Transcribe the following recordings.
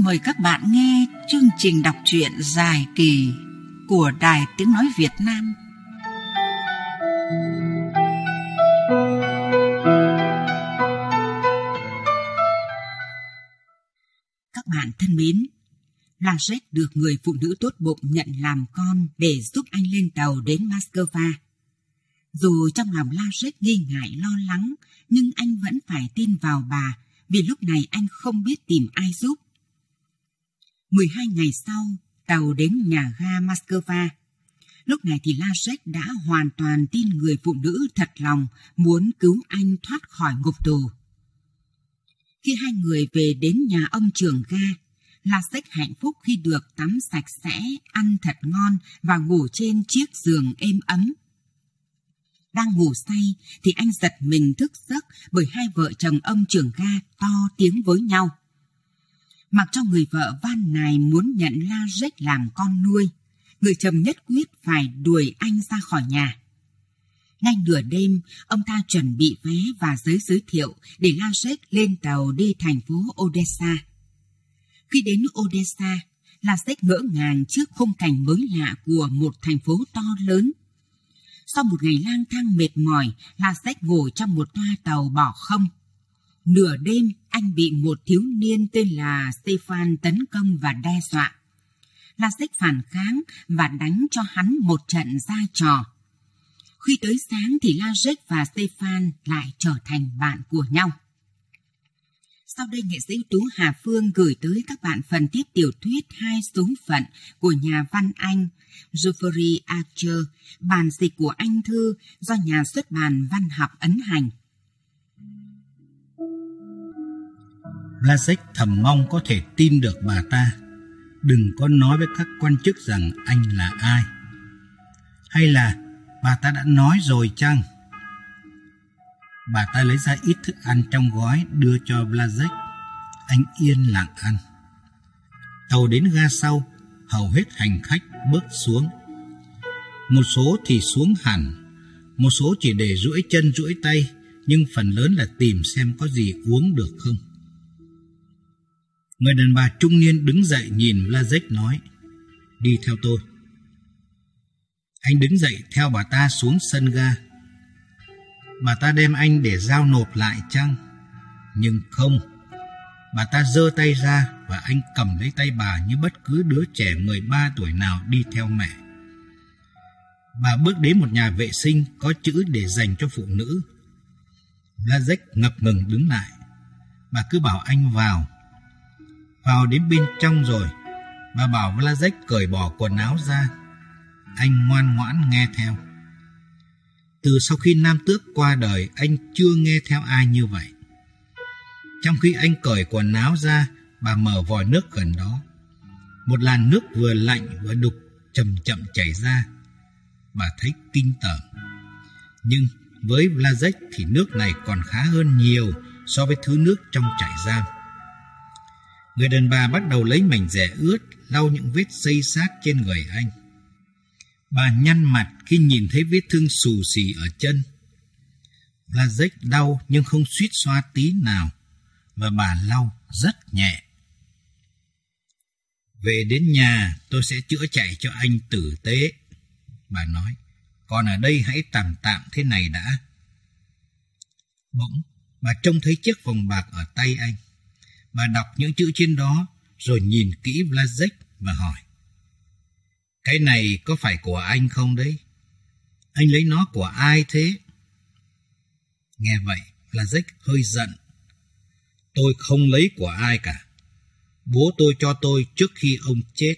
mời các bạn nghe chương trình đọc truyện dài kỳ của Đài Tiếng Nói Việt Nam. Các bạn thân mến, Lajet được người phụ nữ tốt bụng nhận làm con để giúp anh lên tàu đến Moscow. Dù trong lòng Lajet nghi ngại lo lắng, nhưng anh vẫn phải tin vào bà, vì lúc này anh không biết tìm ai giúp. 12 ngày sau, tàu đến nhà ga Moscow. Lúc này thì Lajet đã hoàn toàn tin người phụ nữ thật lòng muốn cứu anh thoát khỏi ngục tù. Khi hai người về đến nhà ông trưởng ga, Lajet hạnh phúc khi được tắm sạch sẽ, ăn thật ngon và ngủ trên chiếc giường êm ấm. Đang ngủ say thì anh giật mình thức giấc bởi hai vợ chồng ông trưởng ga to tiếng với nhau. Mặc cho người vợ van nài muốn nhận Lajet làm con nuôi, người chồng nhất quyết phải đuổi anh ra khỏi nhà. Ngay nửa đêm, ông ta chuẩn bị vé và giấy giới thiệu để Lajet lên tàu đi thành phố Odessa. Khi đến Odessa, Lajet ngỡ ngàng trước khung cảnh mới lạ của một thành phố to lớn. Sau một ngày lang thang mệt mỏi, Lajet ngồi trong một toa tàu bỏ không. Nửa đêm, anh bị một thiếu niên tên là Stefan tấn công và đe dọa. Lajet phản kháng và đánh cho hắn một trận ra trò. Khi tới sáng thì Lajet và Stefan lại trở thành bạn của nhau. Sau đây nghệ sĩ ưu tú Hà Phương gửi tới các bạn phần tiếp tiểu thuyết Hai số phận của nhà văn Anh Geoffrey Archer, bản dịch của Anh Thư do nhà xuất bản Văn học ấn hành. Lajet thầm mong có thể tin được bà ta. Đừng có nói với các quan chức rằng anh là ai. Hay là bà ta đã nói rồi chăng? Bà ta lấy ra ít thức ăn trong gói đưa cho Lajet. Anh yên lặng ăn. Tàu đến ga sau, hầu hết hành khách bước xuống. Một số thì xuống hẳn, một số chỉ để duỗi chân duỗi tay, nhưng phần lớn là tìm xem có gì uống được không. Người đàn bà trung niên đứng dậy nhìn Lajet nói, đi theo tôi. Anh đứng dậy theo bà ta xuống sân ga. Bà ta đem anh để giao nộp lại chăng? Nhưng không. Bà ta giơ tay ra và anh cầm lấy tay bà như bất cứ đứa trẻ 13 tuổi nào đi theo mẹ. Bà bước đến một nhà vệ sinh có chữ để dành cho phụ nữ. Lajet ngập ngừng đứng lại. Bà cứ bảo anh vào. Vào đến bên trong rồi, bà bảo Lajet cởi bỏ quần áo ra. Anh ngoan ngoãn nghe theo. Từ sau khi nam tước qua đời, anh chưa nghe theo ai như vậy. Trong khi anh cởi quần áo ra, bà mở vòi nước gần đó. Một làn nước vừa lạnh vừa đục chậm chậm chảy ra. Bà thấy kinh tởm. Nhưng với Lajet thì nước này còn khá hơn nhiều so với thứ nước trong trại giam. Người đàn bà bắt đầu lấy mảnh rẻ ướt lau những vết xây xát trên người anh. Bà nhăn mặt khi nhìn thấy vết thương xù xì ở chân. Lajet đau nhưng không suýt xoa tí nào, và bà lau rất nhẹ. Về đến nhà tôi sẽ chữa chạy cho anh tử tế, bà nói. Còn ở đây hãy tạm tạm thế này đã. Bỗng bà trông thấy chiếc vòng bạc ở tay anh. Bà đọc những chữ trên đó rồi nhìn kỹ Lajet và hỏi, cái này có phải của anh không đấy? Anh lấy nó của ai thế? Nghe vậy, Lajet hơi giận. Tôi không lấy của ai cả. Bố tôi cho tôi trước khi ông chết.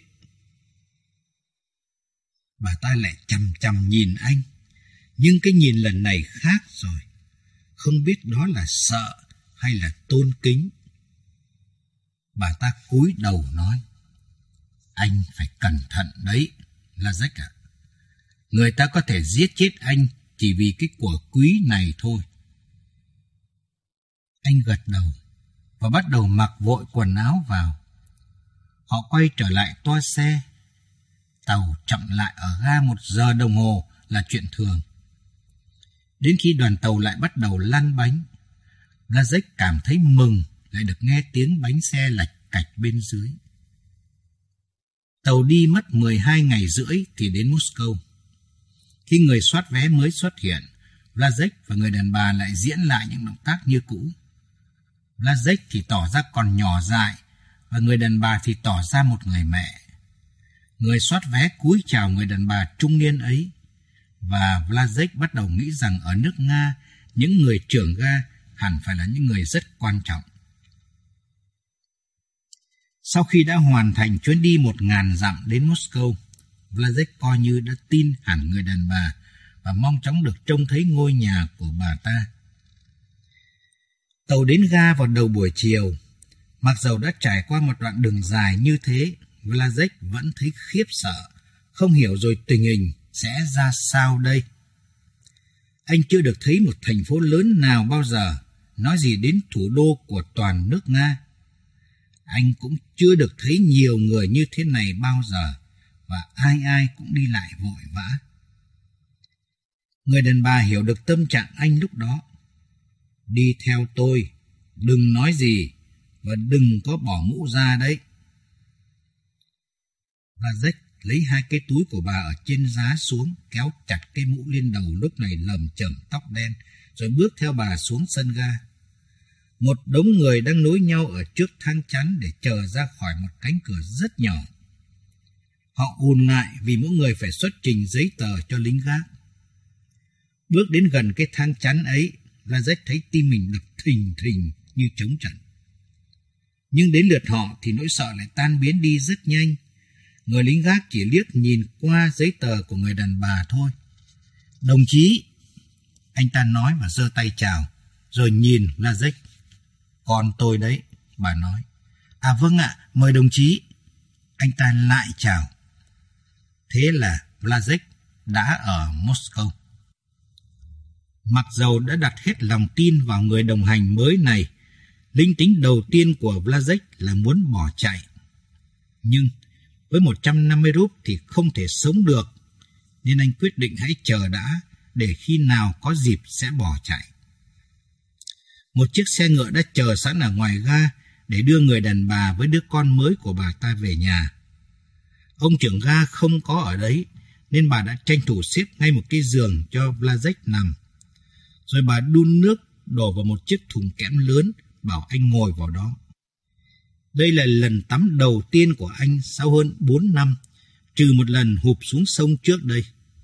Bà ta lại chằm chằm nhìn anh. Nhưng cái nhìn lần này khác rồi. Không biết đó là sợ hay là tôn kính. Bà ta cúi đầu nói, anh phải cẩn thận đấy, Lajet ạ. Người ta có thể giết chết anh chỉ vì cái của quý này thôi. Anh gật đầu và bắt đầu mặc vội quần áo vào. Họ quay trở lại toa xe. Tàu chậm lại ở ga 1 giờ đồng hồ là chuyện thường. Đến khi đoàn tàu lại bắt đầu lăn bánh, Lajet cảm thấy mừng lại được nghe tiếng bánh xe lạch cạch bên dưới. Tàu đi mất 12 ngày rưỡi thì đến Moscow. Khi người soát vé mới xuất hiện, Blazek và người đàn bà lại diễn lại những động tác như cũ. Blazek thì tỏ ra còn nhỏ dại, và người đàn bà thì tỏ ra một người mẹ. Người soát vé cúi chào người đàn bà trung niên ấy, và Blazek bắt đầu nghĩ rằng ở nước Nga, những người trưởng ga hẳn phải là những người rất quan trọng. Sau khi đã hoàn thành chuyến đi 1.000 dặm đến Moscow, Blazek coi như đã tin hẳn người đàn bà và mong chóng được trông thấy ngôi nhà của bà ta. Tàu đến ga vào đầu buổi chiều. Mặc dầu đã trải qua một đoạn đường dài như thế, Blazek vẫn thấy khiếp sợ, không hiểu rồi tình hình sẽ ra sao đây. Anh chưa được thấy một thành phố lớn nào bao giờ, nói gì đến thủ đô của toàn nước Nga. Anh cũng chưa được thấy nhiều người như thế này bao giờ, và ai ai cũng đi lại vội vã. Người đàn bà hiểu được tâm trạng anh lúc đó. Đi theo tôi, đừng nói gì, và đừng có bỏ mũ ra đấy. Blazek lấy hai cái túi của bà ở trên giá xuống, kéo chặt cái mũ lên đầu lúc này lầm chởm tóc đen, rồi bước theo bà xuống sân ga. Một đống người đang nối nhau ở trước thang chắn để chờ ra khỏi một cánh cửa rất nhỏ. Họ ùn lại vì mỗi người phải xuất trình giấy tờ cho lính gác. Bước đến gần cái thang chắn ấy, Blazek thấy tim mình đập thình thình như trống trận. Nhưng đến lượt họ thì nỗi sợ lại tan biến đi rất nhanh. Người lính gác chỉ liếc nhìn qua giấy tờ của người đàn bà thôi. Đồng chí, anh ta nói và giơ tay chào, rồi nhìn Blazek. Còn tôi đấy, bà nói. À vâng ạ, mời đồng chí. Anh ta lại chào. Thế là Blazek đã ở Moscow. Mặc dầu đã đặt hết lòng tin vào người đồng hành mới này, linh tính đầu tiên của Blazek là muốn bỏ chạy. Nhưng với 150 rúp thì không thể sống được, nên anh quyết định hãy chờ đã, để khi nào có dịp sẽ bỏ chạy. Một chiếc xe ngựa đã chờ sẵn ở ngoài ga để đưa người đàn bà với đứa con mới của bà ta về nhà. Ông trưởng ga không có ở đấy, nên bà đã tranh thủ xếp ngay một cái giường cho Blazek nằm. Rồi bà đun nước đổ vào một chiếc thùng kẽm lớn, bảo anh ngồi vào đó. Đây là lần tắm đầu tiên của anh sau hơn 4 năm, trừ một lần hụp xuống sông trước đây.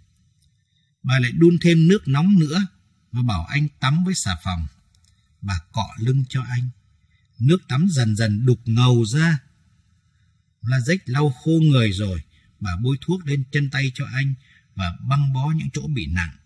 Bà lại đun thêm nước nóng nữa và bảo anh tắm với xà phòng. Bà cọ lưng cho anh. Nước tắm dần dần đục ngầu ra. Blazek lau khô người rồi, bà bôi thuốc lên chân tay cho anh và băng bó những chỗ bị nặng.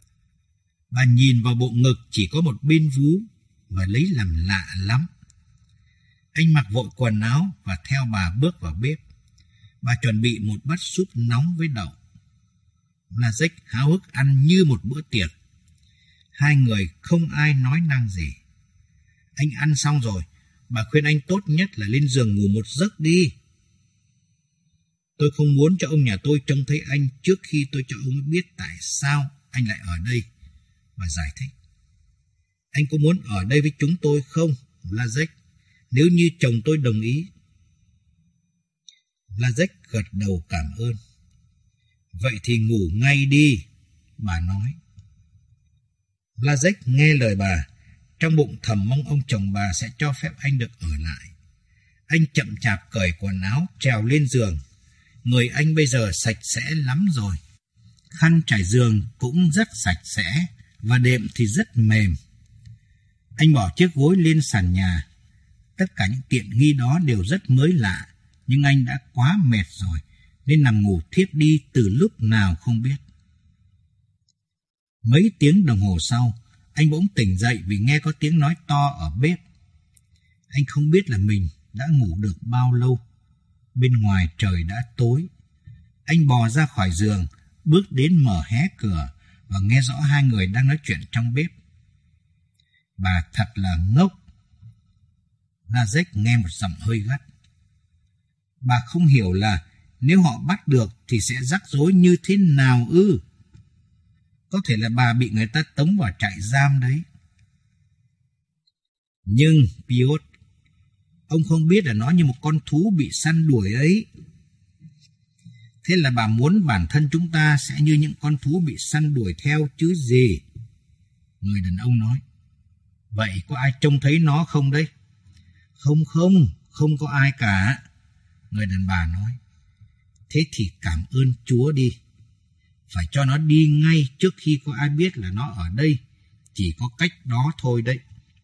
Bà nhìn vào bộ ngực chỉ có một bên vú và lấy làm lạ lắm. Anh mặc vội quần áo và theo bà bước vào bếp. Bà chuẩn bị một bát súp nóng với đậu. Blazek háo hức ăn như một bữa tiệc. Hai người không ai nói năng gì. Anh ăn xong rồi, bà khuyên anh tốt nhất là lên giường ngủ một giấc đi. Tôi không muốn cho ông nhà tôi trông thấy anh trước khi tôi cho ông ấy biết tại sao anh lại ở đây. Bà giải thích. Anh có muốn ở đây với chúng tôi không, Blazek, nếu như chồng tôi đồng ý? Blazek gật đầu cảm ơn. Vậy thì ngủ ngay đi, bà nói. Blazek nghe lời bà, trong bụng thầm mong ông chồng bà sẽ cho phép anh được ở lại. Anh chậm chạp cởi quần áo, trèo lên giường. Người anh bây giờ sạch sẽ lắm rồi. Khăn trải giường cũng rất sạch sẽ, và đệm thì rất mềm. Anh bỏ chiếc gối lên sàn nhà. Tất cả những tiện nghi đó đều rất mới lạ, nhưng anh đã quá mệt rồi, nên nằm ngủ thiếp đi từ lúc nào không biết. Mấy tiếng đồng hồ sau, anh bỗng tỉnh dậy vì nghe có tiếng nói to ở bếp. Anh không biết là mình đã ngủ được bao lâu. Bên ngoài trời đã tối. Anh bò ra khỏi giường, bước đến mở hé cửa và nghe rõ hai người đang nói chuyện trong bếp. Bà thật là ngốc. Blazek nghe một giọng hơi gắt. Bà không hiểu là nếu họ bắt được thì sẽ rắc rối như thế nào ư? Có thể là bà bị người ta tống vào trại giam đấy. Nhưng, Piotr, Ông không biết là nó như một con thú bị săn đuổi ấy. Thế là bà muốn bản thân chúng ta sẽ như những con thú bị săn đuổi theo chứ gì? Người đàn ông nói. Vậy có ai trông thấy nó không đấy? Không có ai cả. Người đàn bà nói. Thế thì cảm ơn Chúa đi. Phải cho nó đi ngay trước khi có ai biết là nó ở đây. Chỉ có cách đó thôi đấy.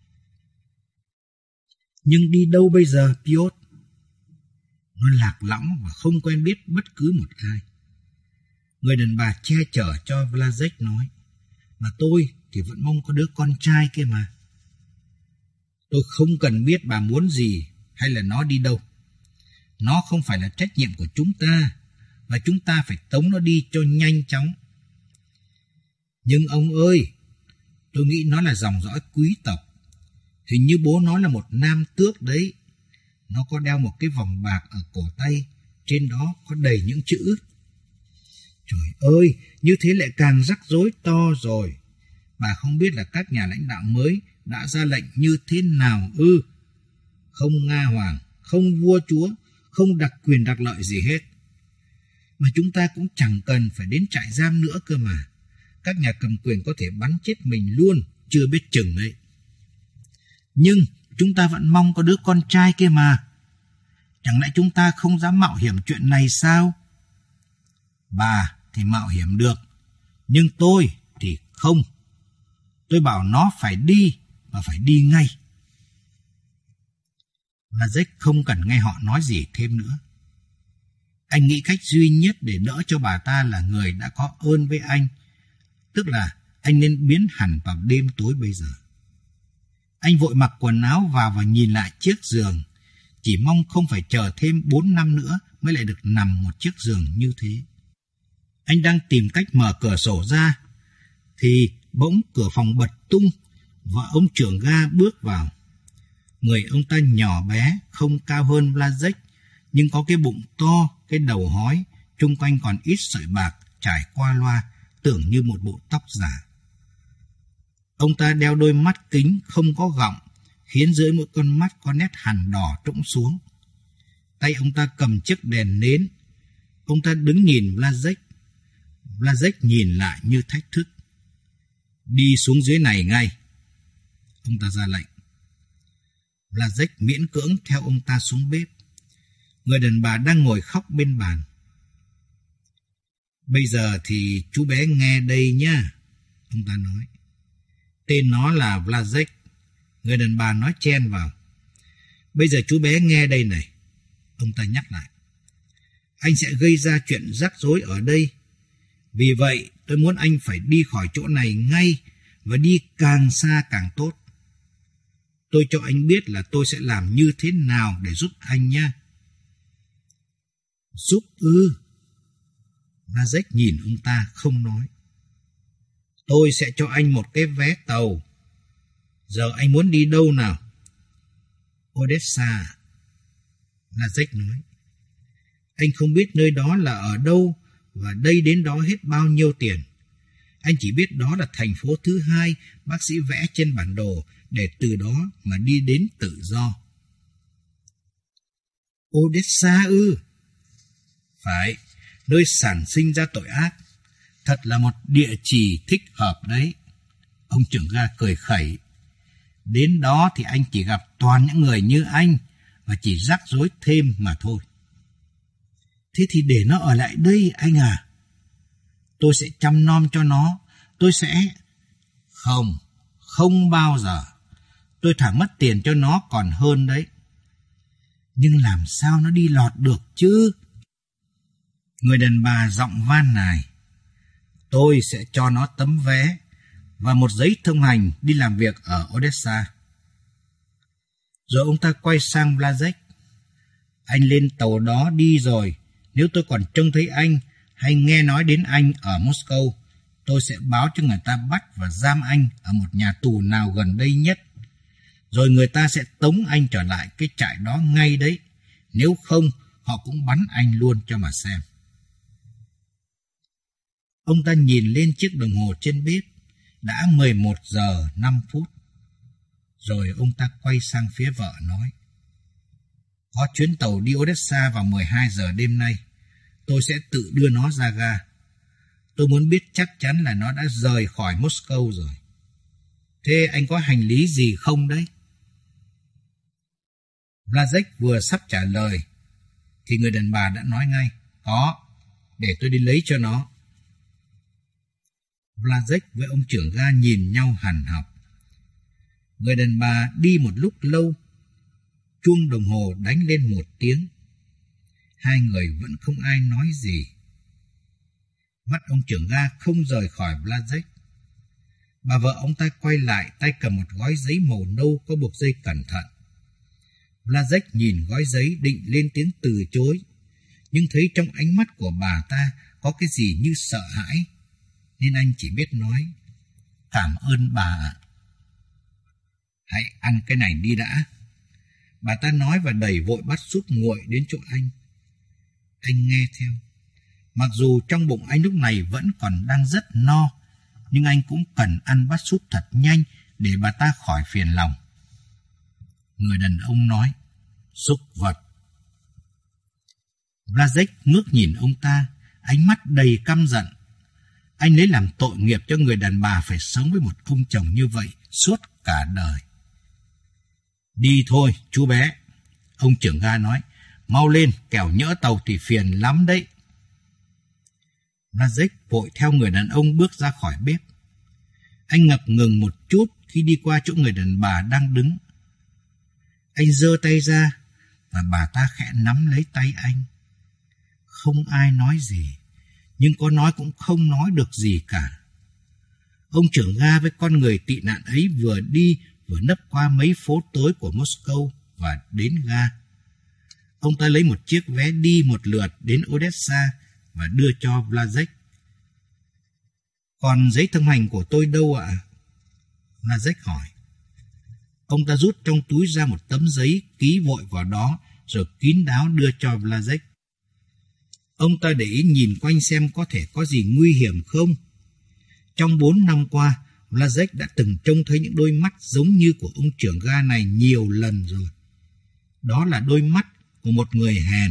Nhưng đi đâu bây giờ, Piotr? Nó lạc lõng và không quen biết bất cứ một ai. Người đàn bà che chở cho Blazek nói. Mà tôi thì vẫn mong có đứa con trai kia mà. Tôi không cần biết bà muốn gì hay là nó đi đâu. Nó không phải là trách nhiệm của chúng ta, và chúng ta phải tống nó đi cho nhanh chóng. Nhưng ông ơi, tôi nghĩ nó là dòng dõi quý tộc. Hình như bố nó là một nam tước đấy. Nó có đeo một cái vòng bạc ở cổ tay, trên đó có đầy những chữ. Trời ơi, như thế lại càng rắc rối to rồi. Bà không biết là các nhà lãnh đạo mới đã ra lệnh như thế nào ư? Không Nga Hoàng, không vua chúa, không đặc quyền đặc lợi gì hết. Mà chúng ta cũng chẳng cần phải đến trại giam nữa cơ mà. Các nhà cầm quyền có thể bắn chết mình luôn, chưa biết chừng đấy. Nhưng chúng ta vẫn mong có đứa con trai kia mà. Chẳng lẽ chúng ta không dám mạo hiểm chuyện này sao? Bà thì mạo hiểm được, nhưng tôi thì không. Tôi bảo nó phải đi, và phải đi ngay. Blazek không cần nghe họ nói gì thêm nữa. Anh nghĩ cách duy nhất để đỡ cho bà ta là người đã có ơn với anh, tức là anh nên biến hẳn vào đêm tối bây giờ. Anh vội mặc quần áo vào và nhìn lại chiếc giường, chỉ mong không phải chờ thêm 4 năm nữa mới lại được nằm một chiếc giường như thế. Anh đang tìm cách mở cửa sổ ra, thì bỗng cửa phòng bật tung và ông trưởng ga bước vào. Người ông ta nhỏ bé, không cao hơn Blazek, nhưng có cái bụng to, cái đầu hói, chung quanh còn ít sợi bạc trải qua loa, tưởng như một bộ tóc giả. Ông ta đeo đôi mắt kính không có gọng, khiến dưới mỗi con mắt có nét hằn đỏ trũng xuống. Tay ông ta cầm chiếc đèn nến. Ông ta đứng nhìn Blazek. Blazek nhìn lại như thách thức. Đi xuống dưới này ngay. Ông ta ra lệnh. Blazek miễn cưỡng theo ông ta xuống bếp. Người đàn bà đang ngồi khóc bên bàn. Bây giờ thì chú bé nghe đây nhá, ông ta nói. Tên nó là Blazek. Người đàn bà nói chen vào. Bây giờ chú bé nghe đây này, ông ta nhắc lại. Anh sẽ gây ra chuyện rắc rối ở đây. Vì vậy tôi muốn anh phải đi khỏi chỗ này ngay, và đi càng xa càng tốt. Tôi cho anh biết là tôi sẽ làm như thế nào để giúp anh nha. Giúp ư? Blazek nhìn ông ta không nói. Tôi sẽ cho anh một cái vé tàu. Giờ anh muốn đi đâu nào? Odessa. Blazek nói. Anh không biết nơi đó là ở đâu, và đây đến đó hết bao nhiêu tiền. Anh chỉ biết đó là thành phố thứ 2 bác sĩ vẽ trên bản đồ, để từ đó mà đi đến tự do. Odessa ư? Phải, nơi sản sinh ra tội ác. Thật là một địa chỉ thích hợp đấy. Ông trưởng ga cười khẩy. Đến đó thì anh chỉ gặp toàn những người như anh, và chỉ rắc rối thêm mà thôi. Thế thì để nó ở lại đây anh à. Tôi sẽ chăm nom cho nó. Tôi sẽ... Không bao giờ. Tôi thả mất tiền cho nó còn hơn đấy. Nhưng làm sao nó đi lọt được chứ? Người đàn bà giọng van nài. Tôi sẽ cho nó tấm vé và một giấy thông hành đi làm việc ở Odessa. Rồi ông ta quay sang Blazek. Anh lên tàu đó đi rồi. Nếu tôi còn trông thấy anh hay nghe nói đến anh ở Moscow, tôi sẽ báo cho người ta bắt và giam anh ở một nhà tù nào gần đây nhất. Rồi người ta sẽ tống anh trở lại cái trại đó ngay đấy. Nếu không, họ cũng bắn anh luôn cho mà xem. Ông ta nhìn lên chiếc đồng hồ trên bếp. Đã 11 giờ 5 phút. Rồi ông ta quay sang phía vợ nói. Có chuyến tàu đi Odessa vào 12 giờ đêm nay. Tôi sẽ tự đưa nó ra ga. Tôi muốn biết chắc chắn là nó đã rời khỏi Moscow rồi. Thế anh có hành lý gì không đấy? Blazek vừa sắp trả lời thì người đàn bà đã nói ngay: Có, để tôi đi lấy cho nó. Blazek với ông trưởng ga nhìn nhau hằn học. Người đàn bà đi một lúc lâu. Chuông đồng hồ đánh lên 1 tiếng. Hai người vẫn không ai nói gì. Mắt ông trưởng ga không rời khỏi Blazek. Bà vợ ông ta quay lại, tay cầm một gói giấy màu nâu có buộc dây cẩn thận. Blazek nhìn gói giấy định lên tiếng từ chối, nhưng thấy trong ánh mắt của bà ta có cái gì như sợ hãi, nên anh chỉ biết nói: Cảm ơn bà ạ. Hãy ăn cái này đi đã. Bà ta nói và đẩy vội bát súp nguội đến chỗ anh. Anh nghe theo. Mặc dù trong bụng anh lúc này vẫn còn đang rất no, nhưng anh cũng cần ăn bát súp thật nhanh để bà ta khỏi phiền lòng. Người đàn ông nói: Súc vật. Blazek ngước nhìn ông ta, ánh mắt đầy căm giận. Anh lấy làm tội nghiệp cho người đàn bà phải sống với một ông chồng như vậy suốt cả đời. Đi thôi, chú bé. Ông trưởng ga nói: Mau lên, kẻo nhỡ tàu thì phiền lắm đấy. Blazek vội theo người đàn ông bước ra khỏi bếp. Anh ngập ngừng một chút khi đi qua chỗ người đàn bà đang đứng. Anh giơ tay ra và bà ta khẽ nắm lấy tay anh. Không ai nói gì, nhưng có nói cũng không nói được gì cả. Ông trưởng ga với con người tị nạn ấy vừa đi vừa nấp qua mấy phố tối của Moscow và đến ga. Ông ta lấy một chiếc vé đi một lượt đến Odessa và đưa cho Blazek. Còn giấy thông hành của tôi đâu ạ? Blazek hỏi. Ông ta rút trong túi ra một tấm giấy, ký vội vào đó rồi kín đáo đưa cho Blazek. Ông ta để ý nhìn quanh xem có thể có gì nguy hiểm không. Trong 4 năm qua, Blazek đã từng trông thấy những đôi mắt giống như của ông trưởng ga này nhiều lần rồi. Đó là đôi mắt của một người hèn.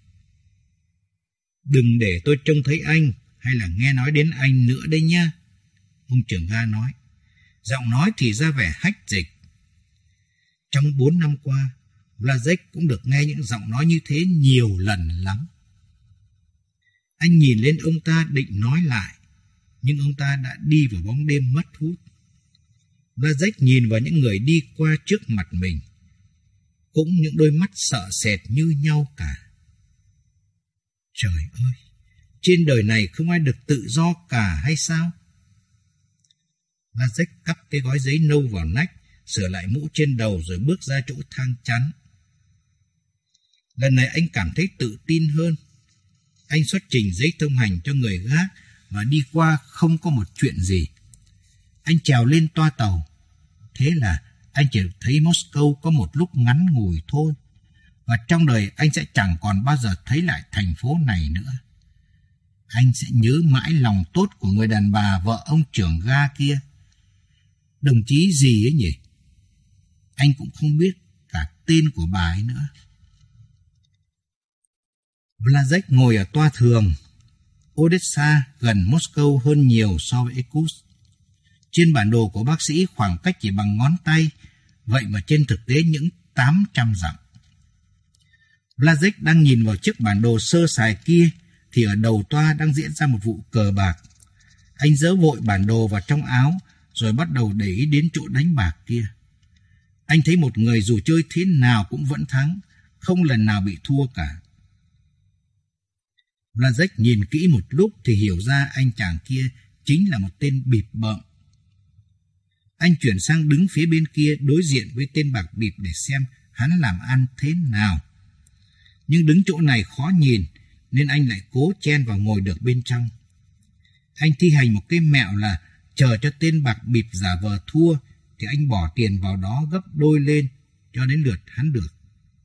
Đừng để tôi trông thấy anh hay là nghe nói đến anh nữa đây nha, ông trưởng ga nói. Giọng nói thì ra vẻ hách dịch. Trong 4 năm qua, Blazek cũng được nghe những giọng nói như thế nhiều lần lắm. Anh nhìn lên ông ta định nói lại, nhưng ông ta đã đi vào bóng đêm mất hút. Blazek nhìn vào những người đi qua trước mặt mình, cũng những đôi mắt sợ sệt như nhau cả. Trời ơi, trên đời này không ai được tự do cả hay sao? Blazek cắp cái gói giấy nâu vào nách, sửa lại mũ trên đầu rồi bước ra chỗ thang chắn. Lần này anh cảm thấy tự tin hơn. Anh xuất trình giấy thông hành cho người gác và đi qua không có một chuyện gì. Anh trèo lên toa tàu. Thế là anh chỉ thấy Moscow có một lúc ngắn ngủi thôi. Và trong đời anh sẽ chẳng còn bao giờ thấy lại thành phố này nữa. Anh sẽ nhớ mãi lòng tốt của người đàn bà vợ ông trưởng ga kia. Đồng chí gì ấy nhỉ? Anh cũng không biết cả tên của bà ấy nữa. Blazek ngồi ở toa thường. Odessa gần Moscow hơn nhiều so với Irkutsk. Trên bản đồ của bác sĩ khoảng cách chỉ bằng ngón tay, vậy mà trên thực tế những 800 dặm. Blazek đang nhìn vào chiếc bản đồ sơ sài kia thì ở đầu toa đang diễn ra một vụ cờ bạc. Anh giấu vội bản đồ vào trong áo rồi bắt đầu để ý đến chỗ đánh bạc kia. Anh thấy một người dù chơi thế nào cũng vẫn thắng, không lần nào bị thua cả. Blazek nhìn kỹ một lúc thì hiểu ra anh chàng kia chính là một tên bịp bợm. Anh chuyển sang đứng phía bên kia đối diện với tên bạc bịp để xem hắn làm ăn thế nào. Nhưng đứng chỗ này khó nhìn nên anh lại cố chen vào ngồi được bên trong. Anh thi hành một cái mẹo là chờ cho tên bạc bịp giả vờ thua thì anh bỏ tiền vào đó gấp đôi lên cho đến lượt hắn được.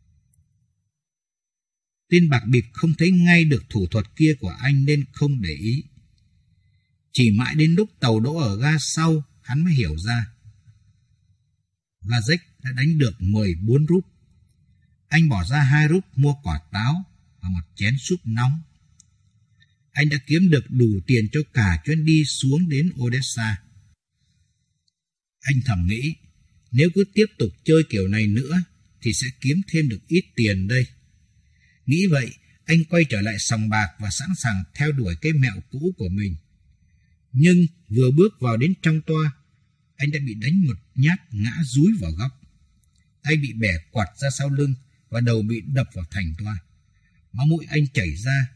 Tên bạc bịp không thấy ngay được thủ thuật kia của anh nên không để ý. Chỉ mãi đến lúc tàu đỗ ở ga sau hắn mới hiểu ra. Blazek đã đánh được 14 rúp. Anh bỏ ra 2 rúp mua quả táo và một chén súp nóng. Anh đã kiếm được đủ tiền cho cả chuyến đi xuống đến Odessa. Anh thầm nghĩ, nếu cứ tiếp tục chơi kiểu này nữa thì sẽ kiếm thêm được ít tiền đây. Nghĩ vậy, anh quay trở lại sòng bạc và sẵn sàng theo đuổi cái mẹo cũ của mình. Nhưng vừa bước vào đến trong toa, anh đã bị đánh một nhát ngã dúi vào góc. Tay bị bẻ quạt ra sau lưng và đầu bị đập vào thành toa. Máu mũi anh chảy ra.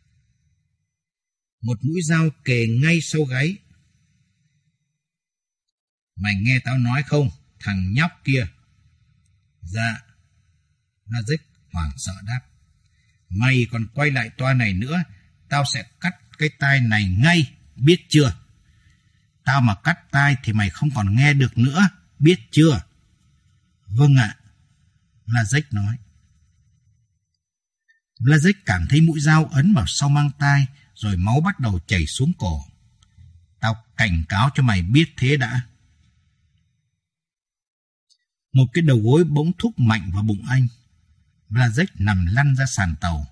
Một mũi dao kề ngay sau gáy. Mày nghe tao nói không, thằng nhóc kia? Dạ. Blazek hoảng sợ đáp. Mày còn quay lại toa này nữa, tao sẽ cắt cái tai này ngay, biết chưa? Tao mà cắt tai thì mày không còn nghe được nữa, biết chưa? Vâng ạ, Blazek nói. Blazek cảm thấy mũi dao ấn vào sau mang tai, rồi máu bắt đầu chảy xuống cổ. Tao cảnh cáo cho mày biết thế đã. Một cái đầu gối bỗng thúc mạnh vào bụng anh. Blazek nằm lăn ra sàn tàu.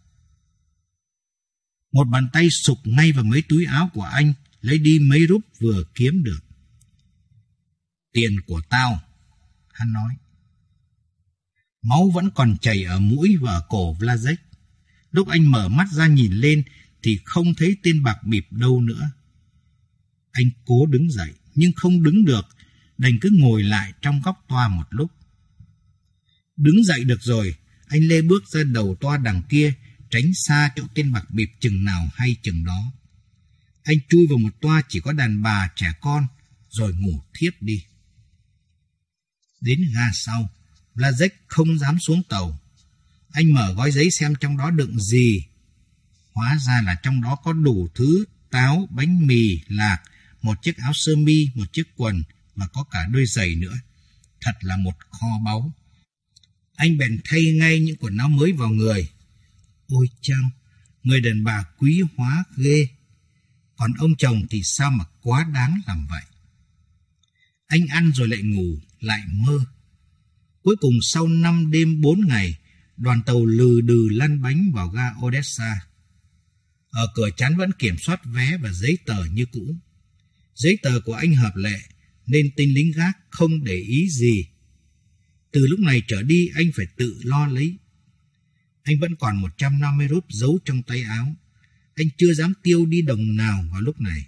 Một bàn tay sục ngay vào mấy túi áo của anh, lấy đi mấy rúp vừa kiếm được. Tiền của tao, hắn nói. Máu vẫn còn chảy ở mũi và ở cổ Blazek. Lúc anh mở mắt ra nhìn lên thì không thấy tên bạc bịp đâu nữa. Anh cố đứng dậy nhưng không đứng được, đành cứ ngồi lại trong góc toa một lúc. Đứng dậy được rồi, anh lê bước ra đầu toa đằng kia, tránh xa chỗ tên bạc bịp chừng nào hay chừng đó. Anh chui vào một toa chỉ có đàn bà trẻ con, rồi ngủ thiếp đi. Đến ga sau, Blazek không dám xuống tàu. Anh mở gói giấy xem trong đó đựng gì. Hóa ra là trong đó có đủ thứ: táo, bánh mì, lạc, một chiếc áo sơ mi, một chiếc quần và có cả đôi giày nữa. Thật là một kho báu. Anh bèn thay ngay những quần áo mới vào người. Ôi chao, người đàn bà quý hóa ghê. Còn ông chồng thì sao mà quá đáng làm vậy. Anh ăn rồi lại ngủ, lại mơ. Cuối cùng sau 5 đêm 4 ngày, đoàn tàu lừ đừ lăn bánh vào ga Odessa. Ở cửa trán vẫn kiểm soát vé và giấy tờ như cũ. Giấy tờ của anh hợp lệ, nên tên lính gác không để ý gì. Từ lúc này trở đi anh phải tự lo lấy. Anh vẫn còn 150 rúp giấu trong tay áo. Anh chưa dám tiêu đi đồng nào vào lúc này.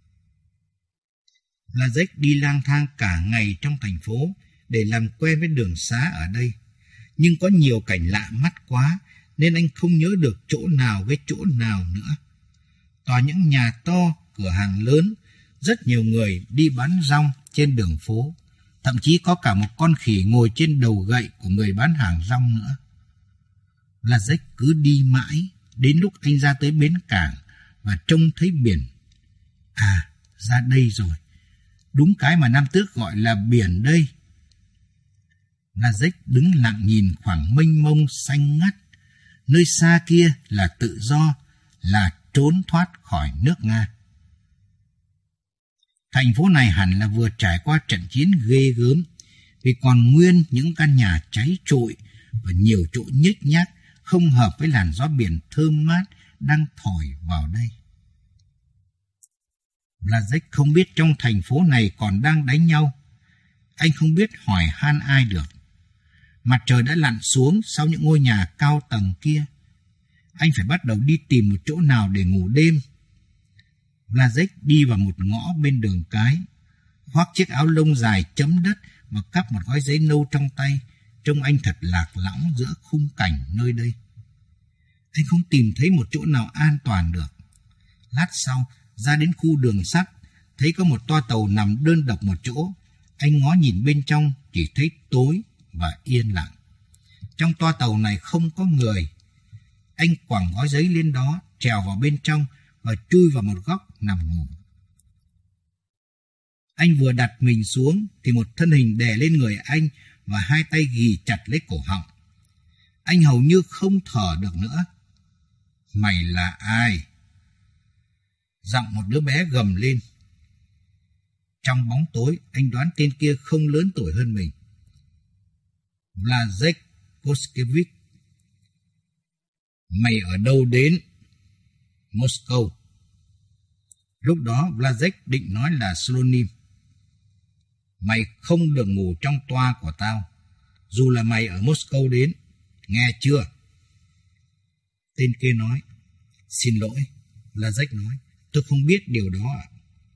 Blazek đi lang thang cả ngày trong thành phố để làm quen với đường xá ở đây. Nhưng có nhiều cảnh lạ mắt quá nên anh không nhớ được chỗ nào với chỗ nào nữa. Toàn những nhà to, cửa hàng lớn, rất nhiều người đi bán rong trên đường phố. Thậm chí có cả một con khỉ ngồi trên đầu gậy của người bán hàng rong nữa. Blazek cứ đi mãi, đến lúc anh ra tới bến cảng và trông thấy biển. À, ra đây rồi. Đúng cái mà Nam Tước gọi là biển đây. Blazek đứng lặng nhìn khoảng mênh mông xanh ngắt. Nơi xa kia là tự do, là trốn thoát khỏi nước Nga. Thành phố này hẳn là vừa trải qua trận chiến ghê gớm, vì còn nguyên những căn nhà cháy trụi và nhiều chỗ nhếch nhác không hợp với làn gió biển thơm mát đang thổi vào đây. Blazek không biết trong thành phố này còn đang đánh nhau. Anh không biết hỏi han ai được. Mặt trời đã lặn xuống sau những ngôi nhà cao tầng kia. Anh phải bắt đầu đi tìm một chỗ nào để ngủ đêm. Blazek đi vào một ngõ bên đường cái, khoác chiếc áo lông dài chấm đất và cắp một gói giấy nâu trong tay. Trông anh thật lạc lõng giữa khung cảnh nơi đây. Anh không tìm thấy một chỗ nào an toàn được. Lát sau, ra đến khu đường sắt, thấy có một toa tàu nằm đơn độc một chỗ. Anh ngó nhìn bên trong, chỉ thấy tối và yên lặng. Trong toa tàu này không có người. Anh quẳng gói giấy lên đó, trèo vào bên trong và chui vào một góc nằm ngủ. Anh vừa đặt mình xuống thì một thân hình đè lên người anh và hai tay ghì chặt lấy cổ họng. Anh hầu như không thở được nữa. Mày là ai? Giọng một đứa bé gầm lên. Trong bóng tối, anh đoán tên kia không lớn tuổi hơn mình. Blazek, Koskevich. Mày ở đâu đến? Moscow. Lúc đó Blazek định nói là Slonim. Mày không được ngủ trong toa của tao, dù là mày ở Moscow đến, nghe chưa? Tên kia nói. Xin lỗi, Blazek nói, tôi không biết điều đó ạ.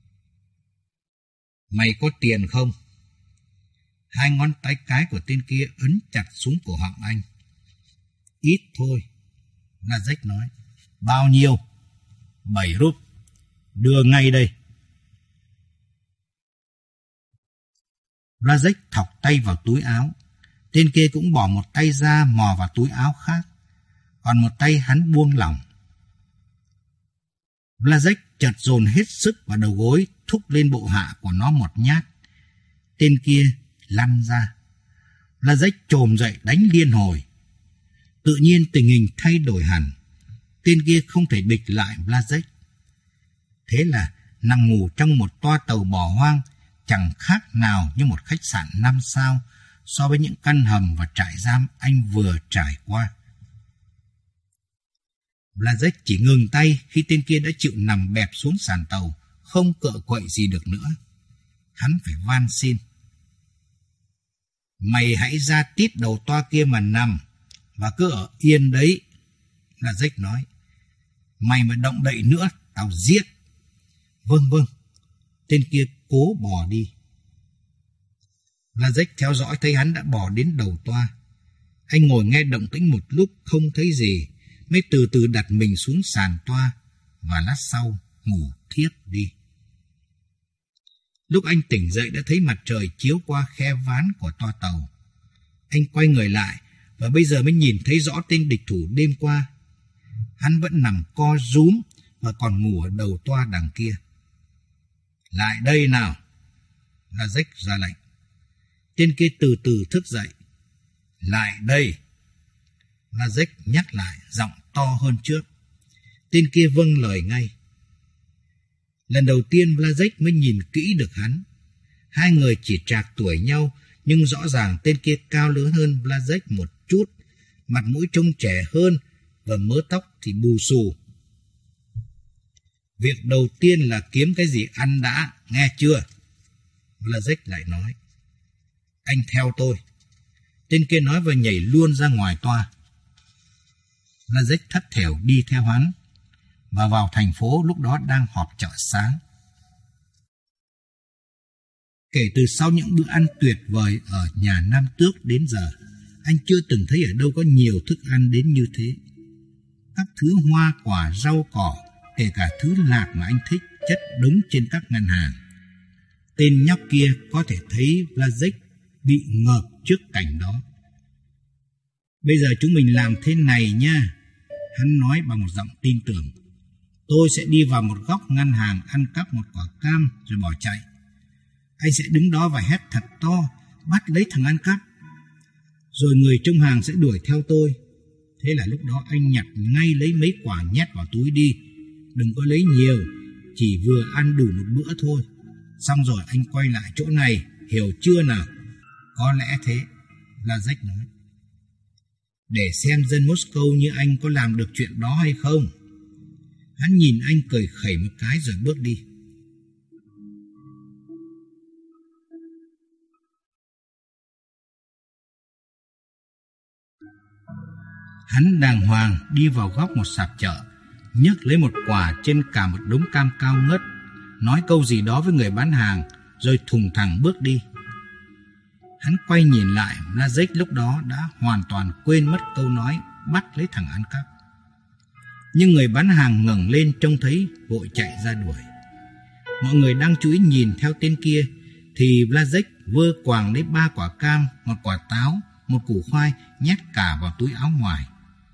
Mày có tiền không? Hai ngón tay cái của tên kia ấn chặt xuống cổ họng anh. Ít thôi, Blazek nói. Bao nhiêu? 7 rúp. Đưa ngay đây. Blazek thọc tay vào túi áo. Tên kia cũng bỏ một tay ra mò vào túi áo khác, còn một tay hắn buông lỏng. Blazek chợt dồn hết sức vào đầu gối, thúc lên bộ hạ của nó một nhát. Tên kia lăn ra. Blazek chồm dậy đánh liên hồi. Tự nhiên tình hình thay đổi hẳn. Tên kia không thể địch lại Blazek. Thế là nằm ngủ trong một toa tàu bỏ hoang, chẳng khác nào như một khách sạn 5 sao so với những căn hầm và trại giam anh vừa trải qua. Blazek chỉ ngừng tay khi tên kia đã chịu nằm bẹp xuống sàn tàu, không cựa quậy gì được nữa. Hắn phải van xin. Mày hãy ra tít đầu toa kia mà nằm, và cứ ở yên đấy, Blazek nói. Mày mà động đậy nữa, tao giết. Vâng, vâng. Tên kia cố bò đi. Blazek theo dõi thấy hắn đã bò đến đầu toa. Anh ngồi nghe động tĩnh một lúc không thấy gì, mới từ từ đặt mình xuống sàn toa và lát sau ngủ thiếp đi. Lúc anh tỉnh dậy đã thấy mặt trời chiếu qua khe ván của toa tàu. Anh quay người lại và bây giờ mới nhìn thấy rõ tên địch thủ đêm qua. Hắn vẫn nằm co rúm và còn ngủ ở đầu toa đằng kia. Lại đây nào, Blazek ra lệnh. Tên kia từ từ thức dậy. Lại đây, Blazek nhắc lại, giọng to hơn trước. Tên kia vâng lời ngay. Lần đầu tiên Blazek mới nhìn kỹ được hắn. Hai người chỉ trạc tuổi nhau, nhưng rõ ràng tên kia cao lớn hơn Blazek một chút, mặt mũi trông trẻ hơn và mớ tóc thì bù xù. Việc đầu tiên là kiếm cái gì ăn đã, nghe chưa? Blazek lại nói. Anh theo tôi. Tên kia nói và nhảy luôn ra ngoài toa. Blazek thất thểu đi theo hắn và vào thành phố lúc đó đang họp chợ sáng. Kể từ sau những bữa ăn tuyệt vời ở nhà Nam Tước đến giờ, anh chưa từng thấy ở đâu có nhiều thức ăn đến như thế. Các thứ hoa quả, rau cỏ, kể cả thứ lạc mà anh thích chất đống trên các ngăn hàng. Tên nhóc kia có thể thấy Blazek bị ngợp trước cảnh đó. Bây giờ chúng mình làm thế này nha, hắn nói bằng một giọng tin tưởng. Tôi sẽ đi vào một góc ngân hàng ăn cắp một quả cam rồi bỏ chạy. Anh sẽ đứng đó và hét thật to, bắt lấy thằng ăn cắp. Rồi người trong hàng sẽ đuổi theo tôi. Thế là lúc đó anh nhặt ngay lấy mấy quả nhét vào túi đi. Đừng có lấy nhiều, chỉ vừa ăn đủ một bữa thôi. Xong rồi anh quay lại chỗ này, hiểu chưa nào? Có lẽ thế, Blazek nói. Để xem dân Moscow như anh có làm được chuyện đó hay không. Hắn nhìn anh cười khẩy một cái rồi bước đi. Hắn đàng hoàng đi vào góc một sạp chợ, nhấc lấy một quả trên cả một đống cam cao ngất, nói câu gì đó với người bán hàng, rồi thùng thẳng bước đi. Hắn quay nhìn lại, Blazek lúc đó đã hoàn toàn quên mất câu nói bắt lấy thằng ăn cắp. Nhưng người bán hàng ngẩng lên trông thấy vội chạy ra đuổi. Mọi người đang chú ý nhìn theo tên kia, thì Blazek vơ quàng lấy 3 quả cam, một quả táo, một củ khoai nhét cả vào túi áo ngoài.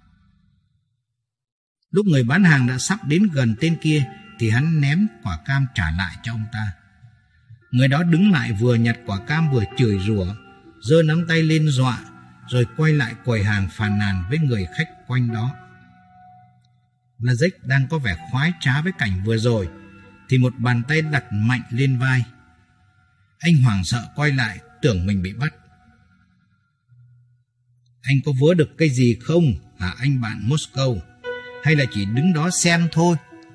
Lúc người bán hàng đã sắp đến gần tên kia thì hắn ném quả cam trả lại cho ông ta. Người đó đứng lại vừa nhặt quả cam vừa chửi rủa, giơ nắm tay lên dọa, rồi quay lại quầy hàng phàn nàn với người khách quanh đó. Blazek đang có vẻ khoái trá với cảnh vừa rồi thì một bàn tay đặt mạnh lên vai. Anh hoảng sợ quay lại, tưởng mình bị bắt. Anh có vớ được cái gì không hả anh bạn Moscow? Hay là chỉ đứng đó xem thôi?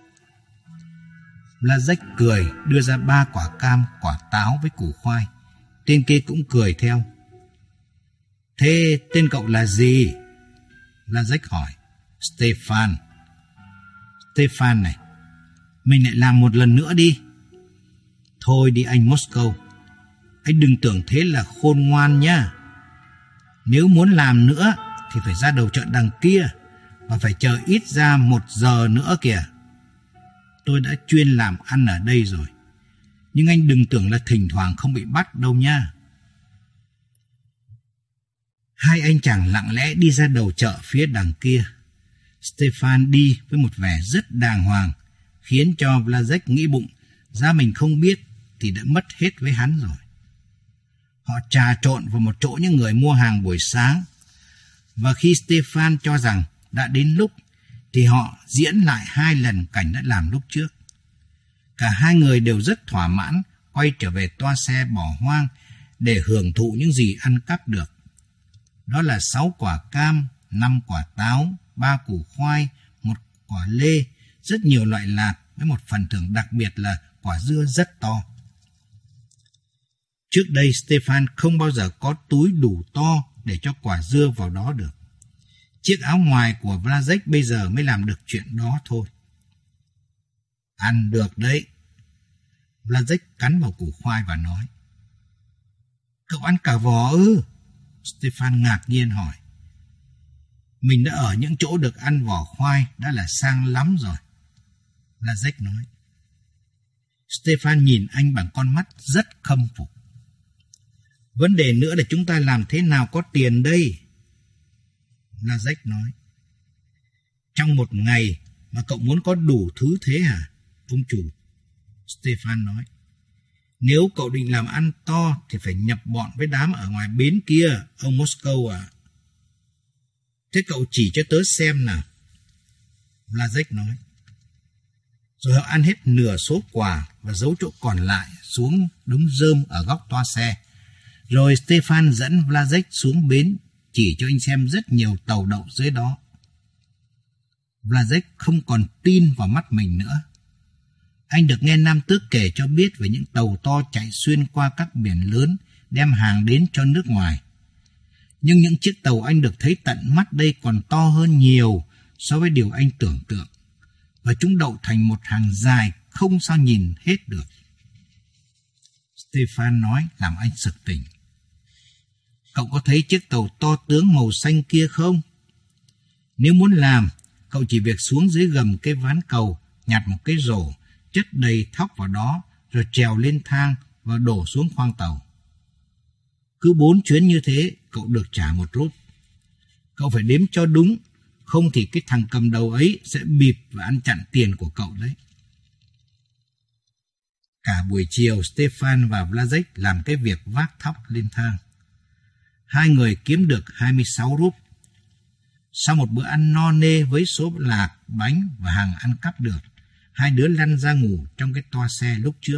Blazek cười, đưa ra 3 quả cam, quả táo với củ khoai. Tên kia cũng cười theo. Thế tên cậu là gì? Blazek hỏi. Stefan. Stefan này, mình lại làm một lần nữa đi. Thôi đi anh Moscow. Anh đừng tưởng thế là khôn ngoan nhá. Nếu muốn làm nữa thì phải ra đầu chợ đằng kia, và phải chờ ít ra 1 giờ nữa kìa. Tôi đã chuyên làm ăn ở đây rồi, nhưng anh đừng tưởng là thỉnh thoảng không bị bắt đâu nha. Hai anh chàng lặng lẽ đi ra đầu chợ phía đằng kia. Stefan đi với một vẻ rất đàng hoàng, khiến cho Blazek nghĩ bụng, ra mình không biết thì đã mất hết với hắn rồi. Họ trà trộn vào một chỗ những người mua hàng buổi sáng, và khi Stefan cho rằng đã đến lúc, thì họ diễn lại 2 lần cảnh đã làm lúc trước. Cả hai người đều rất thỏa mãn, quay trở về toa xe bỏ hoang để hưởng thụ những gì ăn cắp được. Đó là 6 quả cam, 5 quả táo, 3 củ khoai, 1 quả lê, rất nhiều loại lạt với một phần thưởng đặc biệt là quả dưa rất to. Trước đây Stefan không bao giờ có túi đủ to để cho quả dưa vào đó được. Chiếc áo ngoài của Blazek bây giờ mới làm được chuyện đó thôi. Ăn được đấy. Blazek cắn vào củ khoai và nói. Cậu ăn cả vỏ ư? Stefan ngạc nhiên hỏi. Mình đã ở những chỗ được ăn vỏ khoai đã là sang lắm rồi. Blazek nói. Stefan nhìn anh bằng con mắt rất khâm phục. Vấn đề nữa là chúng ta làm thế nào có tiền đây? Blazek nói. Trong một ngày mà cậu muốn có đủ thứ thế hả, ông chủ? Stefan nói. Nếu cậu định làm ăn to thì phải nhập bọn với đám ở ngoài bến kia, ông Moscow à. Thế cậu chỉ cho tớ xem nào. Blazek nói. Rồi họ ăn hết nửa số quả và giấu chỗ còn lại xuống đống rơm ở góc toa xe. Rồi Stefan dẫn Blazek xuống bến, chỉ cho anh xem rất nhiều tàu đậu dưới đó. Blazek không còn tin vào mắt mình nữa. Anh được nghe Nam Tước kể cho biết về những tàu to chạy xuyên qua các biển lớn, đem hàng đến cho nước ngoài. Nhưng những chiếc tàu anh được thấy tận mắt đây còn to hơn nhiều so với điều anh tưởng tượng. Và chúng đậu thành một hàng dài không sao nhìn hết được. Stefan nói làm anh sực tỉnh. Cậu có thấy chiếc tàu to tướng màu xanh kia không? Nếu muốn làm, cậu chỉ việc xuống dưới gầm cái ván cầu, nhặt một cái rổ, chất đầy thóc vào đó, rồi trèo lên thang và đổ xuống khoang tàu. Cứ 4 chuyến như thế, cậu được trả 1 rúp. Cậu phải đếm cho đúng, không thì cái thằng cầm đầu ấy sẽ bịp và ăn chặn tiền của cậu đấy. Cả buổi chiều, Stefan và Blazek làm cái việc vác thóc lên thang. Hai người kiếm được 26 rúp. Sau một bữa ăn no nê với số lạc, bánh và hàng ăn cắp được, hai đứa lăn ra ngủ trong cái toa xe lúc trước.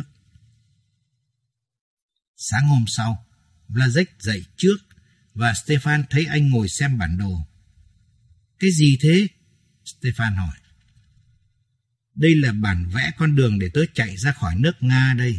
Sáng hôm sau, Blazek dậy trước và Stefan thấy anh ngồi xem bản đồ. Cái gì thế? Stefan hỏi. Đây là bản vẽ con đường để tớ chạy ra khỏi nước Nga đây.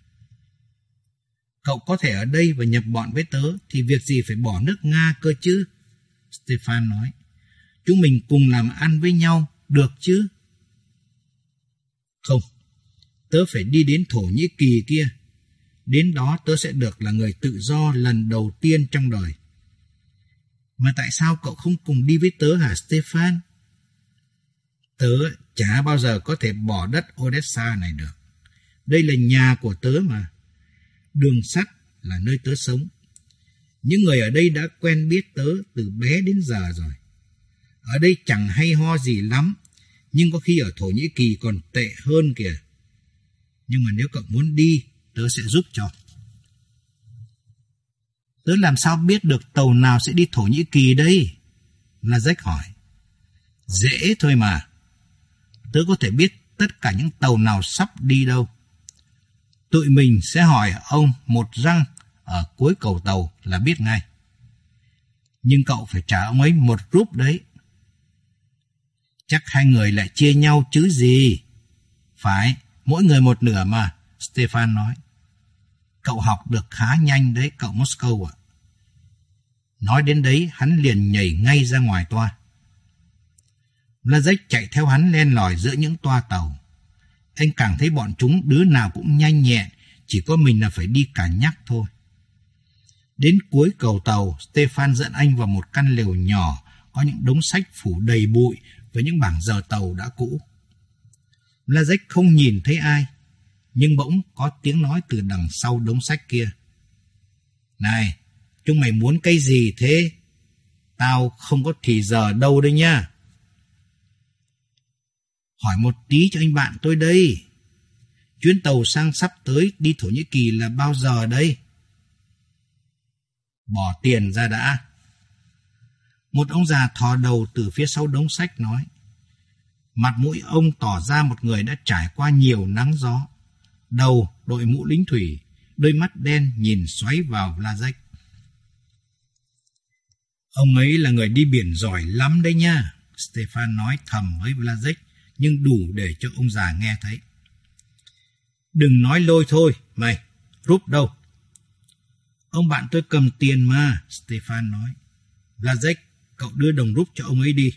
Cậu có thể ở đây và nhập bọn với tớ thì việc gì phải bỏ nước Nga cơ chứ? Stefan nói. Chúng mình cùng làm ăn với nhau, được chứ? Không, tớ phải đi đến Thổ Nhĩ Kỳ kia. Đến đó tớ sẽ được là người tự do lần đầu tiên trong đời. Mà tại sao cậu không cùng đi với tớ hả Stefan? Tớ chả bao giờ có thể bỏ đất Odessa này được. Đây là nhà của tớ mà. Đường sắt là nơi tớ sống. Những người ở đây đã quen biết tớ từ bé đến giờ rồi. Ở đây chẳng hay ho gì lắm, nhưng có khi ở Thổ Nhĩ Kỳ còn tệ hơn kìa. Nhưng mà nếu cậu muốn đi, tớ sẽ giúp cho. Tớ làm sao biết được tàu nào sẽ đi Thổ Nhĩ Kỳ đây? Blazek hỏi. Dễ thôi mà. Tớ có thể biết tất cả những tàu nào sắp đi đâu. Tụi mình sẽ hỏi ông một răng ở cuối cầu tàu là biết ngay. Nhưng cậu phải trả ông ấy 1 rúp đấy. Chắc hai người lại chia nhau chứ gì. Phải, mỗi người 1/2 mà, Stefan nói. Cậu học được khá nhanh đấy, cậu Moscow ạ. Nói đến đấy, hắn liền nhảy ngay ra ngoài toa. Blazek chạy theo hắn len lỏi giữa những toa tàu. Anh càng thấy bọn chúng đứa nào cũng nhanh nhẹn, chỉ có mình là phải đi cả nhắc thôi. Đến cuối cầu tàu, Stefan dẫn anh vào một căn lều nhỏ, có những đống sách phủ đầy bụi với những bảng giờ tàu đã cũ. Blazek không nhìn thấy ai, nhưng bỗng có tiếng nói từ đằng sau đống sách kia. Này, chúng mày muốn cái gì thế? Tao không có thì giờ đâu đấy nha. Hỏi một tí cho anh bạn tôi đây. Chuyến tàu sang sắp tới đi Thổ Nhĩ Kỳ là bao giờ đây? Bỏ tiền ra đã. Một ông già thò đầu từ phía sau đống sách nói. Mặt mũi ông tỏ ra một người đã trải qua nhiều nắng gió. Đầu đội mũ lính thủy, đôi mắt đen nhìn xoáy vào Blazek. Ông ấy là người đi biển giỏi lắm đấy nha, Stefan nói thầm với Blazek, nhưng đủ để cho ông già nghe thấy. Đừng nói lôi thôi, mày, rúp đâu? Ông bạn tôi cầm tiền mà, Stefan nói. Blazek, cậu đưa đồng rúp cho ông ấy đi.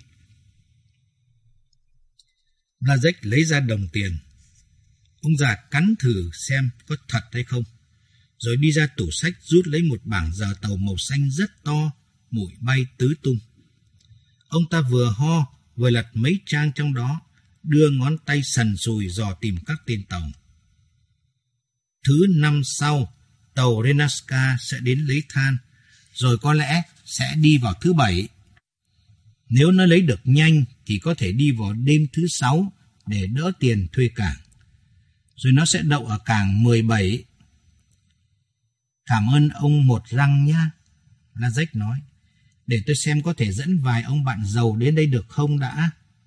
Blazek lấy ra đồng tiền. Ông già cắn thử xem có thật hay không, rồi đi ra tủ sách rút lấy một bảng giờ tàu màu xanh rất to, bụi bay tứ tung. Ông ta vừa ho, vừa lật mấy trang trong đó, đưa ngón tay sần sùi dò tìm các tên tàu. Thứ 5 sau, tàu Renaska sẽ đến lấy than, rồi có lẽ sẽ đi vào thứ 7. Nếu nó lấy được nhanh thì có thể đi vào đêm thứ 6 để đỡ tiền thuê cảng. Rồi nó sẽ đậu ở cảng 17. Cảm ơn ông Một Răng nhá, Blazek nói. Để tôi xem có thể dẫn vài ông bạn giàu đến đây được không đã.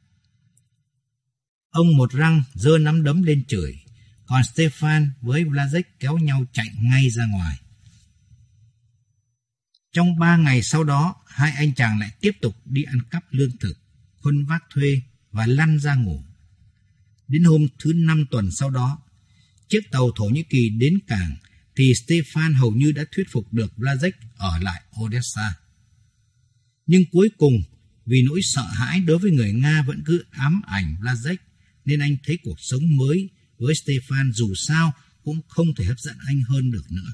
Ông Một Răng giơ nắm đấm lên chửi, còn Stefan với Blazek kéo nhau chạy ngay ra ngoài. Trong 3 ngày sau đó, hai anh chàng lại tiếp tục đi ăn cắp lương thực, khuân vác thuê và lăn ra ngủ. Đến hôm thứ 5 tuần sau đó, chiếc tàu Thổ Nhĩ Kỳ đến cảng thì Stefan hầu như đã thuyết phục được Blazek ở lại Odessa. Nhưng cuối cùng, vì nỗi sợ hãi đối với người Nga vẫn cứ ám ảnh Blazek, nên anh thấy cuộc sống mới với Stefan dù sao cũng không thể hấp dẫn anh hơn được nữa.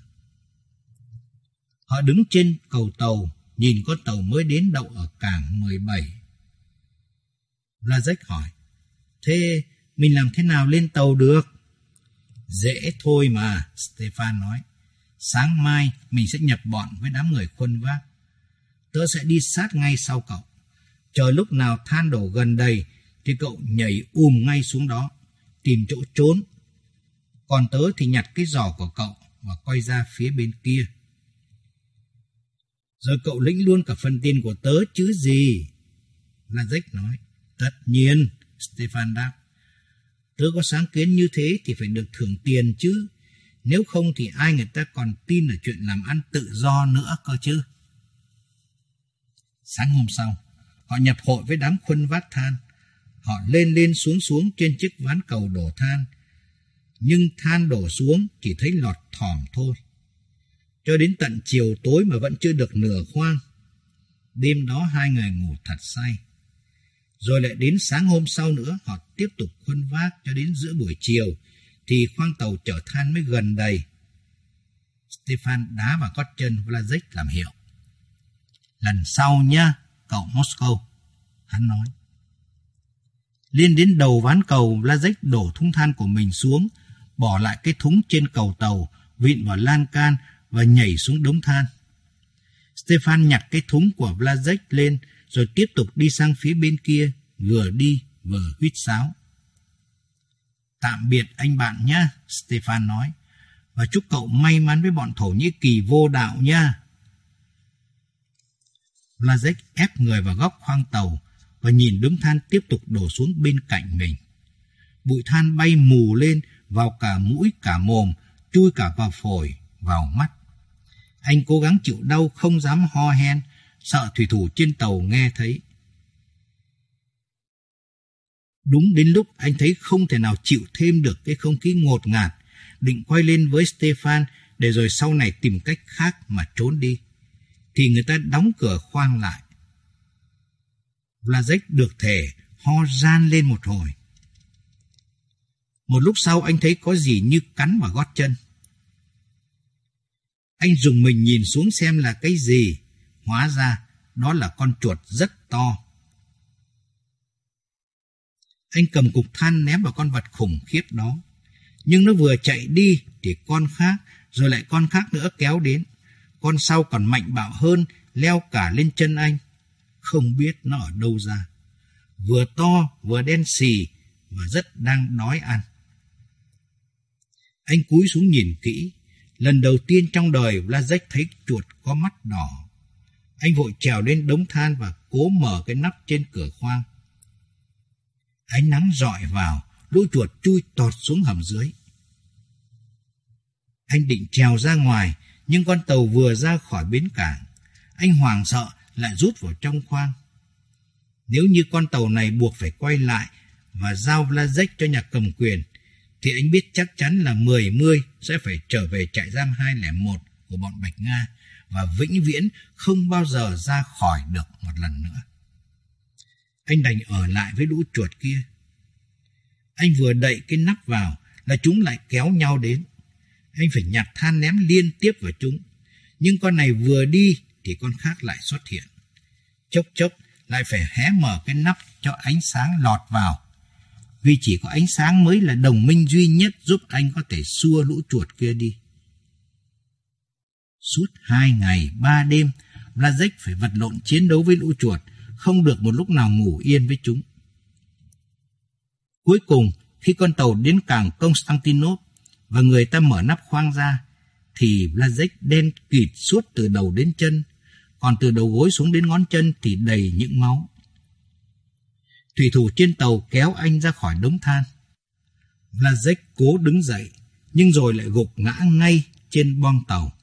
Họ đứng trên cầu tàu, nhìn con tàu mới đến đậu ở cảng 17. Blazek hỏi, thế mình làm thế nào lên tàu được? Dễ thôi mà, Stefan nói. Sáng mai mình sẽ nhập bọn với đám người khuân vác. Tớ sẽ đi sát ngay sau cậu. Chờ lúc nào than đổ gần đầy thì cậu nhảy ngay xuống đó, tìm chỗ trốn. Còn tớ thì nhặt cái giỏ của cậu và quay ra phía bên kia. Rồi cậu lĩnh luôn cả phần tiền của tớ chứ gì? Blazek nói. Tất nhiên, Stefan đáp. Tớ có sáng kiến như thế thì phải được thưởng tiền chứ. Nếu không thì ai người ta còn tin là chuyện làm ăn tự do nữa cơ chứ. Sáng hôm sau, họ nhập hội với đám khuân vác than. Họ lên xuống trên chiếc ván cầu đổ than. Nhưng than đổ xuống chỉ thấy lọt thỏm thôi. Cho đến tận chiều tối mà vẫn chưa được nửa khoang. Đêm đó hai người ngủ thật say. Rồi lại đến sáng hôm sau nữa họ tiếp tục khuân vác cho đến giữa buổi chiều thì khoang tàu chở than mới gần đầy. Stefan đá vào gót chân Blazek làm hiệu. Lần sau nhá, cậu Moscow, hắn nói. Lên đến đầu ván cầu, Blazek đổ thúng than của mình xuống, bỏ lại cái thúng trên cầu tàu, vịn vào lan can và nhảy xuống đống than. Stefan nhặt cái thúng của Blazek lên rồi tiếp tục đi sang phía bên kia, vừa đi vừa huýt sáo. Tạm biệt anh bạn nhé, Stefan nói, và chúc cậu may mắn với bọn Thổ Nhĩ Kỳ vô đạo nha. Blazek ép người vào góc khoang tàu và nhìn đống than tiếp tục đổ xuống bên cạnh mình. Bụi than bay mù lên, vào cả mũi cả mồm, chui cả vào phổi, vào mắt. Anh cố gắng chịu đau không dám ho hen, sợ thủy thủ trên tàu nghe thấy. Đúng đến lúc anh thấy không thể nào chịu thêm được cái không khí ngột ngạt, định quay lên với Stefan để rồi sau này tìm cách khác mà trốn đi, thì người ta đóng cửa khoang lại. Blazek được thể ho ran lên một hồi. Một lúc sau anh thấy có gì như cắn vào gót chân. Anh rùng mình nhìn xuống xem là cái gì. Hóa ra đó là con chuột rất to. Anh cầm cục than ném vào con vật khủng khiếp đó. Nhưng nó vừa chạy đi thì con khác, rồi lại con khác nữa kéo đến. Con sau còn mạnh bạo hơn, leo cả lên chân anh. Không biết nó ở đâu ra. Vừa to, vừa đen xì, và rất đang đói ăn. Anh cúi xuống nhìn kỹ. Lần đầu tiên trong đời Blazek thấy chuột có mắt đỏ. Anh vội trèo lên đống than và cố mở cái nắp trên cửa khoang. Ánh nắng rọi vào, lũ chuột chui tọt xuống hầm dưới. Anh định trèo ra ngoài, nhưng con tàu vừa ra khỏi bến cảng. Anh hoảng sợ lại rút vào trong khoang. Nếu như con tàu này buộc phải quay lại và giao Blazek cho nhà cầm quyền, thì anh biết chắc chắn là 10 sẽ phải trở về trại giam 201 của bọn Bạch Nga và vĩnh viễn không bao giờ ra khỏi được một lần nữa. Anh đành ở lại với lũ chuột kia. Anh vừa đậy cái nắp vào là chúng lại kéo nhau đến. Anh phải nhặt than ném liên tiếp vào chúng. Nhưng con này vừa đi thì con khác lại xuất hiện. Chốc chốc lại phải hé mở cái nắp cho ánh sáng lọt vào. Vì chỉ có ánh sáng mới là đồng minh duy nhất giúp anh có thể xua lũ chuột kia đi. Suốt 2 ngày 3 đêm, Blazek phải vật lộn chiến đấu với lũ chuột, không được một lúc nào ngủ yên với chúng. Cuối cùng, khi con tàu đến cảng Constantinople và người ta mở nắp khoang ra, thì Blazek đen kịt suốt từ đầu đến chân, còn từ đầu gối xuống đến ngón chân thì đầy những máu. Thủy thủ trên tàu kéo anh ra khỏi đống than. Blazek cố đứng dậy, nhưng rồi lại gục ngã ngay trên boong tàu.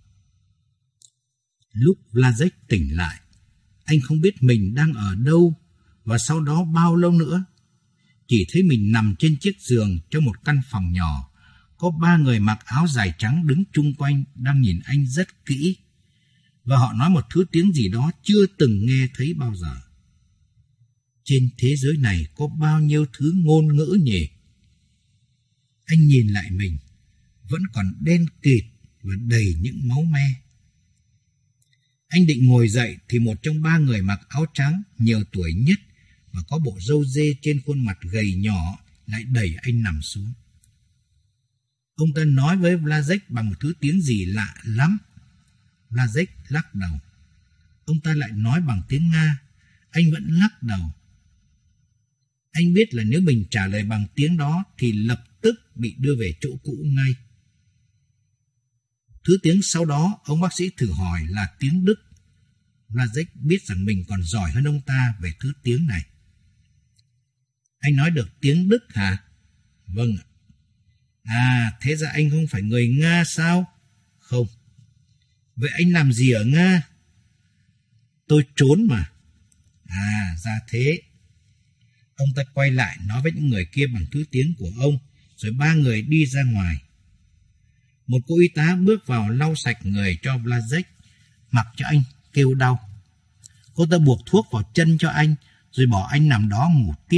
Lúc Blazek tỉnh lại, anh không biết mình đang ở đâu và sau đó bao lâu nữa. Chỉ thấy mình nằm trên chiếc giường trong một căn phòng nhỏ. Có 3 người mặc áo dài trắng đứng chung quanh đang nhìn anh rất kỹ. Và họ nói một thứ tiếng gì đó chưa từng nghe thấy bao giờ. Trên thế giới này có bao nhiêu thứ ngôn ngữ nhỉ? Anh nhìn lại mình, vẫn còn đen kịt và đầy những máu me. Anh định ngồi dậy thì một trong 3 người mặc áo trắng nhiều tuổi nhất và có bộ râu dê trên khuôn mặt gầy nhỏ lại đẩy anh nằm xuống. Ông ta nói với Blazek bằng một thứ tiếng gì lạ lắm. Blazek lắc đầu. Ông ta lại nói bằng tiếng Nga. Anh vẫn lắc đầu. Anh biết là nếu mình trả lời bằng tiếng đó thì lập tức bị đưa về chỗ cũ ngay. Thứ tiếng sau đó ông bác sĩ thử hỏi là tiếng Đức. Blazek biết rằng mình còn giỏi hơn ông ta về thứ tiếng này. Anh nói được tiếng Đức hả? Vâng ạ. À, thế ra anh không phải người Nga sao? Không. Vậy anh làm gì ở Nga? Tôi trốn mà. À, ra thế. Ông ta quay lại nói với những người kia bằng thứ tiếng của ông, rồi 3 người đi ra ngoài. Một cô y tá bước vào lau sạch người cho Blazek, mặc cho anh kêu đau. Cô ta buộc thuốc vào chân cho anh, rồi bỏ anh nằm đó ngủ tiếp.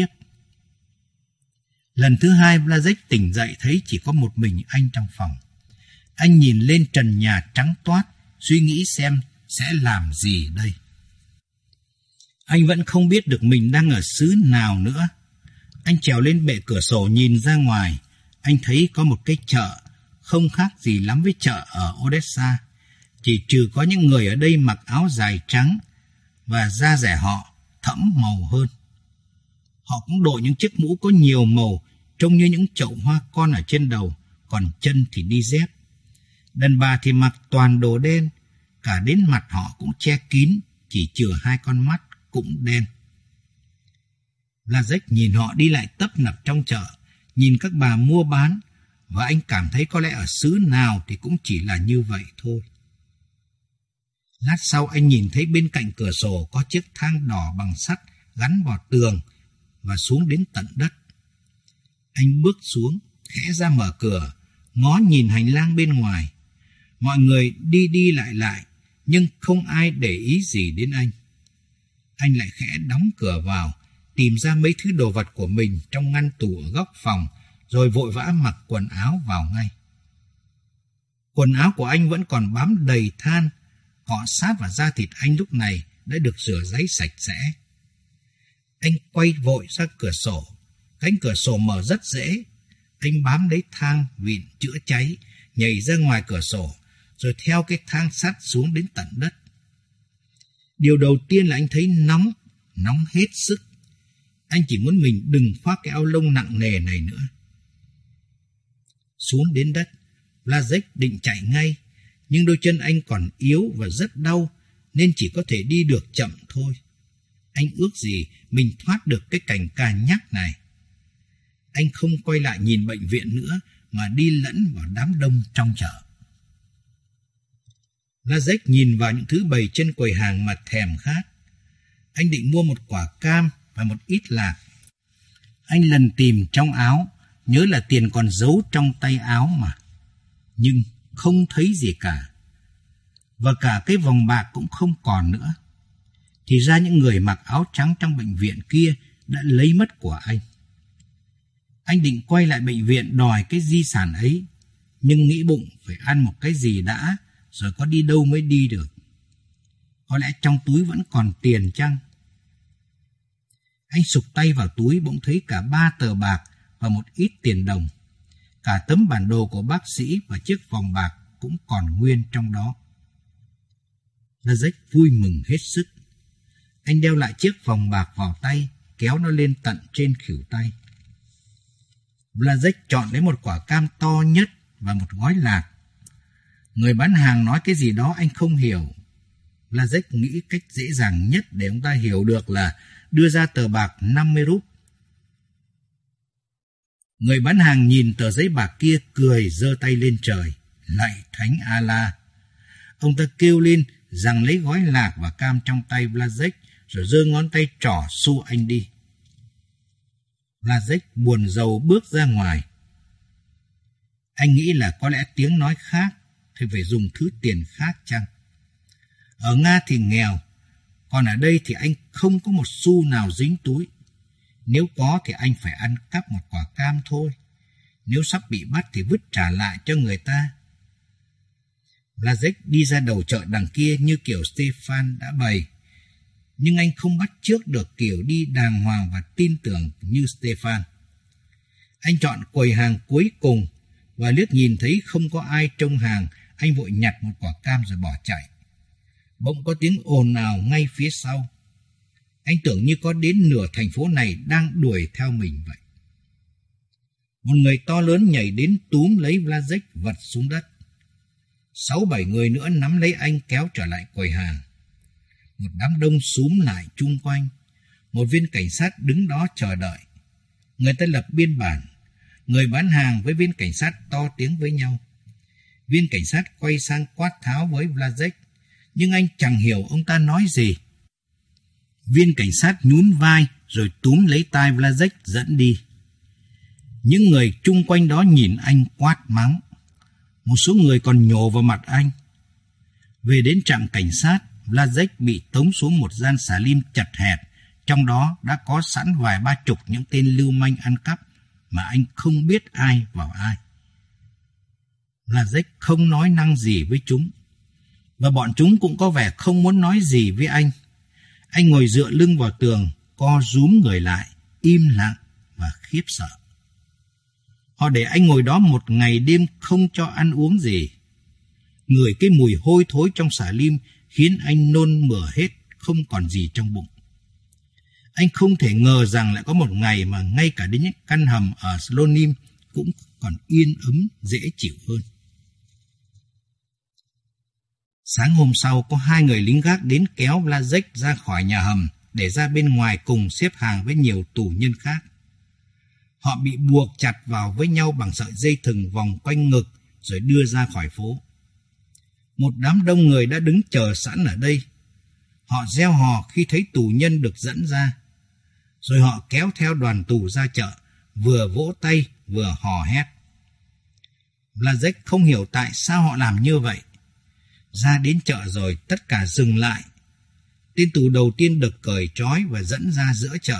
Lần thứ 2 Blazek tỉnh dậy thấy chỉ có một mình anh trong phòng. Anh nhìn lên trần nhà trắng toát, suy nghĩ xem sẽ làm gì đây. Anh vẫn không biết được mình đang ở xứ nào nữa. Anh trèo lên bệ cửa sổ nhìn ra ngoài. Anh thấy có một cái chợ, không khác gì lắm với chợ ở Odessa. Chỉ trừ có những người ở đây mặc áo dài trắng và da dẻ họ thẫm màu hơn. Họ cũng đội những chiếc mũ có nhiều màu, trông như những chậu hoa con ở trên đầu, còn chân thì đi dép. Đàn bà thì mặc toàn đồ đen, cả đến mặt họ cũng che kín, chỉ chừa 2 con mắt cũng đen. Blazek nhìn họ đi lại tấp nập trong chợ, nhìn các bà mua bán, và anh cảm thấy có lẽ ở xứ nào thì cũng chỉ là như vậy thôi. Lát sau anh nhìn thấy bên cạnh cửa sổ có chiếc thang đỏ bằng sắt gắn vào tường và xuống đến tận đất. Anh bước xuống, khẽ ra mở cửa, ngó nhìn hành lang bên ngoài. Mọi người đi đi lại, nhưng không ai để ý gì đến anh. Anh lại khẽ đóng cửa vào, tìm ra mấy thứ đồ vật của mình trong ngăn tủ ở góc phòng, rồi vội vã mặc quần áo vào ngay. Quần áo của anh vẫn còn bám đầy than, cọ sát vào da thịt anh lúc này đã được rửa ráy sạch sẽ. Anh quay vội ra cửa sổ, cánh cửa sổ mở rất dễ. Anh bám lấy thang vịn chữa cháy, nhảy ra ngoài cửa sổ, rồi theo cái thang sắt xuống đến tận đất. Điều đầu tiên là anh thấy nóng hết sức. Anh chỉ muốn mình đừng khoác cái áo lông nặng nề này nữa. Xuống đến đất, Blazek định chạy ngay, nhưng đôi chân anh còn yếu và rất đau, nên chỉ có thể đi được chậm thôi. Anh ước gì mình thoát được cái cảnh cà nhắc này. Anh không quay lại nhìn bệnh viện nữa, mà đi lẫn vào đám đông trong chợ. Blazek nhìn vào những thứ bày trên quầy hàng mà thèm khát. Anh định mua một quả cam và một ít lạc. Anh lần tìm trong áo, nhớ là tiền còn giấu trong tay áo mà. Nhưng không thấy gì cả. Và cả cái vòng bạc cũng không còn nữa. Thì ra những người mặc áo trắng trong bệnh viện kia đã lấy mất của anh. Anh định quay lại bệnh viện đòi cái di sản ấy, nhưng nghĩ bụng phải ăn một cái gì đã, rồi có đi đâu mới đi được. Có lẽ trong túi vẫn còn tiền chăng? Anh sục tay vào túi bỗng thấy cả 3 tờ bạc và một ít tiền đồng. Cả tấm bản đồ của bác sĩ và chiếc vòng bạc cũng còn nguyên trong đó. Blazek vui mừng hết sức. Anh đeo lại chiếc vòng bạc vào tay, kéo nó lên tận trên khuỷu tay. Blazek chọn lấy một quả cam to nhất và một gói lạc. Người bán hàng nói cái gì đó anh không hiểu. Blazek nghĩ cách dễ dàng nhất để ông ta hiểu được là đưa ra tờ bạc 50 rúp. Người bán hàng nhìn tờ giấy bạc kia cười giơ tay lên trời. Lạy Thánh Allah! Ông ta kêu lên rằng lấy gói lạc và cam trong tay Blazek, rồi giơ ngón tay trỏ xua anh đi. Blazek buồn rầu bước ra ngoài. Anh nghĩ là có lẽ tiếng nói khác, thì phải dùng thứ tiền khác chăng? Ở Nga thì nghèo, còn ở đây thì anh không có một xu nào dính túi. Nếu có thì anh phải ăn cắp một quả cam thôi. Nếu sắp bị bắt thì vứt trả lại cho người ta. Blazek đi ra đầu chợ đằng kia như kiểu Stefan đã bày. Nhưng anh không bắt chước được kiểu đi đàng hoàng và tin tưởng như Stefan. Anh chọn quầy hàng cuối cùng và liếc nhìn thấy không có ai trông hàng, anh vội nhặt một quả cam rồi bỏ chạy. Bỗng có tiếng ồn ào ngay phía sau. Anh tưởng như có đến nửa thành phố này đang đuổi theo mình vậy. Một người to lớn nhảy đến túm lấy Blazek vật xuống đất. 6-7 người nữa nắm lấy anh kéo trở lại quầy hàng. Một đám đông xúm lại chung quanh. Một viên cảnh sát đứng đó chờ đợi. Người ta lập biên bản. Người bán hàng với viên cảnh sát to tiếng với nhau. Viên cảnh sát quay sang quát tháo với Blazek, nhưng anh chẳng hiểu ông ta nói gì. Viên cảnh sát nhún vai rồi túm lấy tay Blazek dẫn đi. Những người chung quanh đó nhìn anh quát mắng. Một số người còn nhổ vào mặt anh. Về đến trạm cảnh sát, Blazek bị tống xuống một gian xà lim chật hẹp. Trong đó đã có sẵn vài 30 những tên lưu manh ăn cắp mà anh không biết ai vào ai. Blazek không nói năng gì với chúng, và bọn chúng cũng có vẻ không muốn nói gì với anh. Anh ngồi dựa lưng vào tường, co rúm người lại, im lặng và khiếp sợ. Họ để anh ngồi đó một ngày đêm không cho ăn uống gì. Ngửi cái mùi hôi thối trong xà lim khiến anh nôn mửa hết, không còn gì trong bụng. Anh không thể ngờ rằng lại có một ngày mà ngay cả đến những căn hầm ở Slonim cũng còn yên ấm, dễ chịu hơn. Sáng hôm sau, có 2 người lính gác đến kéo Blazek ra khỏi nhà hầm để ra bên ngoài cùng xếp hàng với nhiều tù nhân khác. Họ bị buộc chặt vào với nhau bằng sợi dây thừng vòng quanh ngực rồi đưa ra khỏi phố. Một đám đông người đã đứng chờ sẵn ở đây. Họ reo hò khi thấy tù nhân được dẫn ra. Rồi họ kéo theo đoàn tù ra chợ, vừa vỗ tay vừa hò hét. Blazek không hiểu tại sao họ làm như vậy. Ra đến chợ rồi tất cả dừng lại. Tên tù đầu tiên được cởi trói và dẫn ra giữa chợ.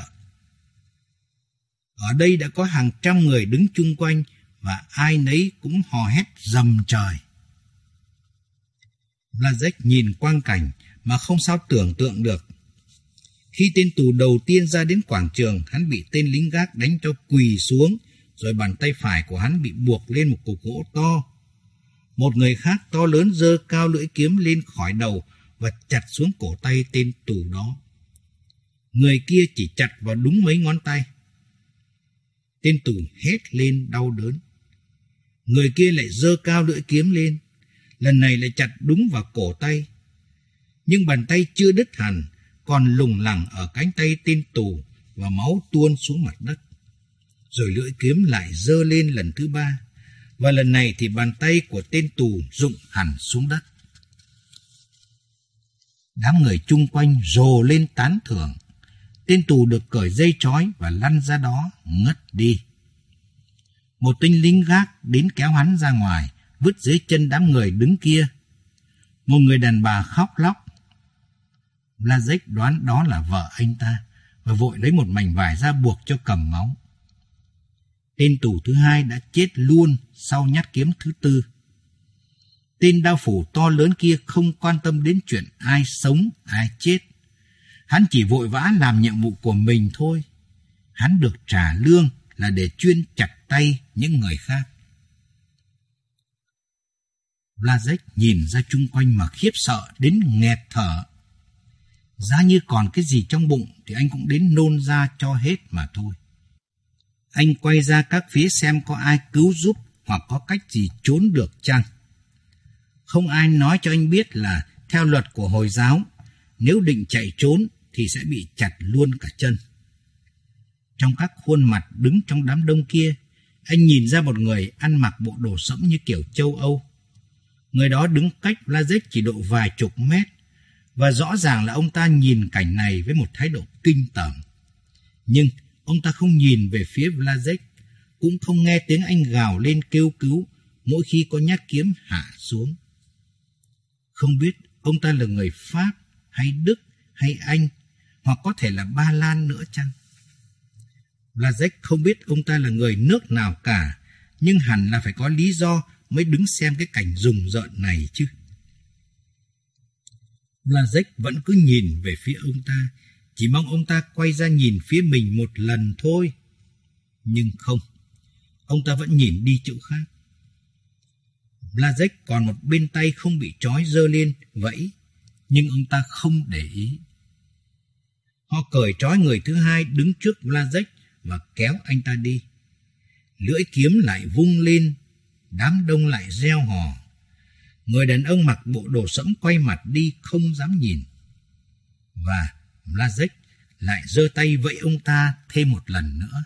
Ở đây đã có hàng trăm người đứng chung quanh và ai nấy cũng hò hét rầm trời. Blazek nhìn quang cảnh mà không sao tưởng tượng được. Khi tên tù đầu tiên ra đến quảng trường, hắn bị tên lính gác đánh cho quỳ xuống, rồi bàn tay phải của hắn bị buộc lên một cục gỗ to. Một người khác to lớn giơ cao lưỡi kiếm lên khỏi đầu và chặt xuống cổ tay tên tù đó. Người kia chỉ chặt vào đúng mấy ngón tay. Tên tù hét lên đau đớn. Người kia lại giơ cao lưỡi kiếm lên, lần này lại chặt đúng vào cổ tay. Nhưng bàn tay chưa đứt hẳn, còn lủng lẳng ở cánh tay tên tù và máu tuôn xuống mặt đất. Rồi lưỡi kiếm lại giơ lên lần thứ ba, và lần này thì bàn tay của tên tù rụng hẳn xuống đất. Đám người chung quanh rồ lên tán thưởng. Tên tù được cởi dây trói và lăn ra đó ngất đi. Một tên lính gác đến kéo hắn ra ngoài, vứt dưới chân đám người đứng kia. Một người đàn bà khóc lóc. Blazek đoán đó là vợ anh ta và vội lấy một mảnh vải ra buộc cho cầm máu. Tên tù thứ hai đã chết luôn sau nhát kiếm thứ tư. Tên đao phủ to lớn kia không quan tâm đến chuyện ai sống, ai chết. Hắn chỉ vội vã làm nhiệm vụ của mình thôi. Hắn được trả lương là để chuyên chặt tay những người khác. Blazek nhìn ra chung quanh mà khiếp sợ đến nghẹt thở. Giá như còn cái gì trong bụng thì anh cũng đến nôn ra cho hết mà thôi. Anh quay ra các phía xem có ai cứu giúp hoặc có cách gì trốn được chăng. Không ai nói cho anh biết là theo luật của Hồi giáo, nếu định chạy trốn thì sẽ bị chặt luôn cả chân. Trong các khuôn mặt đứng trong đám đông kia, anh nhìn ra một người ăn mặc bộ đồ sẫm như kiểu châu Âu. Người đó đứng cách Blazek chỉ độ vài chục mét, và rõ ràng là ông ta nhìn cảnh này với một thái độ kinh tởm. Nhưng ông ta không nhìn về phía Blazek, cũng không nghe tiếng anh gào lên kêu cứu mỗi khi có nhát kiếm hạ xuống. Không biết ông ta là người Pháp hay Đức hay Anh, hoặc có thể là Ba Lan nữa chăng? Blazek không biết ông ta là người nước nào cả, nhưng hẳn là phải có lý do mới đứng xem cái cảnh rùng rợn này chứ. Blazek vẫn cứ nhìn về phía ông ta, chỉ mong ông ta quay ra nhìn phía mình một lần thôi. Nhưng không, ông ta vẫn nhìn đi chỗ khác. Blazek còn một bên tay không bị trói giơ lên, vẫy, nhưng ông ta không để ý. Họ cởi trói người thứ hai đứng trước Blazek và kéo anh ta đi. Lưỡi kiếm lại vung lên, đám đông lại reo hò. Người đàn ông mặc bộ đồ sẫm quay mặt đi không dám nhìn. Và Blazek lại giơ tay vẫy ông ta thêm một lần nữa.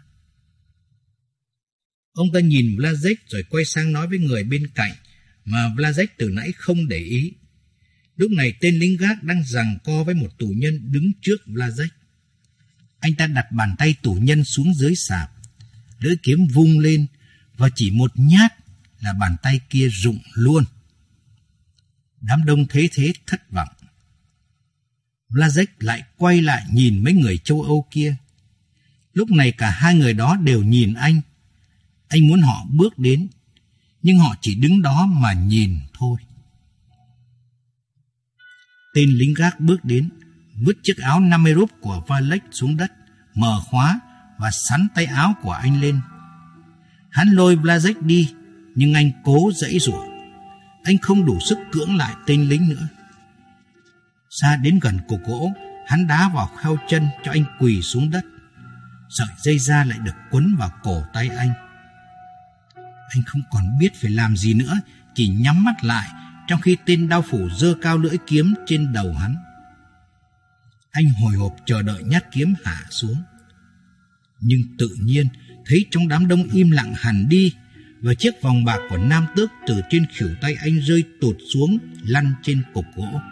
Ông ta nhìn Blazek rồi quay sang nói với người bên cạnh mà Blazek từ nãy không để ý. Lúc này tên lính gác đang giằng co với một tù nhân đứng trước Blazek. Anh ta đặt bàn tay tù nhân xuống dưới sạp, lưỡi kiếm vung lên và chỉ một nhát là bàn tay kia rụng luôn. Đám đông thấy thế thất vọng. Blazek lại quay lại nhìn mấy người châu Âu kia. Lúc này cả hai người đó đều nhìn anh. Anh muốn họ bước đến, nhưng họ chỉ đứng đó mà nhìn thôi. Tên lính gác bước đến, vứt chiếc áo 50 rúp của Valek xuống đất, mở khóa và xắn tay áo của anh lên. Hắn lôi Blazek đi, nhưng anh cố giãy giụa. Anh không đủ sức cưỡng lại tên lính nữa. Xa đến gần cột gỗ, hắn đá vào kheo chân cho anh quỳ xuống đất. Sợi dây da lại được quấn vào cổ tay anh. Anh không còn biết phải làm gì nữa, chỉ nhắm mắt lại trong khi tên đao phủ giơ cao lưỡi kiếm trên đầu hắn. Anh hồi hộp chờ đợi nhát kiếm hạ xuống. Nhưng tự nhiên thấy trong đám đông im lặng hẳn đi, và chiếc vòng bạc của nam tước từ trên khuỷu tay anh rơi tụt xuống, lăn trên cục gỗ.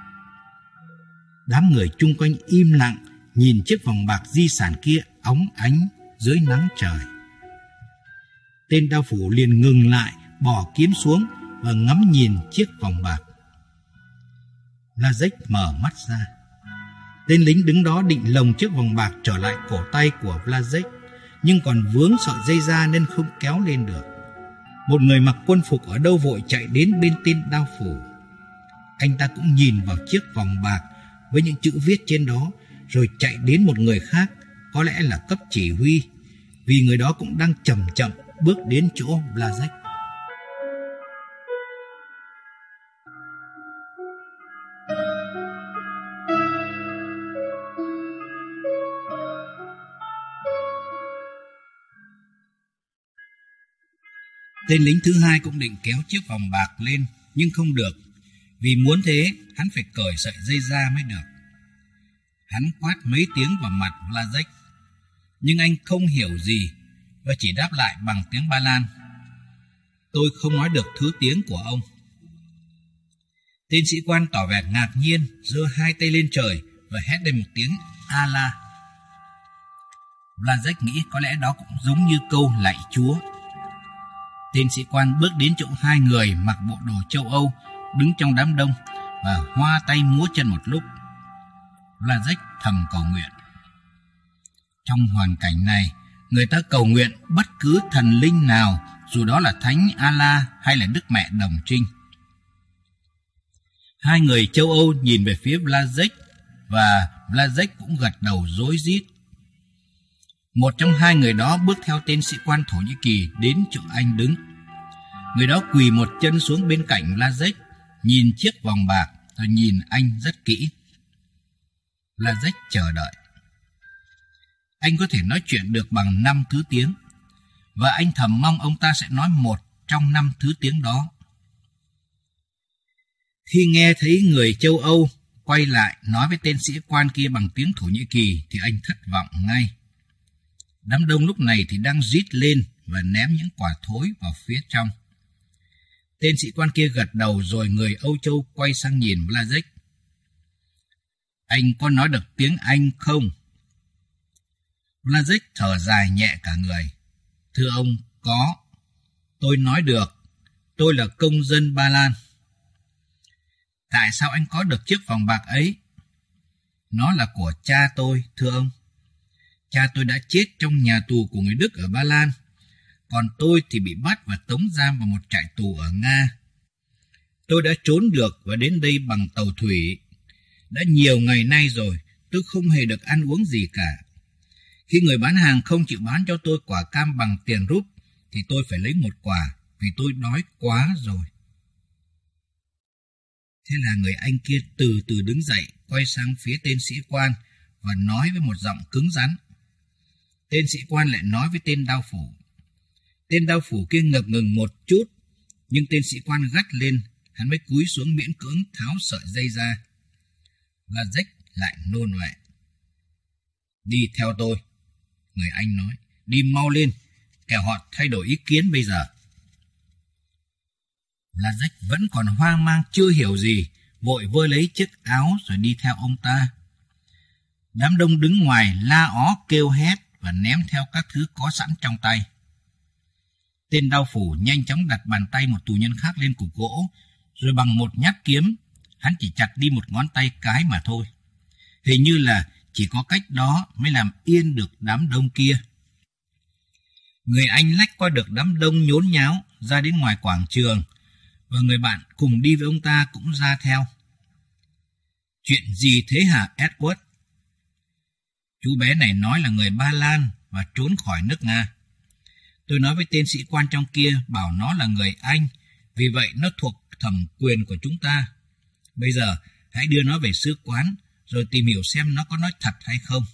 Đám người chung quanh im lặng nhìn chiếc vòng bạc di sản kia óng ánh dưới nắng trời. Tên đao phủ liền ngừng lại, bỏ kiếm xuống và ngắm nhìn chiếc vòng bạc. Blazek mở mắt ra. Tên lính đứng đó định lồng chiếc vòng bạc trở lại cổ tay của Blazek, nhưng còn vướng sợi dây ra nên không kéo lên được. Một người mặc quân phục ở đâu vội chạy đến bên tên đao phủ. Anh ta cũng nhìn vào chiếc vòng bạc với những chữ viết trên đó, rồi chạy đến một người khác, có lẽ là cấp chỉ huy, vì người đó cũng đang chậm chậm bước đến chỗ Blazek. Tên lính thứ hai cũng định kéo chiếc vòng bạc lên, nhưng không được. Vì muốn thế, hắn phải cởi sợi dây ra mới được. Hắn quát mấy tiếng vào mặt Blazek, nhưng anh không hiểu gì và chỉ đáp lại bằng tiếng Ba Lan: "Tôi không nói được thứ tiếng của ông." Tên sĩ quan tỏ vẻ ngạc nhiên, giơ hai tay lên trời và hét lên một tiếng Allah. Blazek nghĩ có lẽ đó cũng giống như câu lạy Chúa. Tên sĩ quan bước đến chỗ hai người mặc bộ đồ châu Âu đứng trong đám đông và hoa tay múa chân một lúc. Blazek thầm cầu nguyện. Trong hoàn cảnh này, người ta cầu nguyện bất cứ thần linh nào, dù đó là Thánh Allah hay là Đức Mẹ Đồng Trinh. Hai người châu Âu nhìn về phía Blazek và Blazek cũng gật đầu rối rít. Một trong hai người đó bước theo tên sĩ quan Thổ Nhĩ Kỳ đến chỗ anh đứng. Người đó quỳ một chân xuống bên cạnh Blazek, nhìn chiếc vòng bạc rồi nhìn anh rất kỹ. Blazek chờ đợi. Anh có thể nói chuyện được bằng 5 thứ tiếng, và anh thầm mong ông ta sẽ nói một trong 5 thứ tiếng đó. Khi nghe thấy người châu Âu quay lại nói với tên sĩ quan kia bằng tiếng Thổ Nhĩ Kỳ thì anh thất vọng ngay. Đám đông lúc này thì đang rít lên và ném những quả thối vào phía trong. Tên sĩ quan kia gật đầu rồi người Âu Châu quay sang nhìn Blazek. "Anh có nói được tiếng Anh không?" Blazek thở dài nhẹ cả người. "Thưa ông, có. Tôi nói được. Tôi là công dân Ba Lan." "Tại sao anh có được chiếc vòng bạc ấy?" "Nó là của cha tôi, thưa ông. Cha tôi đã chết trong nhà tù của người Đức ở Ba Lan, còn tôi thì bị bắt và tống giam vào một trại tù ở Nga. Tôi đã trốn được và đến đây bằng tàu thủy. Đã nhiều ngày nay rồi, tôi không hề được ăn uống gì cả. Khi người bán hàng không chịu bán cho tôi quả cam bằng tiền rúp, thì tôi phải lấy một quả, vì tôi đói quá rồi." Thế là người Anh kia từ từ đứng dậy, quay sang phía tên sĩ quan và nói với một giọng cứng rắn. Tên sĩ quan lại nói với tên đao phủ. Tên đao phủ kia ngập ngừng một chút, nhưng tên sĩ quan gắt lên, hắn mới cúi xuống miễn cưỡng tháo sợi dây ra. Blazek lại nôn ọe. "Đi theo tôi," người Anh nói. "Đi mau lên, kẻo họ thay đổi ý kiến bây giờ." Blazek vẫn còn hoang mang chưa hiểu gì, vội vơ lấy chiếc áo rồi đi theo ông ta. Đám đông đứng ngoài la ó kêu hét và ném theo các thứ có sẵn trong tay. Tên đao phủ nhanh chóng đặt bàn tay một tù nhân khác lên cục gỗ, rồi bằng một nhát kiếm, hắn chỉ chặt đi một ngón tay cái mà thôi. Hình như là chỉ có cách đó mới làm yên được đám đông kia. Người Anh lách qua được đám đông nhốn nháo ra đến ngoài quảng trường, và người bạn cùng đi với ông ta cũng ra theo. "Chuyện gì thế hả Edward?" Chú bé này nói là người Ba Lan và trốn khỏi nước Nga. Tôi nói với tên sĩ quan trong kia bảo nó là người Anh, vì vậy nó thuộc thẩm quyền của chúng ta. Bây giờ hãy đưa nó về sứ quán rồi tìm hiểu xem nó có nói thật hay không.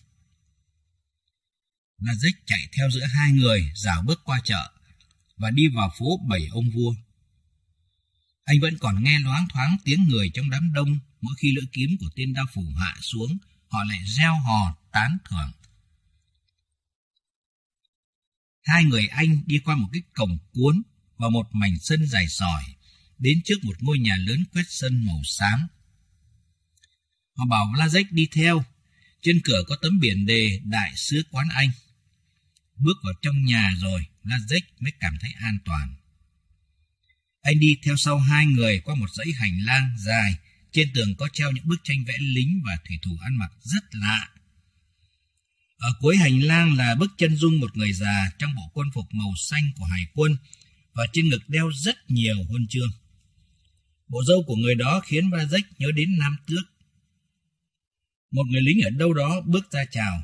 Blazek chạy theo giữa hai người, rảo bước qua chợ và đi vào phố Bảy Ông Vua. Anh vẫn còn nghe loáng thoáng tiếng người trong đám đông mỗi khi lưỡi kiếm của tên đao phủ hạ xuống, họ lại reo hò tán thưởng. Hai người Anh đi qua một cái cổng cuốn vào một mảnh sân dài sỏi, đến trước một ngôi nhà lớn quét sân màu xám. Họ bảo Blazek đi theo. Trên cửa có tấm biển đề Đại sứ quán Anh. Bước vào trong nhà rồi, Blazek mới cảm thấy an toàn. Anh đi theo sau hai người qua một dãy hành lang dài. Trên tường có treo những bức tranh vẽ lính và thủy thủ ăn mặc rất lạ. Ở cuối hành lang là bức chân dung một người già trong bộ quân phục màu xanh của hải quân và trên ngực đeo rất nhiều huân chương. Bộ râu của người đó khiến Blazek nhớ đến Nam Tước. Một người lính ở đâu đó bước ra chào.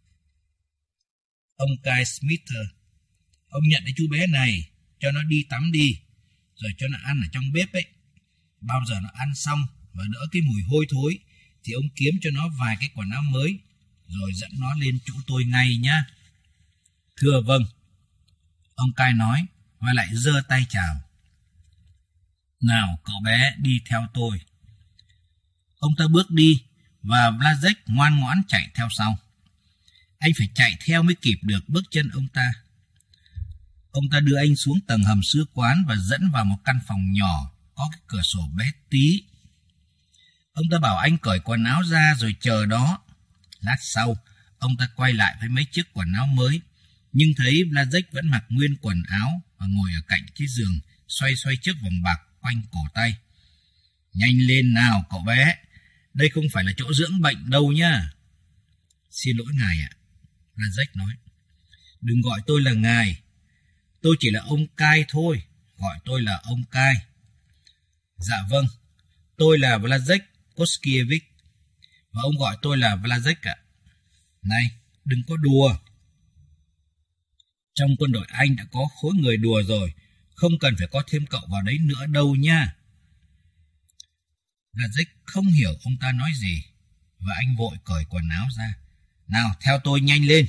Ông Kyle Smither, ông nhận cái chú bé này, cho nó đi tắm đi, rồi cho nó ăn ở trong bếp ấy. Bao giờ nó ăn xong và đỡ cái mùi hôi thối, thì ông kiếm cho nó vài cái quần áo mới, rồi dẫn nó lên chỗ tôi ngay nhá. Thưa vâng, ông Kyle nói, và lại giơ tay chào. Nào cậu bé, đi theo tôi. Ông ta bước đi, và Blazek ngoan ngoãn chạy theo sau. Anh phải chạy theo mới kịp được bước chân ông ta. Ông ta đưa anh xuống tầng hầm sứ quán và dẫn vào một căn phòng nhỏ, có cái cửa sổ bé tí. Ông ta bảo anh cởi quần áo ra rồi chờ đó. Lát sau, ông ta quay lại với mấy chiếc quần áo mới, nhưng thấy Blazek vẫn mặc nguyên quần áo và ngồi ở cạnh cái giường, xoay xoay chiếc vòng bạc quanh cổ tay. Nhanh lên nào cậu bé, đây không phải là chỗ dưỡng bệnh đâu nhá. Xin lỗi ngài ạ, Blazek nói. Đừng gọi tôi là ngài, tôi chỉ là ông Kyle thôi, gọi tôi là ông Kyle. Dạ vâng, tôi là Blazek Koskiewicz, và ông gọi tôi là Blazek ạ. Này, đừng có đùa. Trong quân đội Anh đã có khối người đùa rồi, không cần phải có thêm cậu vào đấy nữa đâu nha. Blazek không hiểu ông ta nói gì, và anh vội cởi quần áo ra. Nào, theo tôi nhanh lên.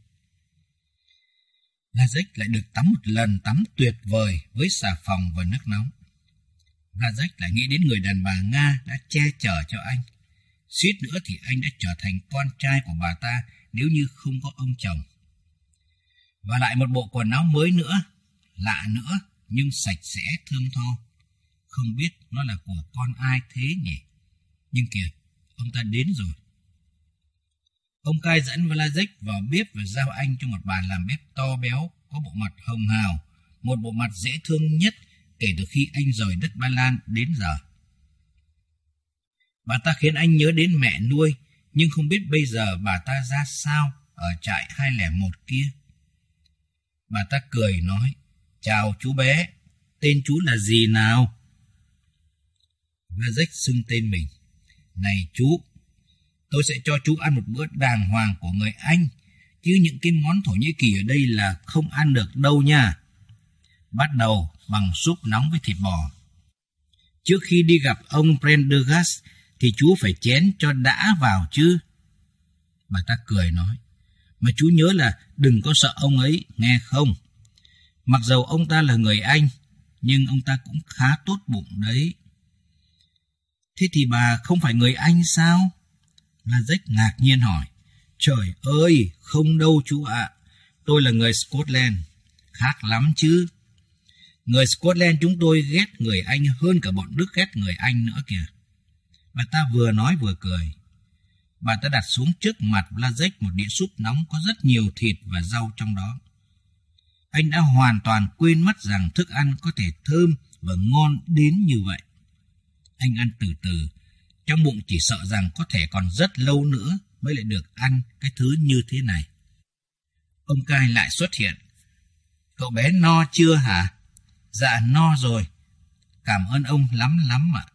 Blazek lại được tắm một lần tắm tuyệt vời với xà phòng và nước nóng. Blazek lại nghĩ đến người đàn bà Nga đã che chở cho anh. Suýt nữa thì anh đã trở thành con trai của bà ta nếu như không có ông chồng. Và lại một bộ quần áo mới nữa, lạ nữa, nhưng sạch sẽ thơm tho. Không biết nó là của con ai thế nhỉ? Nhưng kìa, ông ta đến rồi. Ông Kyle dẫn Blazek vào bếp và giao anh cho một bà làm bếp to béo, có bộ mặt hồng hào, một bộ mặt dễ thương nhất kể từ khi anh rời đất Ba Lan đến giờ. Bà ta khiến anh nhớ đến mẹ nuôi, nhưng không biết bây giờ bà ta ra sao ở trại 201 kia. Bà ta cười nói, chào chú bé, tên chú là gì nào? Blazek xưng tên mình. Này chú, tôi sẽ cho chú ăn một bữa đàng hoàng của người Anh, chứ những cái món Thổ Nhĩ Kỳ ở đây là không ăn được đâu nha. Bắt đầu bằng súp nóng với thịt bò. Trước khi đi gặp ông Prendergast thì chú phải chén cho đã vào chứ. Bà ta cười nói, mà chú nhớ là đừng có sợ ông ấy, nghe không? Mặc dầu ông ta là người Anh, nhưng ông ta cũng khá tốt bụng đấy. Thế thì bà không phải người Anh sao? Blazek ngạc nhiên hỏi. Trời ơi, không đâu chú ạ. Tôi là người Scotland. Khác lắm chứ. Người Scotland chúng tôi ghét người Anh hơn cả bọn Đức ghét người Anh nữa kìa. Bà ta vừa nói vừa cười. Bà ta đặt xuống trước mặt Blazek một đĩa súp nóng có rất nhiều thịt và rau trong đó. Anh đã hoàn toàn quên mất rằng thức ăn có thể thơm và ngon đến như vậy. Anh ăn từ từ, trong bụng chỉ sợ rằng có thể còn rất lâu nữa mới lại được ăn cái thứ như thế này. Ông Kyle lại xuất hiện. Cậu bé no chưa hả? Dạ no rồi. Cảm ơn ông lắm lắm ạ.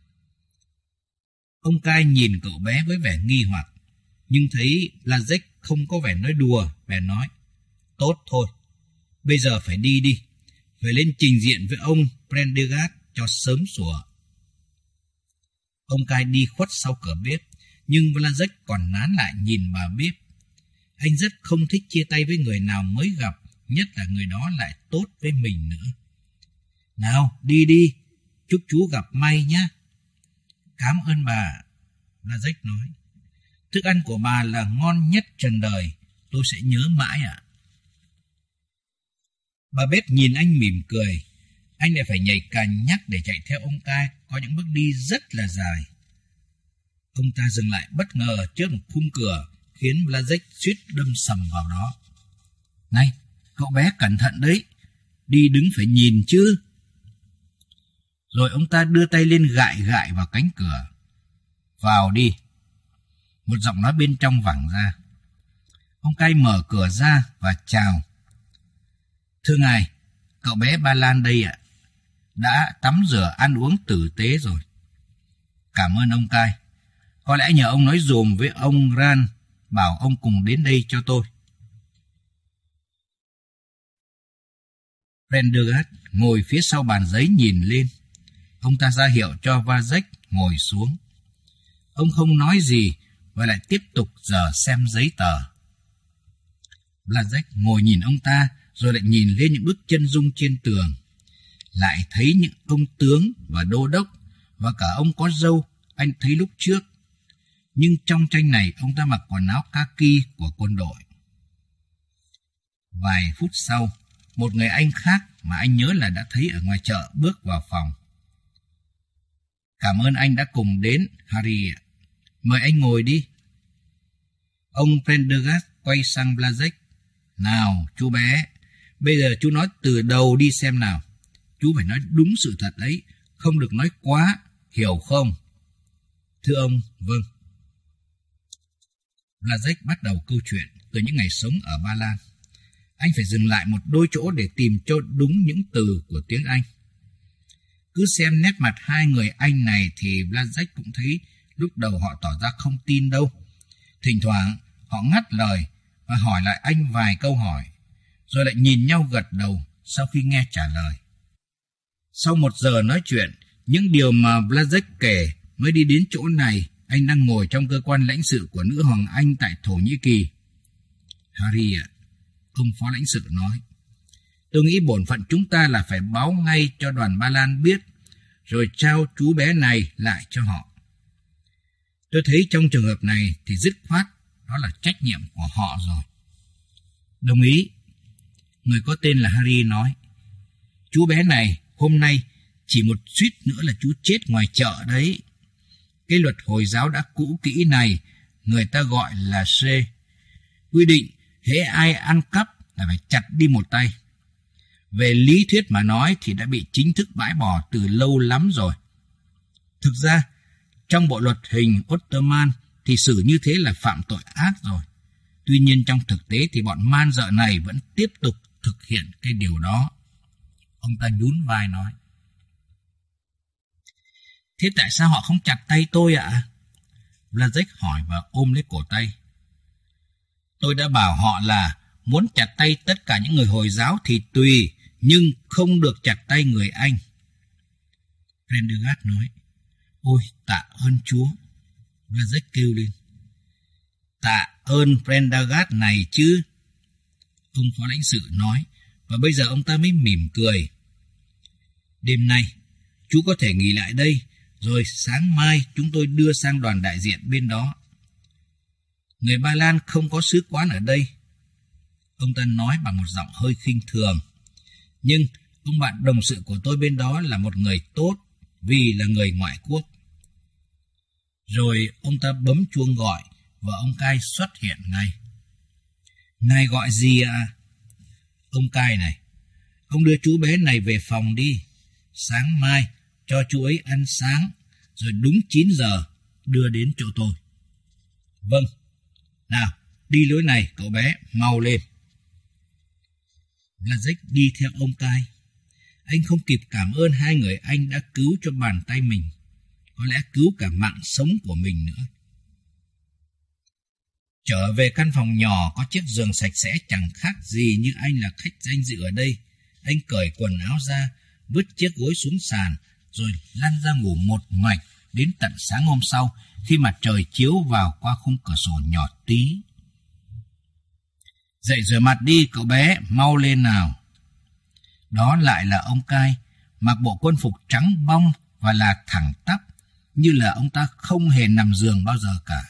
Ông Kyle nhìn cậu bé với vẻ nghi hoặc, nhưng thấy Blazek không có vẻ nói đùa, bèn nói, tốt thôi, bây giờ phải đi đi, phải lên trình diện với ông Prendergast cho sớm sủa. Ông Kyle đi khuất sau cửa bếp, nhưng Blazek còn nán lại nhìn bà bếp. Anh rất không thích chia tay với người nào mới gặp, nhất là người đó lại tốt với mình nữa. Nào, đi đi, chúc chú gặp may nhé. Cảm ơn bà, Blazek nói. Thức ăn của bà là ngon nhất trần đời, tôi sẽ nhớ mãi ạ. Bà bếp nhìn anh mỉm cười, anh lại phải nhảy cành nhắc để chạy theo ông Cai có những bước đi rất là dài. Ông ta dừng lại bất ngờ trước một khung cửa khiến Blazek suýt đâm sầm vào đó. Này, cậu bé cẩn thận đấy, đi đứng phải nhìn chứ. Rồi ông ta đưa tay lên gại gại vào cánh cửa. Vào đi. Một giọng nói bên trong vẳng ra. Ông Cai mở cửa ra và chào. Thưa ngài, cậu bé Ba Lan đây ạ. Đã tắm rửa ăn uống tử tế rồi. Cảm ơn ông Cai. Có lẽ nhờ ông nói dùm với ông Ran, bảo ông cùng đến đây cho tôi. Prendergast ngồi phía sau bàn giấy nhìn lên. Ông ta ra hiệu cho Blazek ngồi xuống. Ông không nói gì và lại tiếp tục dở xem giấy tờ. Blazek ngồi nhìn ông ta rồi lại nhìn lên những bức chân dung trên tường. Lại thấy những ông tướng và đô đốc và cả ông có râu anh thấy lúc trước. Nhưng trong tranh này ông ta mặc quần áo kaki của quân đội. Vài phút sau, một người anh khác mà anh nhớ là đã thấy ở ngoài chợ bước vào phòng. Cảm ơn anh đã cùng đến, Harry ạ. Mời anh ngồi đi. Ông Prendergast quay sang Blazek. Nào, chú bé, bây giờ chú nói từ đầu đi xem nào. Chú phải nói đúng sự thật ấy, không được nói quá, hiểu không? Thưa ông, vâng. Blazek bắt đầu câu chuyện từ những ngày sống ở Ba Lan. Anh phải dừng lại một đôi chỗ để tìm cho đúng những từ của tiếng Anh. Cứ xem nét mặt hai người Anh này thì Blazek cũng thấy lúc đầu họ tỏ ra không tin đâu. Thỉnh thoảng họ ngắt lời và hỏi lại anh vài câu hỏi, rồi lại nhìn nhau gật đầu sau khi nghe trả lời. Sau 1 giờ nói chuyện, những điều mà Blazek kể mới đi đến chỗ này. Anh đang ngồi trong cơ quan lãnh sự của nữ hoàng Anh tại Thổ Nhĩ Kỳ. Harry ạ, ông phó lãnh sự nói, tôi nghĩ bổn phận chúng ta là phải báo ngay cho đoàn Ba Lan biết, rồi trao chú bé này lại cho họ. Tôi thấy trong trường hợp này thì dứt khoát đó là trách nhiệm của họ rồi. Đồng ý. Người có tên là Harry nói, chú bé này hôm nay chỉ một suýt nữa là chú chết ngoài chợ đấy. Cái luật Hồi giáo đã cũ kỹ này, người ta gọi là C. Quy định, hễ ai ăn cắp là phải chặt đi một tay. Về lý thuyết mà nói thì đã bị chính thức bãi bỏ từ lâu lắm rồi. Thực ra, trong bộ luật hình Ottoman thì xử như thế là phạm tội ác rồi. Tuy nhiên trong thực tế thì bọn man dợ này vẫn tiếp tục thực hiện cái điều đó. Ông ta nhún vai nói. Thế tại sao họ không chặt tay tôi ạ? Blazek hỏi và ôm lấy cổ tay. Tôi đã bảo họ là muốn chặt tay tất cả những người Hồi giáo thì tùy, nhưng không được chặt tay người Anh. Prendergast nói. Ôi, tạ ơn Chúa. Blazek kêu lên. Tạ ơn Prendergast này chứ. Ông phó lãnh sự nói, và bây giờ ông ta mới mỉm cười. Đêm nay, chú có thể nghỉ lại đây, rồi sáng mai chúng tôi đưa sang đoàn đại diện bên đó. Người Ba Lan không có sứ quán ở đây. Ông ta nói bằng một giọng hơi khinh thường. Nhưng ông bạn đồng sự của tôi bên đó là một người tốt, vì là người ngoại quốc. Rồi ông ta bấm chuông gọi, và ông Cai xuất hiện ngay. Ngài gọi gì ạ? Ông Cai này, ông đưa chú bé này về phòng đi. Sáng mai cho chú ấy ăn sáng, rồi đúng 9 giờ đưa đến chỗ tôi. Vâng. Nào, đi lối này cậu bé, mau lên. Blazek đi theo ông Cai. Anh không kịp cảm ơn hai người Anh đã cứu cho bàn tay mình, có lẽ cứu cả mạng sống của mình nữa. Trở về căn phòng nhỏ có chiếc giường sạch sẽ chẳng khác gì như anh là khách danh dự ở đây. Anh cởi quần áo ra, vứt chiếc gối xuống sàn, rồi lăn ra ngủ một mạch đến tận sáng hôm sau khi mặt trời chiếu vào qua khung cửa sổ nhỏ tí. Dậy rửa mặt đi cậu bé, mau lên nào. Đó lại là ông Cai, mặc bộ quân phục trắng bong và là thẳng tắp, như là ông ta không hề nằm giường bao giờ cả.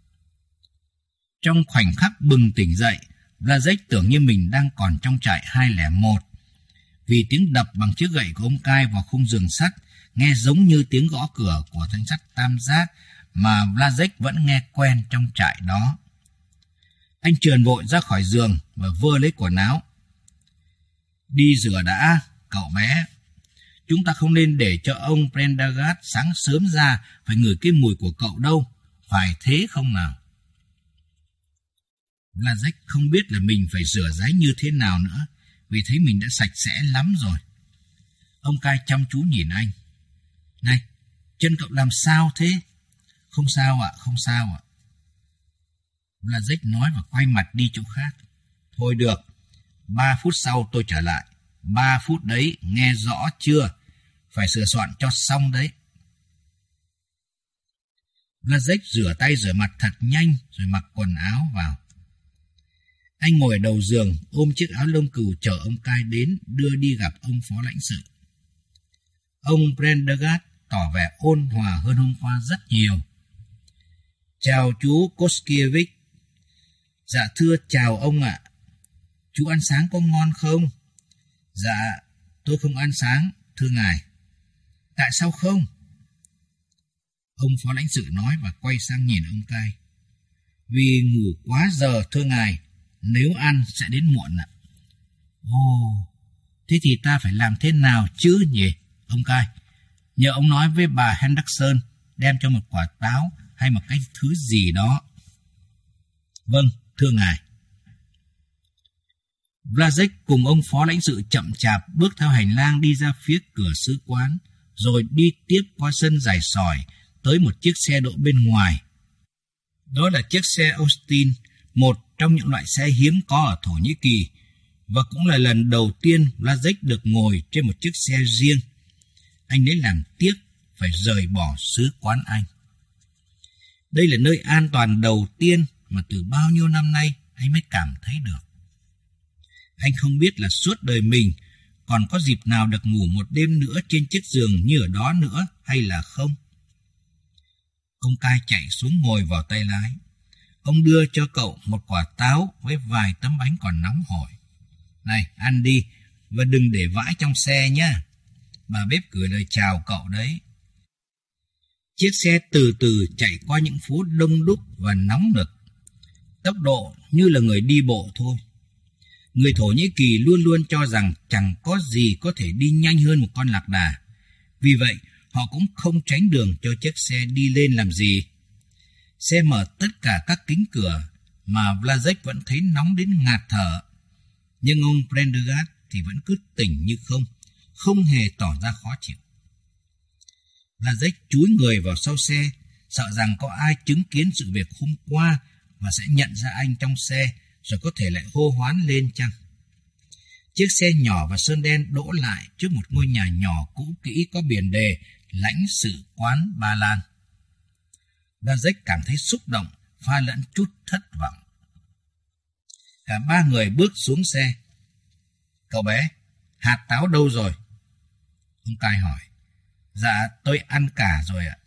Trong khoảnh khắc bừng tỉnh dậy, Blazek tưởng như mình đang còn trong trại 201, vì tiếng đập bằng chiếc gậy của ông Cai vào khung giường sắt nghe giống như tiếng gõ cửa của thanh sắt tam giác mà Blazek vẫn nghe quen trong trại đó. Anh trườn vội ra khỏi giường và vơ lấy quần áo. Đi rửa đã, cậu bé. Chúng ta không nên để cho ông Prendergast sáng sớm ra phải ngửi cái mùi của cậu đâu. Phải thế không nào? Blazek không biết là mình phải rửa ráy như thế nào nữa, vì thấy mình đã sạch sẽ lắm rồi. Ông Cai chăm chú nhìn anh. Này, chân cậu làm sao thế? Không sao ạ, không sao ạ. Blazek nói và quay mặt đi chỗ khác. Thôi được, 3 phút sau tôi trở lại. 3 phút đấy, nghe rõ chưa? Phải sửa soạn cho xong đấy. Blazek rửa tay rửa mặt thật nhanh rồi mặc quần áo vào. Anh ngồi ở đầu giường ôm chiếc áo lông cừu chờ ông Cai đến đưa đi gặp ông phó lãnh sự. Ông Prendergast tỏ vẻ ôn hòa hơn hôm qua rất nhiều. Chào chú Koskiewicz. Dạ thưa chào ông ạ. Chú ăn sáng có ngon không? Dạ, tôi không ăn sáng, thưa ngài. Tại sao không? Ông phó lãnh sự nói và quay sang nhìn ông Cai. Vì ngủ quá giờ, thưa ngài. Nếu ăn sẽ đến muộn ạ. Ồ, thế thì ta phải làm thế nào chứ nhỉ, ông Cai? Nhờ ông nói với bà Henderson đem cho một quả táo hay một cái thứ gì đó. Vâng, thưa ngài. Blazek cùng ông phó lãnh sự chậm chạp bước theo hành lang đi ra phía cửa sứ quán, rồi đi tiếp qua sân dài sỏi tới một chiếc xe đỗ bên ngoài. Đó là chiếc xe Austin, một trong những loại xe hiếm có ở Thổ Nhĩ Kỳ, và cũng là lần đầu tiên Blazek được ngồi trên một chiếc xe riêng. Anh lấy làm tiếc phải rời bỏ sứ quán Anh. Đây là nơi an toàn đầu tiên mà từ bao nhiêu năm nay anh mới cảm thấy được. Anh không biết là suốt đời mình còn có dịp nào được ngủ một đêm nữa trên chiếc giường như ở đó nữa hay là không. Ông Cai chạy xuống ngồi vào tay lái. Ông đưa cho cậu một quả táo với vài tấm bánh còn nóng hổi. Này, ăn đi, và đừng để vãi trong xe nhé. Bà bếp gửi lời chào cậu đấy. Chiếc xe từ từ chạy qua những phố đông đúc và nóng nực. Tốc độ như là người đi bộ thôi. Người Thổ Nhĩ Kỳ luôn luôn cho rằng chẳng có gì có thể đi nhanh hơn một con lạc đà. Vì vậy, họ cũng không tránh đường cho chiếc xe đi lên làm gì. Xe mở tất cả các kính cửa mà Blazek vẫn thấy nóng đến ngạt thở. Nhưng ông Prendergast thì vẫn cứ tỉnh như không hề tỏ ra khó chịu. Blazek chúi người vào sau xe, sợ rằng có ai chứng kiến sự việc hôm qua và sẽ nhận ra anh trong xe, rồi có thể lại hô hoán lên chăng. Chiếc xe nhỏ và sơn đen đỗ lại trước một ngôi nhà nhỏ cũ kỹ có biển đề lãnh sự quán Ba Lan. Blazek cảm thấy xúc động, pha lẫn chút thất vọng. Cả ba người bước xuống xe. Cậu bé, hạt táo đâu rồi? Ông Cai hỏi. Dạ, tôi ăn cả rồi ạ.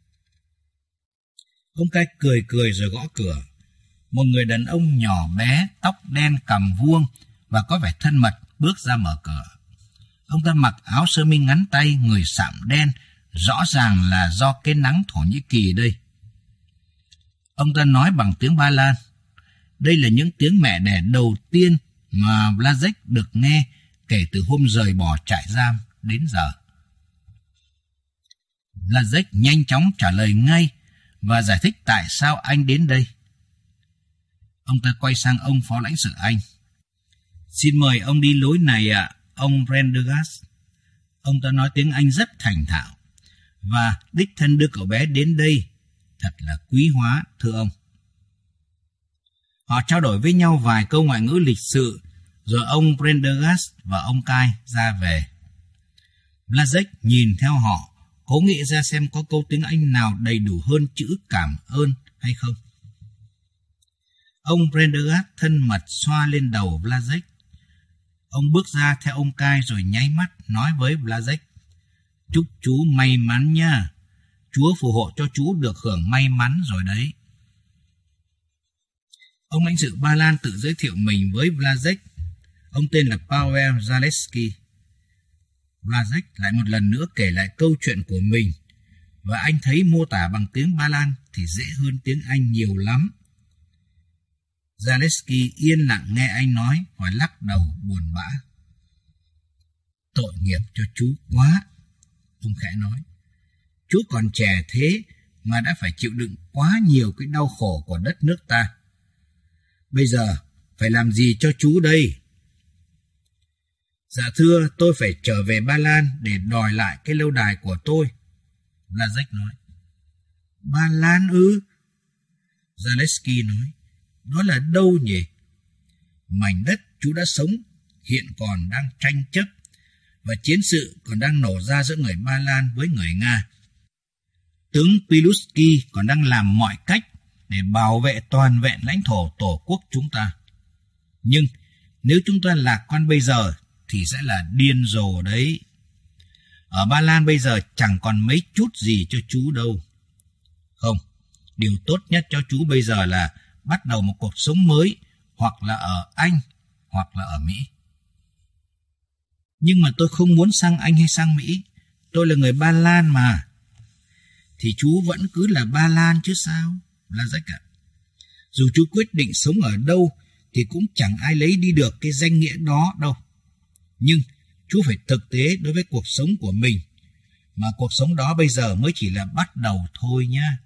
Ông Cai cười rồi gõ cửa. Một người đàn ông nhỏ bé, tóc đen cằm vuông và có vẻ thân mật bước ra mở cửa. Ông ta mặc áo sơ mi ngắn tay, người sạm đen, rõ ràng là do cái nắng Thổ Nhĩ Kỳ đây. Ông ta nói bằng tiếng Ba Lan. Đây là những tiếng mẹ đẻ đầu tiên mà Blazek được nghe kể từ hôm rời bỏ trại giam đến giờ. Blazek nhanh chóng trả lời ngay và giải thích tại sao anh đến đây. Ông ta quay sang ông phó lãnh sự Anh. Xin mời ông đi lối này ạ, ông Prendergast. Ông ta nói tiếng Anh rất thành thạo. Và đích thân đưa cậu bé đến đây. Thật là quý hóa, thưa ông. Họ trao đổi với nhau vài câu ngoại ngữ lịch sự, rồi ông Prendergast và ông Cai ra về. Blazek nhìn theo họ, cố nghĩ ra xem có câu tiếng Anh nào đầy đủ hơn chữ cảm ơn hay không. Ông Prendergast thân mật xoa lên đầu Blazek. Ông bước ra theo ông Cai rồi nháy mắt nói với Blazek. Chúc chú may mắn nha. Chúa phù hộ cho chú được hưởng may mắn rồi đấy. Ông lãnh sự Ba Lan tự giới thiệu mình với Blazek. Ông tên là Paweł Zaleski. Vlasic lại một lần nữa kể lại câu chuyện của mình, và anh thấy mô tả bằng tiếng Ba Lan thì dễ hơn tiếng Anh nhiều lắm. Zaleski yên lặng nghe anh nói và lắc đầu buồn bã. Tội nghiệp cho chú quá, ông khẽ nói. Chú còn trẻ thế mà đã phải chịu đựng quá nhiều cái đau khổ của đất nước ta. Bây giờ phải làm gì cho chú đây? Dạ thưa, tôi phải trở về Ba Lan để đòi lại cái lâu đài của tôi, Vlasic nói. Ba Lan ư? Zaleski nói. Đó là đâu nhỉ? Mảnh đất chú đã sống hiện còn đang tranh chấp, và chiến sự còn đang nổ ra giữa người Ba Lan với người Nga. Tướng Piłsudski còn đang làm mọi cách để bảo vệ toàn vẹn lãnh thổ tổ quốc chúng ta. Nhưng nếu chúng ta lạc quan bây giờ thì sẽ là điên rồ đấy. Ở Ba Lan bây giờ chẳng còn mấy chút gì cho chú đâu. Không, điều tốt nhất cho chú bây giờ là bắt đầu một cuộc sống mới, hoặc là ở Anh, hoặc là ở Mỹ. Nhưng mà tôi không muốn sang Anh hay sang Mỹ. Tôi là người Ba Lan mà. Thì chú vẫn cứ là Ba Lan chứ sao, Vlasic ạ. Dù chú quyết định sống ở đâu thì cũng chẳng ai lấy đi được cái danh nghĩa đó đâu. Nhưng chú phải thực tế đối với cuộc sống của mình, mà cuộc sống đó bây giờ mới chỉ là bắt đầu thôi nha.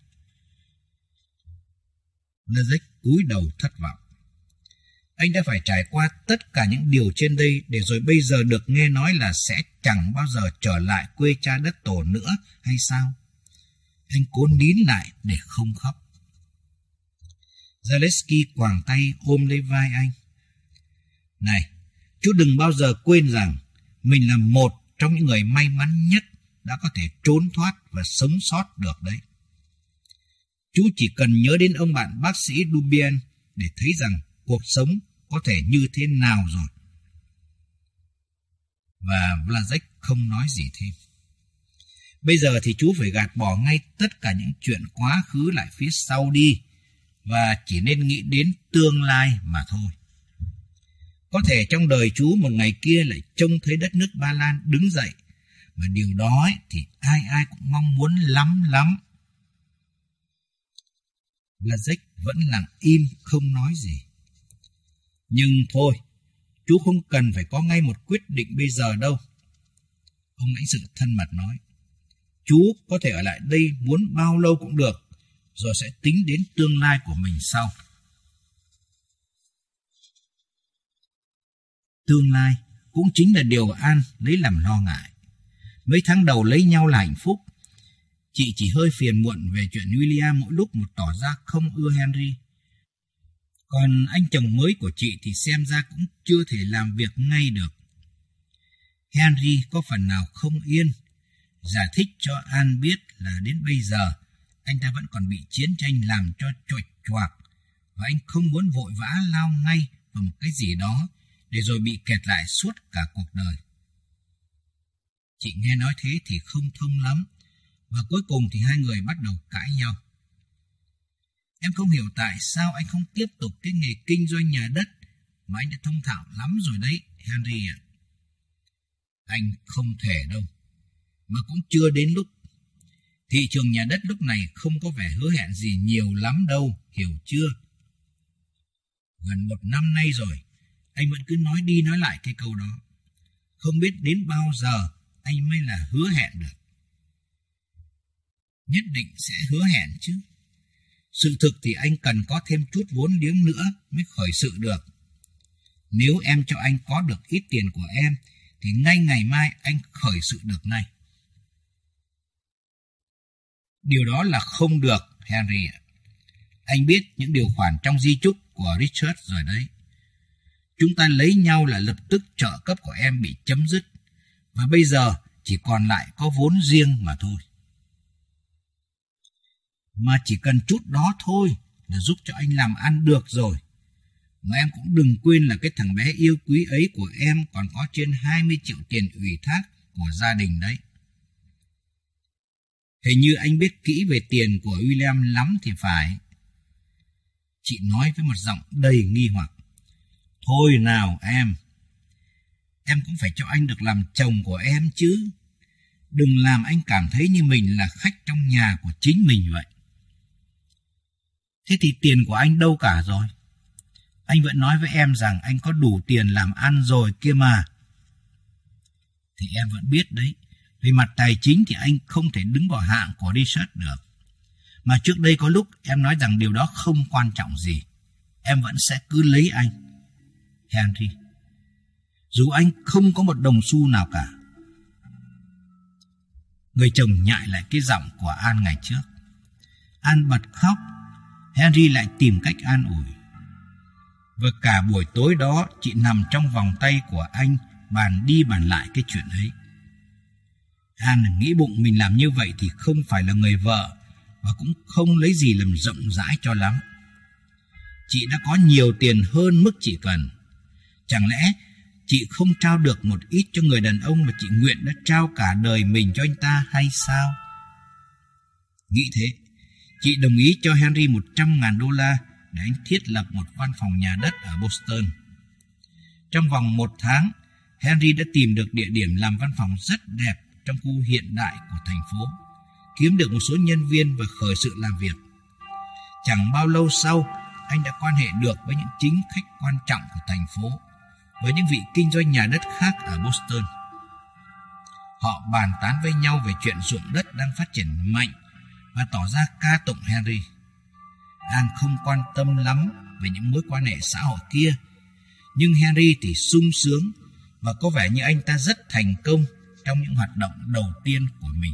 Vlasic cúi đầu thất vọng. Anh đã phải trải qua tất cả những điều trên đây để rồi bây giờ được nghe nói là sẽ chẳng bao giờ trở lại quê cha đất tổ nữa hay sao? Anh cố nín lại để không khóc. Zaleski quàng tay ôm lấy vai anh. Này, chú đừng bao giờ quên rằng mình là một trong những người may mắn nhất đã có thể trốn thoát và sống sót được đấy. Chú chỉ cần nhớ đến ông bạn bác sĩ Dubien để thấy rằng cuộc sống có thể như thế nào rồi. Và Vlasic không nói gì thêm. Bây giờ thì chú phải gạt bỏ ngay tất cả những chuyện quá khứ lại phía sau đi, và chỉ nên nghĩ đến tương lai mà thôi. Có thể trong đời chú một ngày kia lại trông thấy đất nước Ba Lan đứng dậy, mà điều đó thì ai ai cũng mong muốn lắm lắm. Vlasic vẫn lặng im không nói gì. Nhưng thôi, chú không cần phải có ngay một quyết định bây giờ đâu. Ông lãnh sự thân mật nói. Chú có thể ở lại đây muốn bao lâu cũng được, rồi sẽ tính đến tương lai của mình sau. Tương lai cũng chính là điều An lấy làm lo ngại. Mấy tháng đầu lấy nhau là hạnh phúc. Chị chỉ hơi phiền muộn về chuyện William mỗi lúc một tỏ ra không ưa Henry. Còn anh chồng mới của chị thì xem ra cũng chưa thể làm việc ngay được. Henry có phần nào không yên, giải thích cho An biết là đến bây giờ anh ta vẫn còn bị chiến tranh làm cho choạch choạc, và anh không muốn vội vã lao ngay vào một cái gì đó để rồi bị kẹt lại suốt cả cuộc đời. Chị nghe nói thế thì không thông lắm, và cuối cùng thì hai người bắt đầu cãi nhau. Em không hiểu tại sao anh không tiếp tục cái nghề kinh doanh nhà đất mà anh đã thông thạo lắm rồi đấy, Henry ạ. Anh không thể đâu, mà cũng chưa đến lúc. Thị trường nhà đất lúc này không có vẻ hứa hẹn gì nhiều lắm đâu, hiểu chưa? Gần 1 năm nay rồi, anh vẫn cứ nói đi nói lại cái câu đó. Không biết đến bao giờ anh mới là hứa hẹn được. Nhất định sẽ hứa hẹn chứ. Sự thực thì anh cần có thêm chút vốn liếng nữa mới khởi sự được. Nếu em cho anh có được ít tiền của em, thì ngay ngày mai anh khởi sự được ngay. Điều đó là không được, Henry ạ. Anh biết những điều khoản trong di chúc của Richard rồi đấy. Chúng ta lấy nhau là lập tức trợ cấp của em bị chấm dứt, và bây giờ chỉ còn lại có vốn riêng mà thôi. Mà chỉ cần chút đó thôi là giúp cho anh làm ăn được rồi. Mà em cũng đừng quên là cái thằng bé yêu quý ấy của em còn có trên 20 triệu tiền ủy thác của gia đình đấy. Hình như anh biết kỹ về tiền của William lắm thì phải. Chị nói với một giọng đầy nghi hoặc. Thôi nào em. Em cũng phải cho anh được làm chồng của em chứ. Đừng làm anh cảm thấy như mình là khách trong nhà của chính mình vậy. Thế thì tiền của anh đâu cả rồi? Anh vẫn nói với em rằng anh có đủ tiền làm ăn rồi kia mà. Thì em vẫn biết đấy, về mặt tài chính thì anh không thể đứng vào hạng của Richard được. Mà trước đây có lúc em nói rằng điều đó không quan trọng gì. Em vẫn sẽ cứ lấy anh. Henry, dù anh không có một đồng xu nào cả. Người chồng nhại lại cái giọng của An ngày trước. An bật khóc. Henry lại tìm cách an ủi. Và cả buổi tối đó chị nằm trong vòng tay của anh, bàn đi bàn lại cái chuyện ấy. An nghĩ bụng mình làm như vậy thì không phải là người vợ, và cũng không lấy gì làm rộng rãi cho lắm. Chị đã có nhiều tiền hơn mức chị cần. Chẳng lẽ chị không trao được một ít cho người đàn ông mà chị nguyện đã trao cả đời mình cho anh ta hay sao? Nghĩ thế, chị đồng ý cho Henry $100,000 để anh thiết lập một văn phòng nhà đất ở Boston. Trong vòng 1 tháng, Henry đã tìm được địa điểm làm văn phòng rất đẹp trong khu hiện đại của thành phố, kiếm được một số nhân viên và khởi sự làm việc. Chẳng bao lâu sau, anh đã quan hệ được với những chính khách quan trọng của thành phố, với những vị kinh doanh nhà đất khác ở Boston. Họ bàn tán với nhau về chuyện ruộng đất đang phát triển mạnh và tỏ ra ca tụng Henry. An không quan tâm lắm về những mối quan hệ xã hội kia, nhưng Henry thì sung sướng và có vẻ như anh ta rất thành công trong những hoạt động đầu tiên của mình.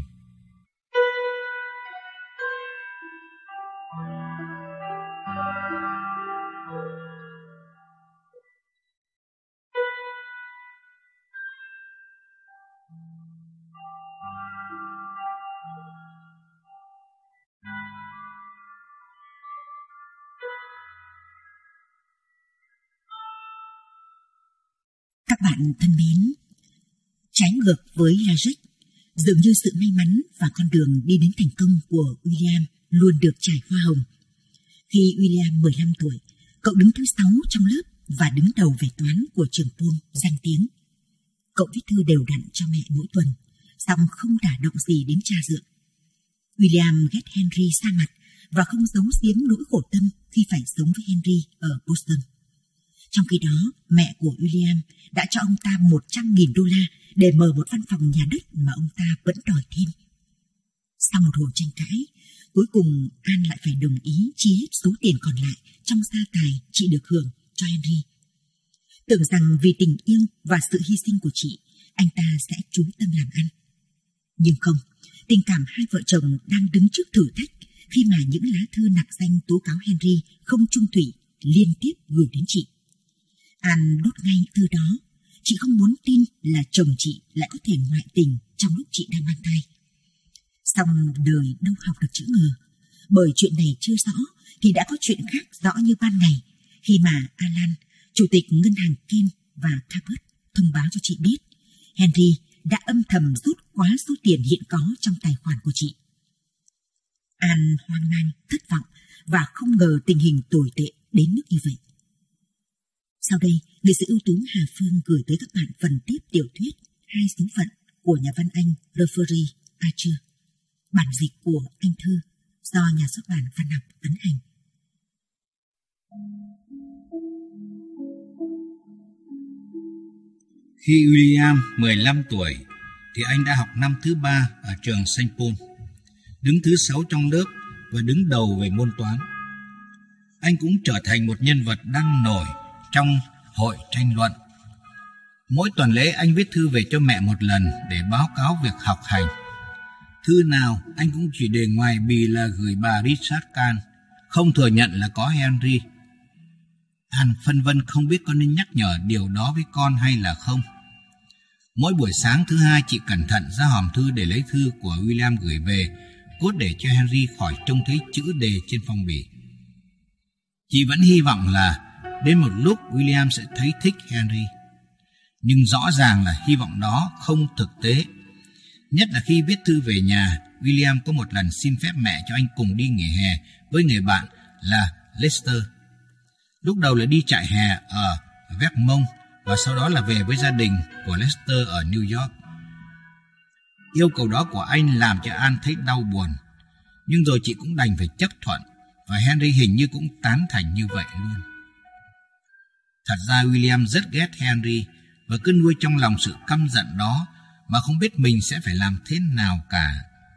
Các bạn thân mến, trái ngược với Logic, dường như sự may mắn và con đường đi đến thành công của William luôn được trải hoa hồng. Khi William 15 tuổi, cậu đứng thứ 6 trong lớp và đứng đầu về toán của trường Paul danh tiếng. Cậu viết thư đều đặn cho mẹ mỗi tuần, song không đả động gì đến cha dượng. William ghét Henry xa mặt và không giấu giếm nỗi khổ tâm khi phải sống với Henry ở Boston. Trong khi đó, mẹ của William đã cho ông ta $100,000 để mở một văn phòng nhà đất mà ông ta vẫn đòi thêm. Sau một hồi tranh cãi, cuối cùng An lại phải đồng ý chia hết số tiền còn lại trong gia tài chị được hưởng cho Henry. Tưởng rằng vì tình yêu và sự hy sinh của chị, anh ta sẽ chú tâm làm ăn. Nhưng không, tình cảm hai vợ chồng đang đứng trước thử thách khi mà những lá thư nặc danh tố cáo Henry không trung thủy liên tiếp gửi đến chị. An đốt ngay những thư đó. Chị không muốn tin là chồng chị lại có thể ngoại tình trong lúc chị đang mang thai. Song đời đâu học được chữ ngờ. Bởi chuyện này chưa rõ thì đã có chuyện khác rõ như ban ngày, khi mà Alan, chủ tịch ngân hàng Kim và Cabot thông báo cho chị biết Henry đã âm thầm rút quá số tiền hiện có trong tài khoản của chị. An hoang mang, thất vọng và không ngờ tình hình tồi tệ đến mức như vậy. Sau đây, nghệ sĩ ưu tú Hà Phương gửi tới các bạn phần tiếp tiểu thuyết Hai số phận của nhà văn Anh Reverie Archer, bản dịch của Anh Thư do nhà xuất bản Văn học ấn hành. Khi William 15 tuổi thì anh đã học năm thứ 3 ở trường St. Paul, đứng thứ 6 trong lớp và đứng đầu về môn toán. Anh cũng trở thành một nhân vật đang nổi trong hội tranh luận. Mỗi tuần lễ anh viết thư về cho mẹ một lần để báo cáo việc học hành. Thư nào anh cũng chỉ để ngoài bì là gửi bà Richard Kahn, không thừa nhận là có Henry. Anh phân vân không biết có nên nhắc nhở điều đó với con hay là không. Mỗi buổi sáng thứ 2 chị cẩn thận ra hòm thư để lấy thư của William gửi về, cốt để cho Henry khỏi trông thấy chữ đề trên phong bì. Chị vẫn hy vọng là đến một lúc William sẽ thấy thích Henry. Nhưng rõ ràng là hy vọng đó không thực tế. Nhất là khi viết thư về nhà, William có một lần xin phép mẹ cho anh cùng đi nghỉ hè với người bạn là Lester. Lúc đầu là đi trại hè ở Vermont, và sau đó là về với gia đình của Lester ở New York. Yêu cầu đó của anh làm cho Anne thấy đau buồn, nhưng rồi chị cũng đành phải chấp thuận, và Henry hình như cũng tán thành như vậy luôn. Thật ra William rất ghét Henry và cứ nuôi trong lòng sự căm giận đó mà không biết mình sẽ phải làm thế nào cả.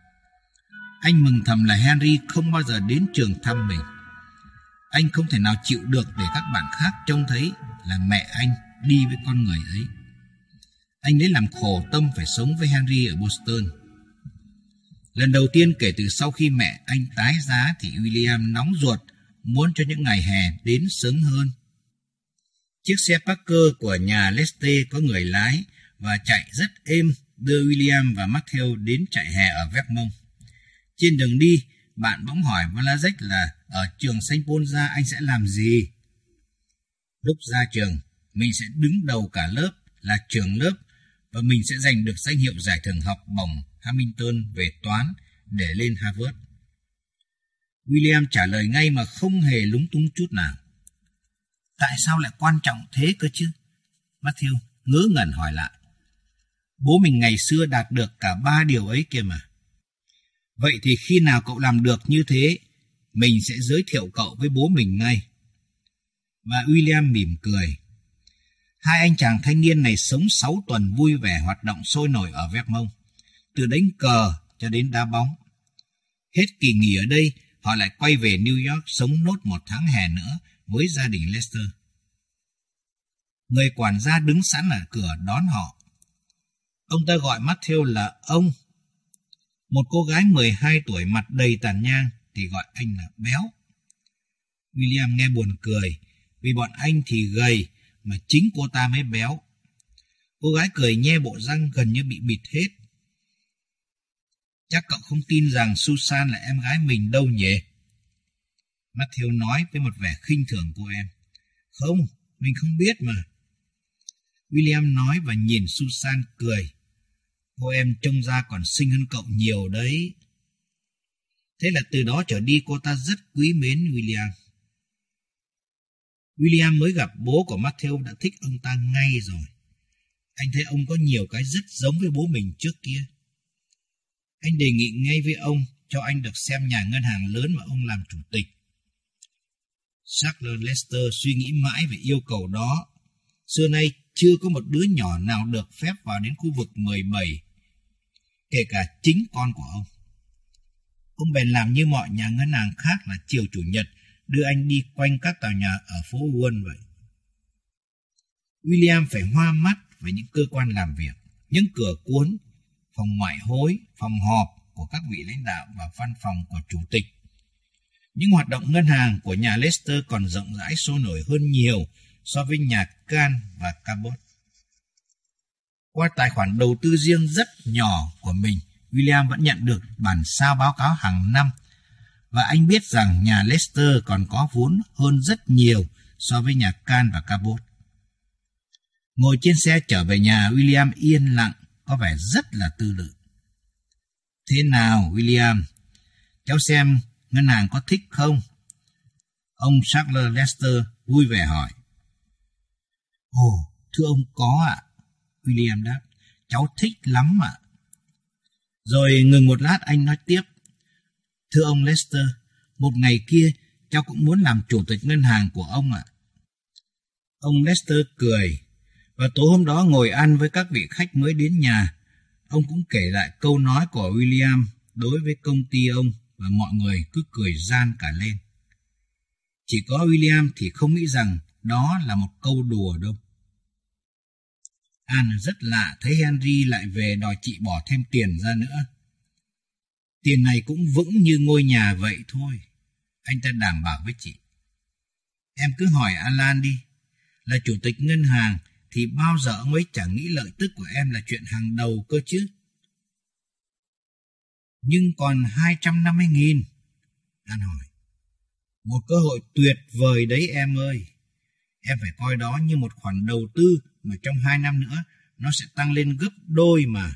Anh mừng thầm là Henry không bao giờ đến trường thăm mình. Anh không thể nào chịu được để các bạn khác trông thấy là mẹ anh đi với con người ấy. Anh lấy làm khổ tâm phải sống với Henry ở Boston. Lần đầu tiên kể từ sau khi mẹ anh tái giá thì William nóng ruột, muốn cho những ngày hè đến sớm hơn. Chiếc xe Parker của nhà Lester có người lái và chạy rất êm, đưa William và Matthew đến trại hè ở Vermont. Trên đường đi, bạn bỗng hỏi Vlasic là ở trường Saint Paul ra anh sẽ làm gì? Lúc ra trường, mình sẽ đứng đầu cả lớp, là trưởng lớp, và mình sẽ giành được danh hiệu giải thưởng học bổng Hamilton về toán để lên Harvard. William trả lời ngay mà không hề lúng túng chút nào. Tại sao lại quan trọng thế cơ chứ? Matthew ngớ ngẩn hỏi lại. Bố mình ngày xưa đạt được cả 3 điều ấy kia mà. Vậy thì khi nào cậu làm được như thế, mình sẽ giới thiệu cậu với bố mình ngay. Và William mỉm cười. Hai anh chàng thanh niên này sống 6 tuần vui vẻ hoạt động sôi nổi ở Vermont, từ đánh cờ cho đến đá bóng. Hết kỳ nghỉ ở đây, họ lại quay về New York sống nốt 1 tháng hè nữa với gia đình Lester. Người quản gia đứng sẵn ở cửa đón họ. Ông ta gọi Matthew là ông. Một cô gái 12 tuổi mặt đầy tàn nhang thì gọi anh là béo. William nghe buồn cười, vì bọn anh thì gầy mà chính cô ta mới béo. Cô gái cười nhe bộ răng gần như bị bịt hết. Chắc cậu không tin rằng Susan là em gái mình đâu nhỉ? Matthew nói với một vẻ khinh thường cô em. Không, mình không biết mà. William nói và nhìn Susan cười. Cô em trông ra còn xinh hơn cậu nhiều đấy. Thế là từ đó trở đi cô ta rất quý mến William. William mới gặp bố của Matthew đã thích ông ta ngay rồi. Anh thấy ông có nhiều cái rất giống với bố mình trước kia. Anh đề nghị ngay với ông cho anh được xem nhà ngân hàng lớn mà ông làm chủ tịch. Charles Lester suy nghĩ mãi về yêu cầu đó. Xưa nay chưa có một đứa nhỏ nào được phép vào đến khu vực 17, kể cả chính con của ông. Ông bèn làm như mọi nhà ngân hàng khác là chiều chủ nhật đưa anh đi quanh các tòa nhà ở phố Wall vậy. William phải hoa mắt với những cơ quan làm việc, những cửa cuốn, phòng ngoại hối, phòng họp của các vị lãnh đạo và văn phòng của chủ tịch. Những hoạt động ngân hàng của nhà Lester còn rộng rãi sôi nổi hơn nhiều so với nhà Kahn và Cabot. Qua tài khoản đầu tư riêng rất nhỏ của mình, William vẫn nhận được bản sao báo cáo hàng năm, và anh biết rằng nhà Lester còn có vốn hơn rất nhiều so với nhà Kahn và Cabot. Ngồi trên xe trở về nhà, William yên lặng, có vẻ rất là tư lự. Thế nào, William? Cháu xem ngân hàng có thích không? Ông Charles Lester vui vẻ hỏi. Ồ, thưa ông có ạ. William đáp, cháu thích lắm ạ. Rồi ngừng một lát anh nói tiếp. Thưa ông Lester, một ngày kia cháu cũng muốn làm chủ tịch ngân hàng của ông ạ. Ông Lester cười, và tối hôm đó ngồi ăn với các vị khách mới đến nhà, ông cũng kể lại câu nói của William đối với công ty ông, và mọi người cứ cười gian cả lên. Chỉ có William thì không nghĩ rằng đó là một câu đùa đâu. Anne rất lạ thấy Henry lại về đòi chị bỏ thêm tiền ra nữa. Tiền này cũng vững như ngôi nhà vậy thôi, anh ta đảm bảo với chị. Em cứ hỏi Alan đi, là chủ tịch ngân hàng thì bao giờ ông ấy chẳng nghĩ lợi tức của em là chuyện hàng đầu cơ chứ. Nhưng còn 250.000, Anne hỏi. Một cơ hội tuyệt vời đấy em ơi. Em phải coi đó như một khoản đầu tư mà trong 2 năm nữa nó sẽ tăng lên gấp đôi mà.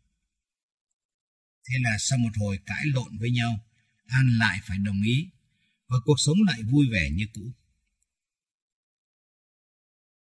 Thế là sau một hồi cãi lộn với nhau, An lại phải đồng ý, và cuộc sống lại vui vẻ như cũ.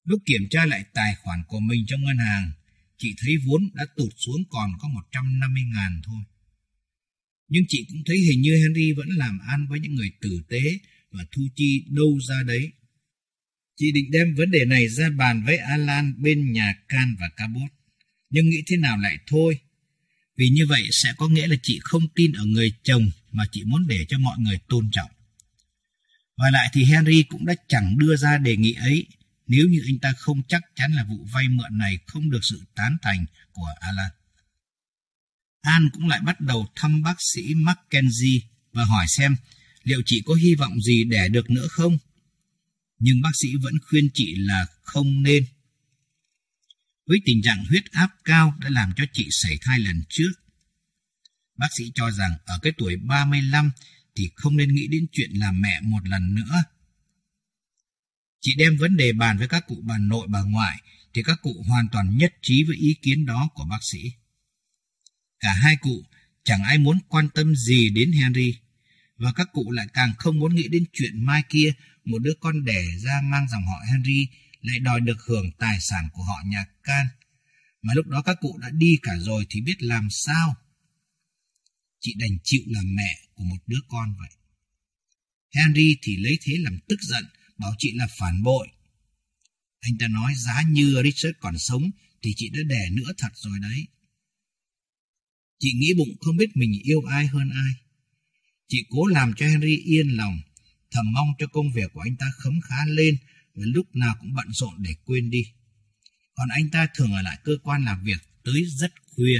Lúc kiểm tra lại tài khoản của mình trong ngân hàng, chị thấy vốn đã tụt xuống còn có 150.000 thôi. Nhưng chị cũng thấy hình như Henry vẫn làm ăn với những người tử tế và thu chi đâu ra đấy. Chị định đem vấn đề này ra bàn với Alan bên nhà Can và Cabot, nhưng nghĩ thế nào lại thôi. Vì như vậy sẽ có nghĩa là chị không tin ở người chồng mà chị muốn để cho mọi người tôn trọng. Và lại thì Henry cũng đã chẳng đưa ra đề nghị ấy nếu như anh ta không chắc chắn là vụ vay mượn này không được sự tán thành của Alan. Anne cũng lại bắt đầu thăm bác sĩ Mackenzie và hỏi xem liệu chị có hy vọng gì đẻ được nữa không. Nhưng bác sĩ vẫn khuyên chị là không nên. Với tình trạng huyết áp cao đã làm cho chị sảy thai lần trước. Bác sĩ cho rằng ở cái tuổi 35 thì không nên nghĩ đến chuyện làm mẹ một lần nữa. Chị đem vấn đề bàn với các cụ bà nội bà ngoại thì các cụ hoàn toàn nhất trí với ý kiến đó của bác sĩ. Cả hai cụ chẳng ai muốn quan tâm gì đến Henry, và các cụ lại càng không muốn nghĩ đến chuyện mai kia một đứa con đẻ ra mang dòng họ Henry lại đòi được hưởng tài sản của họ nhà Can, mà lúc đó các cụ đã đi cả rồi thì biết làm sao. Chị đành chịu làm mẹ của một đứa con vậy. Henry thì lấy thế làm tức giận, bảo chị là phản bội. Anh ta nói giá như Richard còn sống thì chị đã đẻ nữa thật rồi đấy. Chị nghĩ bụng không biết mình yêu ai hơn ai. Chị cố làm cho Henry yên lòng, thầm mong cho công việc của anh ta khấm khá lên và lúc nào cũng bận rộn để quên đi. Còn anh ta thường ở lại cơ quan làm việc tới rất khuya.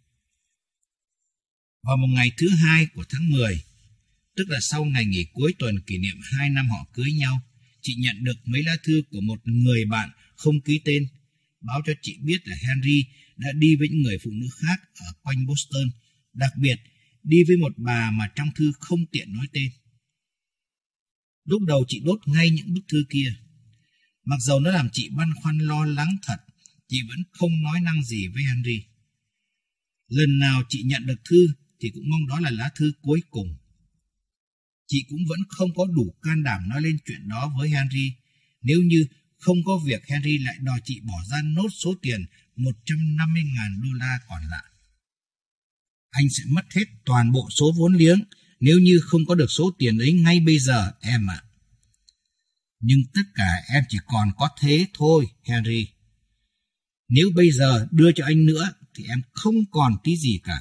Vào một ngày thứ 2 của tháng 10, tức là sau ngày nghỉ cuối tuần kỷ niệm 2 năm họ cưới nhau, chị nhận được mấy lá thư của một người bạn không ký tên, báo cho chị biết là Henry đã đi với những người phụ nữ khác ở quanh Boston, đặc biệt đi với một bà mà trong thư không tiện nói tên. Lúc đầu chị đốt ngay những bức thư kia. Mặc dầu nó làm chị băn khoăn lo lắng thật, chị vẫn không nói năng gì với Henry. Lần nào chị nhận được thư thì cũng mong đó là lá thư cuối cùng. Chị cũng vẫn không có đủ can đảm nói lên chuyện đó với Henry, nếu như không có việc Henry lại đòi chị bỏ ra nốt số tiền $150.000 còn lại. Anh sẽ mất hết toàn bộ số vốn liếng nếu như không có được số tiền ấy ngay bây giờ, em ạ. Nhưng tất cả em chỉ còn có thế thôi, Henry. Nếu bây giờ đưa cho anh nữa thì em không còn tí gì cả.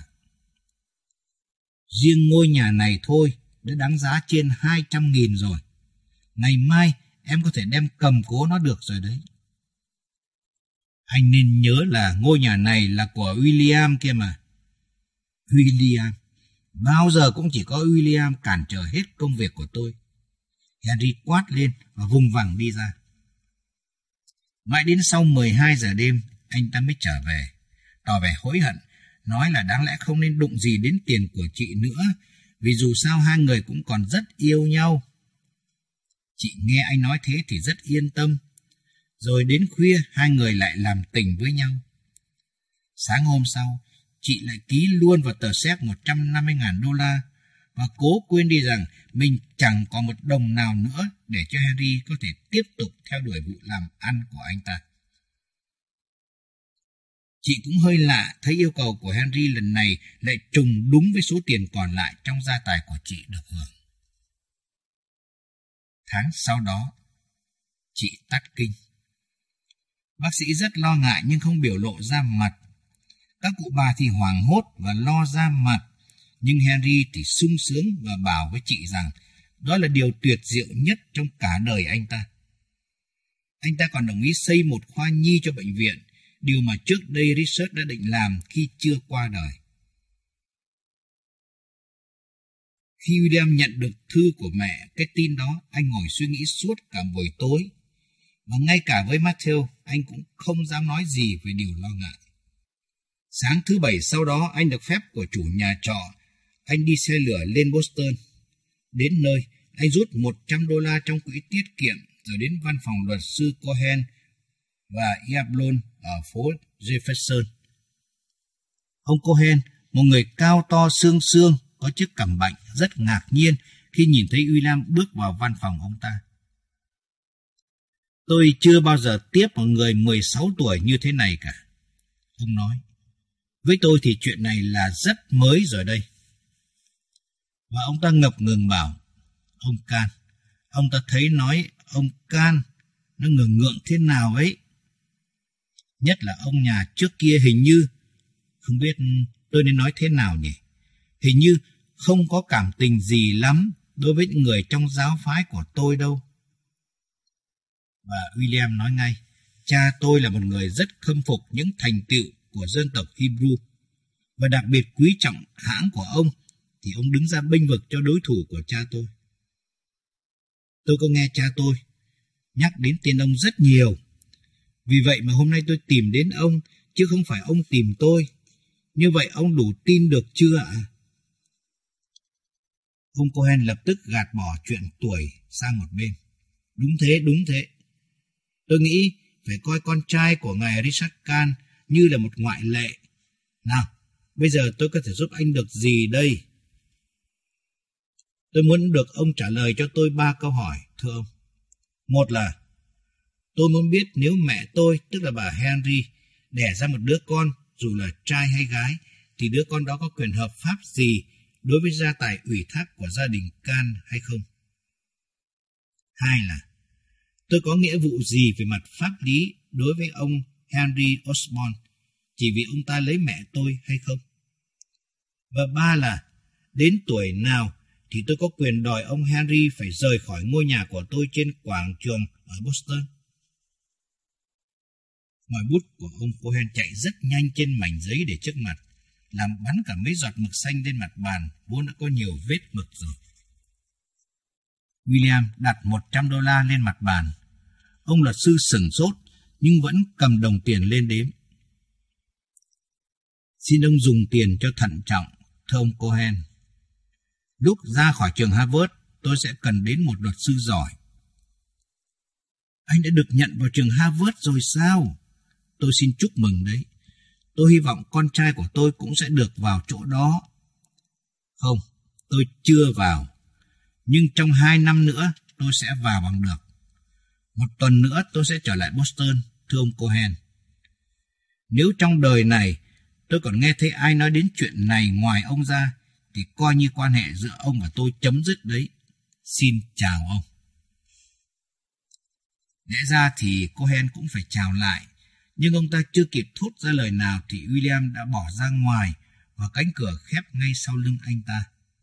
Riêng ngôi nhà này thôi đã đáng giá trên 200.000 rồi. Ngày mai em có thể đem cầm cố nó được rồi đấy. Anh nên nhớ là ngôi nhà này là của William kia mà. William? Bao giờ cũng chỉ có William cản trở hết công việc của tôi. Henry quát lên và vùng vằng đi ra. Mãi đến sau 12 giờ đêm, anh ta mới trở về, tỏ vẻ hối hận, nói là đáng lẽ không nên đụng gì đến tiền của chị nữa, vì dù sao hai người cũng còn rất yêu nhau. Chị nghe anh nói thế thì rất yên tâm. Rồi đến khuya hai người lại làm tình với nhau. Sáng hôm sau, chị lại ký luôn vào tờ séc $150.000 và cố quên đi rằng mình chẳng có một đồng nào nữa để cho Henry có thể tiếp tục theo đuổi vụ làm ăn của anh ta. Chị cũng hơi lạ thấy yêu cầu của Henry lần này lại trùng đúng với số tiền còn lại trong gia tài của chị được hưởng. Tháng sau đó, chị tắt kinh. Bác sĩ rất lo ngại nhưng không biểu lộ ra mặt. Các cụ bà thì hoảng hốt và lo ra mặt, nhưng Henry thì sung sướng và bảo với chị rằng đó là điều tuyệt diệu nhất trong cả đời anh ta. Anh ta còn đồng ý xây một khoa nhi cho bệnh viện, điều mà trước đây Richard đã định làm khi chưa qua đời. Khi William nhận được thư của mẹ, cái tin đó, anh ngồi suy nghĩ suốt cả buổi tối. Và ngay cả với Matthew, anh cũng không dám nói gì về điều lo ngại. Sáng thứ Bảy sau đó, anh được phép của chủ nhà trọ. Anh đi xe lửa lên Boston. Đến nơi, anh rút $100 trong quỹ tiết kiệm, rồi đến văn phòng luật sư Cohen và Yablon ở phố Jefferson. Ông Cohen, một người cao to xương xương, có chiếc cằm bạnh, rất ngạc nhiên khi nhìn thấy William bước vào văn phòng ông ta. Tôi chưa bao giờ tiếp một người 16 tuổi như thế này cả. Ông nói, với tôi thì chuyện này là rất mới rồi đây. Và ông ta ngập ngừng bảo, ông Can, ông ta thấy nói ông Can nó ngượng ngượng thế nào ấy. Nhất là ông nhà trước kia hình như, không biết tôi nên nói thế nào nhỉ, hình như không có cảm tình gì lắm đối với những người trong giáo phái của tôi đâu. Và William nói ngay, cha tôi là một người rất khâm phục những thành tựu của dân tộc Hebrew, và đặc biệt quý trọng hãng của ông, thì ông đứng ra bênh vực cho đối thủ của cha tôi. Tôi có nghe cha tôi nhắc đến tên ông rất nhiều. Vì vậy mà hôm nay tôi tìm đến ông, chứ không phải ông tìm tôi. Như vậy ông đủ tin được chưa ạ? Ông Cohen lập tức gạt bỏ chuyện tuổi sang một bên. Đúng thế. Tôi nghĩ phải coi con trai của ngài Richard Can như là một ngoại lệ. Nào, bây giờ tôi có thể giúp anh được gì đây? Tôi muốn được ông trả lời cho tôi 3 câu hỏi, thưa ông. Một là, tôi muốn biết nếu mẹ tôi, tức là bà Henry, đẻ ra một đứa con, dù là trai hay gái, thì đứa con đó có quyền hợp pháp gì đối với gia tài ủy thác của gia đình Can hay không? Hai là, tôi có nghĩa vụ gì về mặt pháp lý đối với ông Henry Osborne, chỉ vì ông ta lấy mẹ tôi hay không? Và ba là, đến tuổi nào thì tôi có quyền đòi ông Henry phải rời khỏi ngôi nhà của tôi trên quảng trường ở Boston? Ngòi bút của ông Cohen chạy rất nhanh trên mảnh giấy để trước mặt, làm bắn cả mấy giọt mực xanh lên mặt bàn, vốn đã có nhiều vết mực rồi. William đặt $100 lên mặt bàn. Ông luật sư sửng sốt, nhưng vẫn cầm đồng tiền lên đếm. Xin ông dùng tiền cho thận trọng, thưa ông Cohen. Lúc ra khỏi trường Harvard, tôi sẽ cần đến một luật sư giỏi. Anh đã được nhận vào trường Harvard rồi sao? Tôi xin chúc mừng đấy. Tôi hy vọng con trai của tôi cũng sẽ được vào chỗ đó. Không, tôi chưa vào. Nhưng trong 2 năm nữa tôi sẽ vào bằng được. 1 tuần nữa tôi sẽ trở lại Boston, thưa ông Cohen. Nếu trong đời này tôi còn nghe thấy ai nói đến chuyện này ngoài ông ra, thì coi như quan hệ giữa ông và tôi chấm dứt đấy. Xin chào ông. Lẽ ra thì Cohen cũng phải chào lại, nhưng ông ta chưa kịp thốt ra lời nào thì William đã bỏ ra ngoài và cánh cửa khép ngay sau lưng anh ta.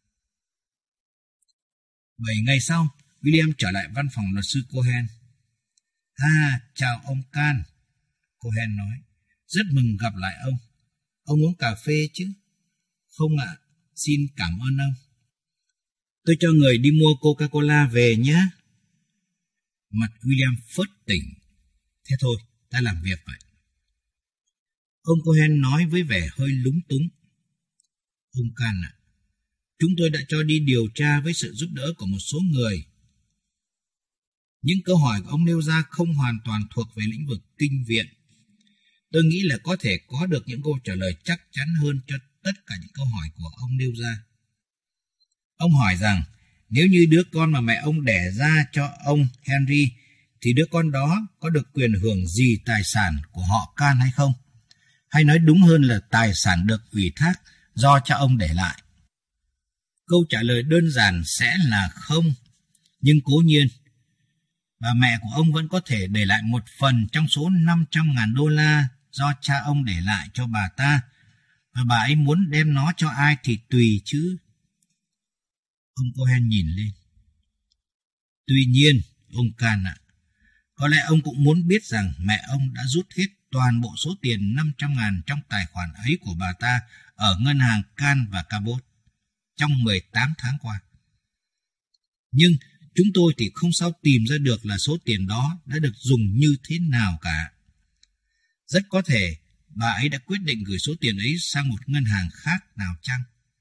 7 ngày sau, William trở lại văn phòng luật sư Cohen. Chào ông Can, Cohen nói. Rất mừng gặp lại ông. Ông uống cà phê chứ? Không ạ, xin cảm ơn ông. Tôi cho người đi mua Coca-Cola về nhé. Mặt William phớt tỉnh. Thế thôi, ta làm việc vậy. Ông Cohen nói với vẻ hơi lúng túng. Ông Can ạ, chúng tôi đã cho đi điều tra với sự giúp đỡ của một số người. Những câu hỏi của ông nêu ra không hoàn toàn thuộc về lĩnh vực kinh viện. Tôi nghĩ là có thể có được những câu trả lời chắc chắn hơn cho tất cả những câu hỏi của ông nêu ra. Ông hỏi rằng, nếu như đứa con mà mẹ ông đẻ ra cho ông Henry, thì đứa con đó có được quyền hưởng gì tài sản của họ Can hay không? Hay nói đúng hơn là tài sản được ủy thác do cha ông để lại. Câu trả lời đơn giản sẽ là không, nhưng cố nhiên, bà mẹ của ông vẫn có thể để lại một phần trong số $500,000 do cha ông để lại cho bà ta, và bà ấy muốn đem nó cho ai thì tùy chứ. Ông Cohen nhìn lên. Tuy nhiên, ông Can ạ, có lẽ ông cũng muốn biết rằng mẹ ông đã rút hết toàn bộ số tiền 500.000 trong tài khoản ấy của bà ta ở ngân hàng Can và Cabot trong 18 tháng qua. Nhưng chúng tôi thì không sao tìm ra được là số tiền đó đã được dùng như thế nào cả. Rất có thể bà ấy đã quyết định gửi số tiền ấy sang một ngân hàng khác nào chăng?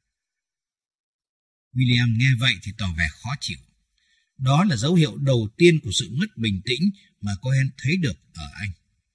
William nghe vậy thì tỏ vẻ khó chịu. Đó là dấu hiệu đầu tiên của sự mất bình tĩnh mà Cohen thấy được ở anh.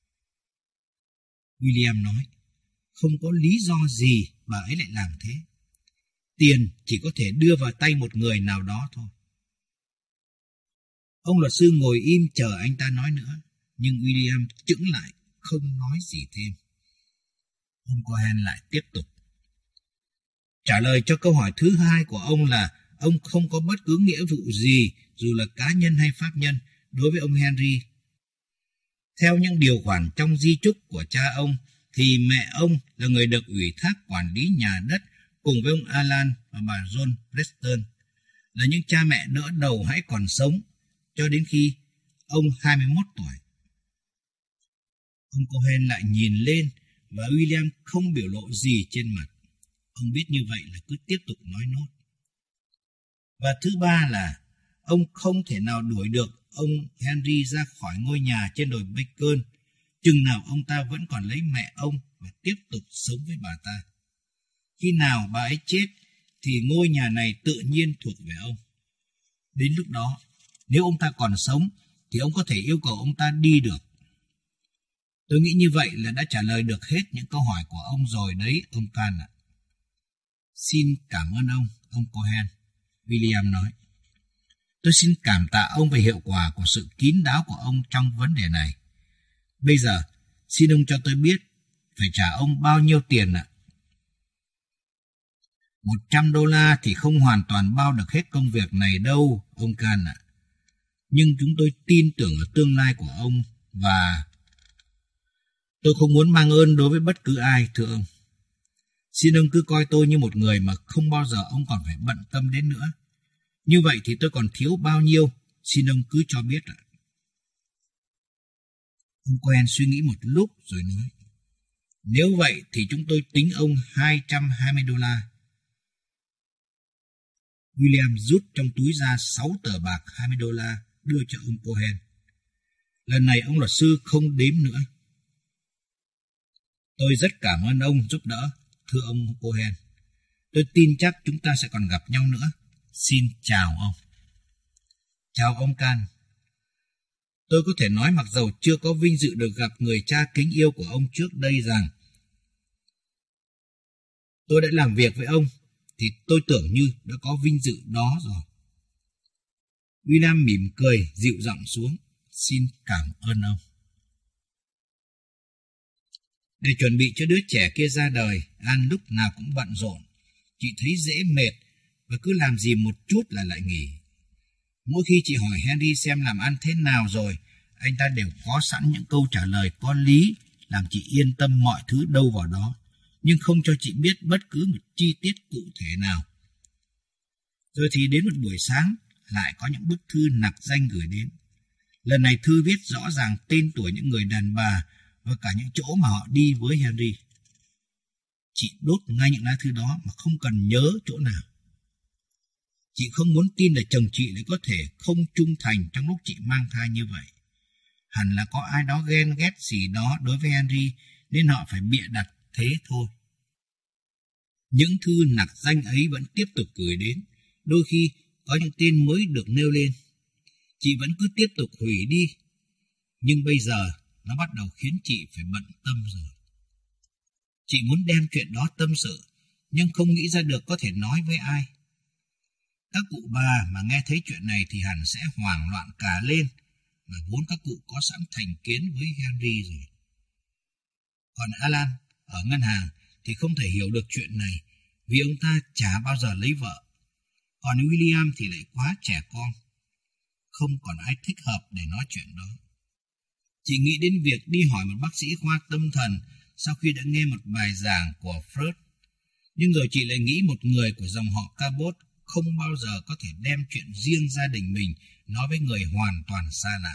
William nói, không có lý do gì bà ấy lại làm thế. Tiền chỉ có thể đưa vào tay một người nào đó thôi. Ông luật sư ngồi im chờ anh ta nói nữa, nhưng William chững lại, không nói gì thêm. Ông Cohen lại tiếp tục. Trả lời cho câu hỏi thứ hai của ông là ông không có bất cứ nghĩa vụ gì, dù là cá nhân hay pháp nhân, đối với ông Henry. Theo những điều khoản trong di chúc của cha ông, thì mẹ ông là người được ủy thác quản lý nhà đất cùng với ông Alan và bà John Preston, là những cha mẹ đỡ đầu hãy còn sống, cho đến khi ông 21 tuổi. Ông Cohen lại nhìn lên và William không biểu lộ gì trên mặt. Ông biết như vậy là cứ tiếp tục nói nốt. Và thứ ba là ông không thể nào đuổi được ông Henry ra khỏi ngôi nhà trên đồi Bacon, chừng nào ông ta vẫn còn lấy mẹ ông và tiếp tục sống với bà ta. Khi nào bà ấy chết thì ngôi nhà này tự nhiên thuộc về ông. Đến lúc đó, nếu ông ta còn sống thì ông có thể yêu cầu ông ta đi được. Tôi nghĩ như vậy là đã trả lời được hết những câu hỏi của ông rồi đấy, ông Can ạ. Xin cảm ơn ông Cohen, William nói. Tôi xin cảm tạ ông về hiệu quả của sự kín đáo của ông trong vấn đề này. Bây giờ, xin ông cho tôi biết phải trả ông bao nhiêu tiền ạ? $100 thì không hoàn toàn bao được hết công việc này đâu, ông Can ạ. Nhưng chúng tôi tin tưởng ở tương lai của ông và tôi không muốn mang ơn đối với bất cứ ai, thưa ông. Xin ông cứ coi tôi như một người mà không bao giờ ông còn phải bận tâm đến nữa. Như vậy thì tôi còn thiếu bao nhiêu, xin ông cứ cho biết ạ. Ông Cohen suy nghĩ một lúc rồi nói. Nếu vậy thì chúng tôi tính ông $220. William rút trong túi ra 6 tờ bạc $20 đưa cho ông Cohen. Lần này ông luật sư không đếm nữa. Tôi rất cảm ơn ông giúp đỡ, thưa ông Cohen. Tôi tin chắc chúng ta sẽ còn gặp nhau nữa. Xin chào ông. Chào ông Can. Tôi có thể nói mặc dầu chưa có vinh dự được gặp người cha kính yêu của ông trước đây rằng tôi đã làm việc với ông, thì tôi tưởng như đã có vinh dự đó rồi. William mỉm cười, dịu giọng xuống. Xin cảm ơn ông. Để chuẩn bị cho đứa trẻ kia ra đời, Anne lúc nào cũng bận rộn. Chị thấy dễ mệt và cứ làm gì một chút là lại nghỉ. Mỗi khi chị hỏi Henry xem làm ăn thế nào rồi, anh ta đều có sẵn những câu trả lời có lý, làm chị yên tâm mọi thứ đâu vào đó, nhưng không cho chị biết bất cứ một chi tiết cụ thể nào. Rồi thì đến một buổi sáng, lại có những bức thư nặc danh gửi đến. Lần này thư viết rõ ràng tên tuổi những người đàn bà và cả những chỗ mà họ đi với Henry. Chị đốt ngay những lá thư đó mà không cần nhớ chỗ nào. Chị không muốn tin là chồng chị lại có thể không trung thành trong lúc chị mang thai như vậy. Hẳn là có ai đó ghen ghét gì đó đối với Henry nên họ phải bịa đặt thế thôi. Những thư nặc danh ấy vẫn tiếp tục gửi đến. Đôi khi có những tên mới được nêu lên. Chị vẫn cứ tiếp tục hủy đi. Nhưng bây giờ nó bắt đầu khiến chị phải bận tâm rồi. Chị muốn đem chuyện đó tâm sự, nhưng không nghĩ ra được có thể nói với ai. Các cụ bà mà nghe thấy chuyện này thì hẳn sẽ hoảng loạn cả lên, mà vốn các cụ có sẵn thành kiến với Henry rồi. Còn Alan ở ngân hàng thì không thể hiểu được chuyện này, vì ông ta chả bao giờ lấy vợ. Còn William thì lại quá trẻ con, không còn ai thích hợp để nói chuyện đó. Chị nghĩ đến việc đi hỏi một bác sĩ khoa tâm thần sau khi đã nghe một bài giảng của Freud. Nhưng rồi chị lại nghĩ một người của dòng họ Cabot không bao giờ có thể đem chuyện riêng gia đình mình nói với người hoàn toàn xa lạ.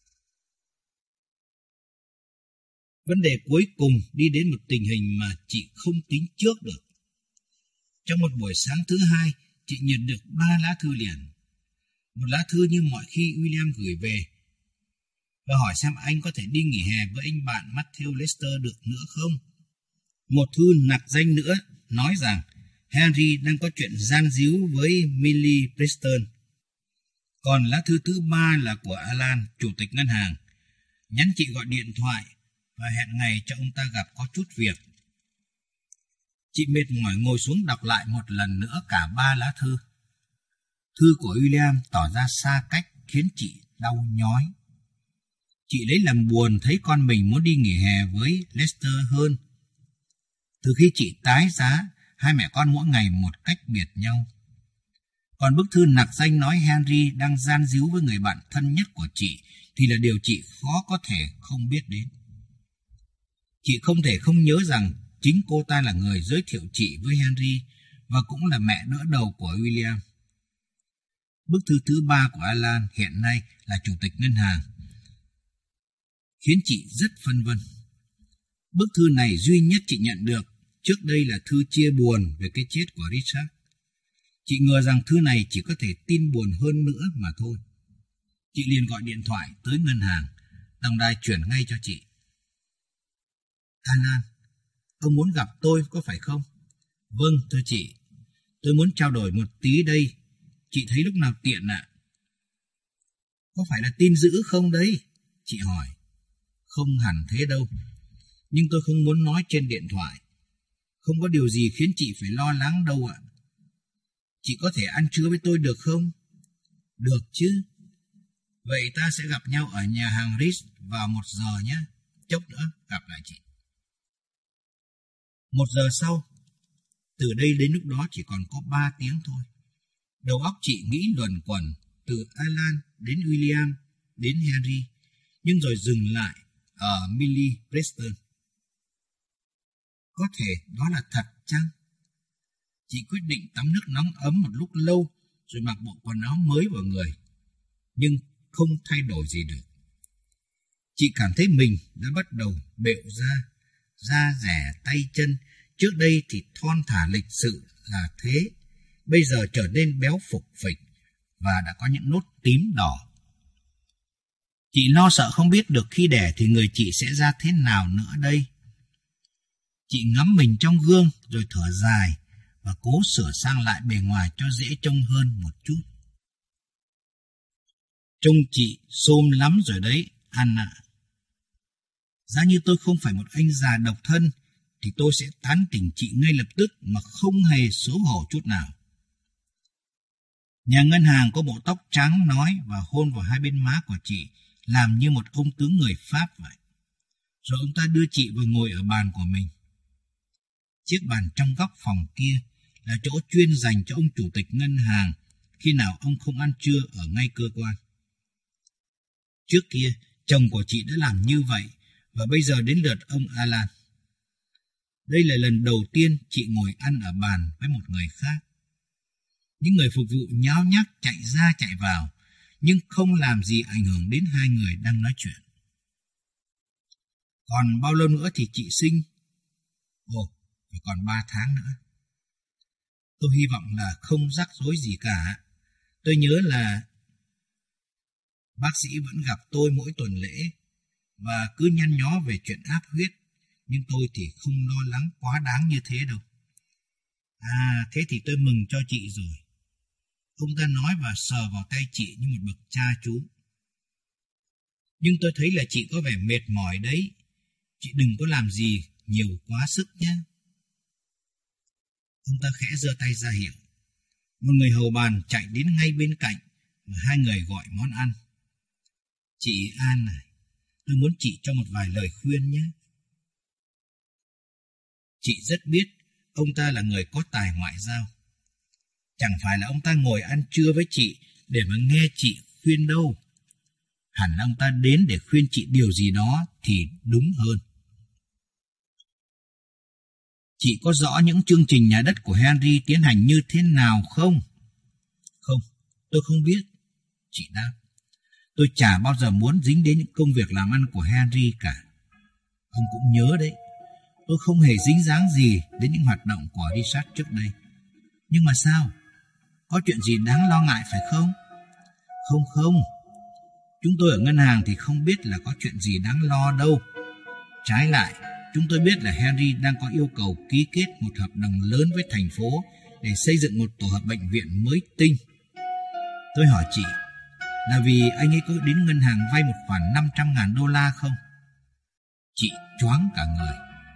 Vấn đề cuối cùng đi đến một tình hình mà chị không tính trước được. Trong một buổi sáng thứ hai, chị nhận được 3 lá thư liền. Một lá thư như mọi khi William gửi về và hỏi xem anh có thể đi nghỉ hè với anh bạn Matthew Lester được nữa không. Một thư nặc danh nữa nói rằng Henry đang có chuyện gian díu với Millie Preston. Còn lá thư thứ 3 là của Alan, chủ tịch ngân hàng, nhắn chị gọi điện thoại và hẹn ngày cho ông ta gặp có chút việc. Chị mệt mỏi ngồi xuống đọc lại một lần nữa cả 3 lá thư. Thư của William tỏ ra xa cách khiến chị đau nhói. Chị lấy làm buồn thấy con mình muốn đi nghỉ hè với Lester hơn. Từ khi chị tái giá, hai mẹ con mỗi ngày một cách biệt nhau. Còn bức thư nặc danh nói Henry đang gian díu với người bạn thân nhất của chị thì là điều chị khó có thể không biết đến. Chị không thể không nhớ rằng chính cô ta là người giới thiệu chị với Henry và cũng là mẹ đỡ đầu của William. Bức thư thứ 3 của Alan hiện nay là chủ tịch ngân hàng, khiến chị rất phân vân. Bức thư này duy nhất chị nhận được trước đây là thư chia buồn về cái chết của Richard. Chị ngờ rằng thư này chỉ có thể tin buồn hơn nữa mà thôi. Chị liền gọi điện thoại tới ngân hàng, tổng đài chuyển ngay cho chị. Alan, ông muốn gặp tôi có phải không? Vâng, thưa chị. Tôi muốn trao đổi một tí đây. Chị thấy lúc nào tiện ạ? Có phải là tin dữ không đấy? Chị hỏi. Không hẳn thế đâu. Nhưng tôi không muốn nói trên điện thoại. Không có điều gì khiến chị phải lo lắng đâu ạ. Chị có thể ăn trưa với tôi được không? Được chứ. Vậy ta sẽ gặp nhau ở nhà hàng Ritz vào 1 giờ nhé. Chốc nữa gặp lại chị. 1 giờ sau. Từ đây đến lúc đó chỉ còn có 3 tiếng thôi. Đầu óc chị nghĩ luẩn quẩn từ Alan đến William đến Henry, nhưng rồi dừng lại ở Millie Preston. Có thể đó là thật chăng? Chị quyết định tắm nước nóng ấm một lúc lâu rồi mặc bộ quần áo mới vào người, nhưng không thay đổi gì được. Chị cảm thấy mình đã bắt đầu bệu ra, da rẻ tay chân. Trước đây thì thon thả lịch sự là thế, bây giờ trở nên béo phục phịch và đã có những nốt tím đỏ. Chị lo sợ không biết được khi đẻ thì người chị sẽ ra thế nào nữa đây. Chị ngắm mình trong gương rồi thở dài và cố sửa sang lại bề ngoài cho dễ trông hơn một chút. Trông chị xôm lắm rồi đấy, Anh ạ. Giá như tôi không phải một anh già độc thân thì tôi sẽ tán tỉnh chị ngay lập tức mà không hề xấu hổ chút nào. Nhà ngân hàng có bộ tóc trắng nói và hôn vào hai bên má của chị, làm như một ông tướng người Pháp vậy. Rồi ông ta đưa chị vào ngồi ở bàn của mình. Chiếc bàn trong góc phòng kia là chỗ chuyên dành cho ông chủ tịch ngân hàng khi nào ông không ăn trưa ở ngay cơ quan. Trước kia, chồng của chị đã làm như vậy và bây giờ đến lượt ông Alan. Đây là lần đầu tiên chị ngồi ăn ở bàn với một người khác. Những người phục vụ nháo nhác chạy ra chạy vào, nhưng không làm gì ảnh hưởng đến hai người đang nói chuyện. Còn bao lâu nữa thì chị sinh? Ồ, phải còn 3 tháng nữa. Tôi hy vọng là không rắc rối gì cả. Tôi nhớ là bác sĩ vẫn gặp tôi mỗi tuần lễ và cứ nhăn nhó về chuyện áp huyết, nhưng tôi thì không lo lắng quá đáng như thế đâu. À, thế thì tôi mừng cho chị rồi. Ông ta nói và sờ vào tay chị như một bậc cha chú. Nhưng tôi thấy là chị có vẻ mệt mỏi đấy. Chị đừng có làm gì nhiều quá sức nhé. Ông ta khẽ giơ tay ra hiệu. Một người hầu bàn chạy đến ngay bên cạnh và hai người gọi món ăn. Chị An này, tôi muốn chị cho một vài lời khuyên nhé. Chị rất biết ông ta là người có tài ngoại giao. Chẳng phải là ông ta ngồi ăn trưa với chị để mà nghe chị khuyên đâu. Hẳn ông ta đến để khuyên chị điều gì đó thì đúng hơn. Chị có rõ những chương trình nhà đất của Henry tiến hành như thế nào không? Không, tôi không biết. Chị đáp. Tôi chả bao giờ muốn dính đến những công việc làm ăn của Henry cả. Ông cũng nhớ đấy, tôi không hề dính dáng gì đến những hoạt động của Richard trước đây. Nhưng mà sao? Có chuyện gì đáng lo ngại phải không? Không. Chúng tôi ở ngân hàng thì không biết là có chuyện gì đáng lo đâu. Trái lại, chúng tôi biết là Henry đang có yêu cầu ký kết một hợp đồng lớn với thành phố để xây dựng một tổ hợp bệnh viện mới tinh. Tôi hỏi chị, là vì anh ấy có đến ngân hàng vay một khoản $500,000 không? Chị choáng cả người.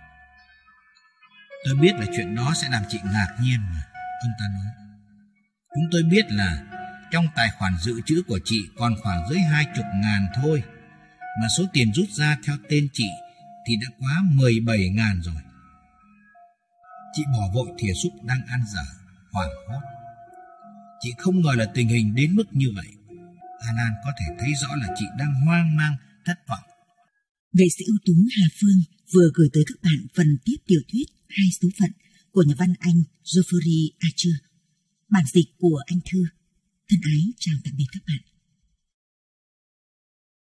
Tôi biết là chuyện đó sẽ làm chị ngạc nhiên mà, ông ta nói. Chúng tôi biết là trong tài khoản dự trữ của chị còn khoảng dưới 20.000 thôi. Mà số tiền rút ra theo tên chị thì đã quá 17.000 rồi. Chị bỏ vội thìa súp đang ăn dở, hoảng hốt. Chị không ngờ là tình hình đến mức như vậy. An có thể thấy rõ là chị đang hoang mang, thất vọng. Nghệ sĩ ưu tú Hà Phương vừa gửi tới các bạn phần tiếp tiểu thuyết Hai số phận của nhà văn Anh Geoffrey Archer. Bản dịch của Anh Thư. Thân ái chào tạm biệt các bạn.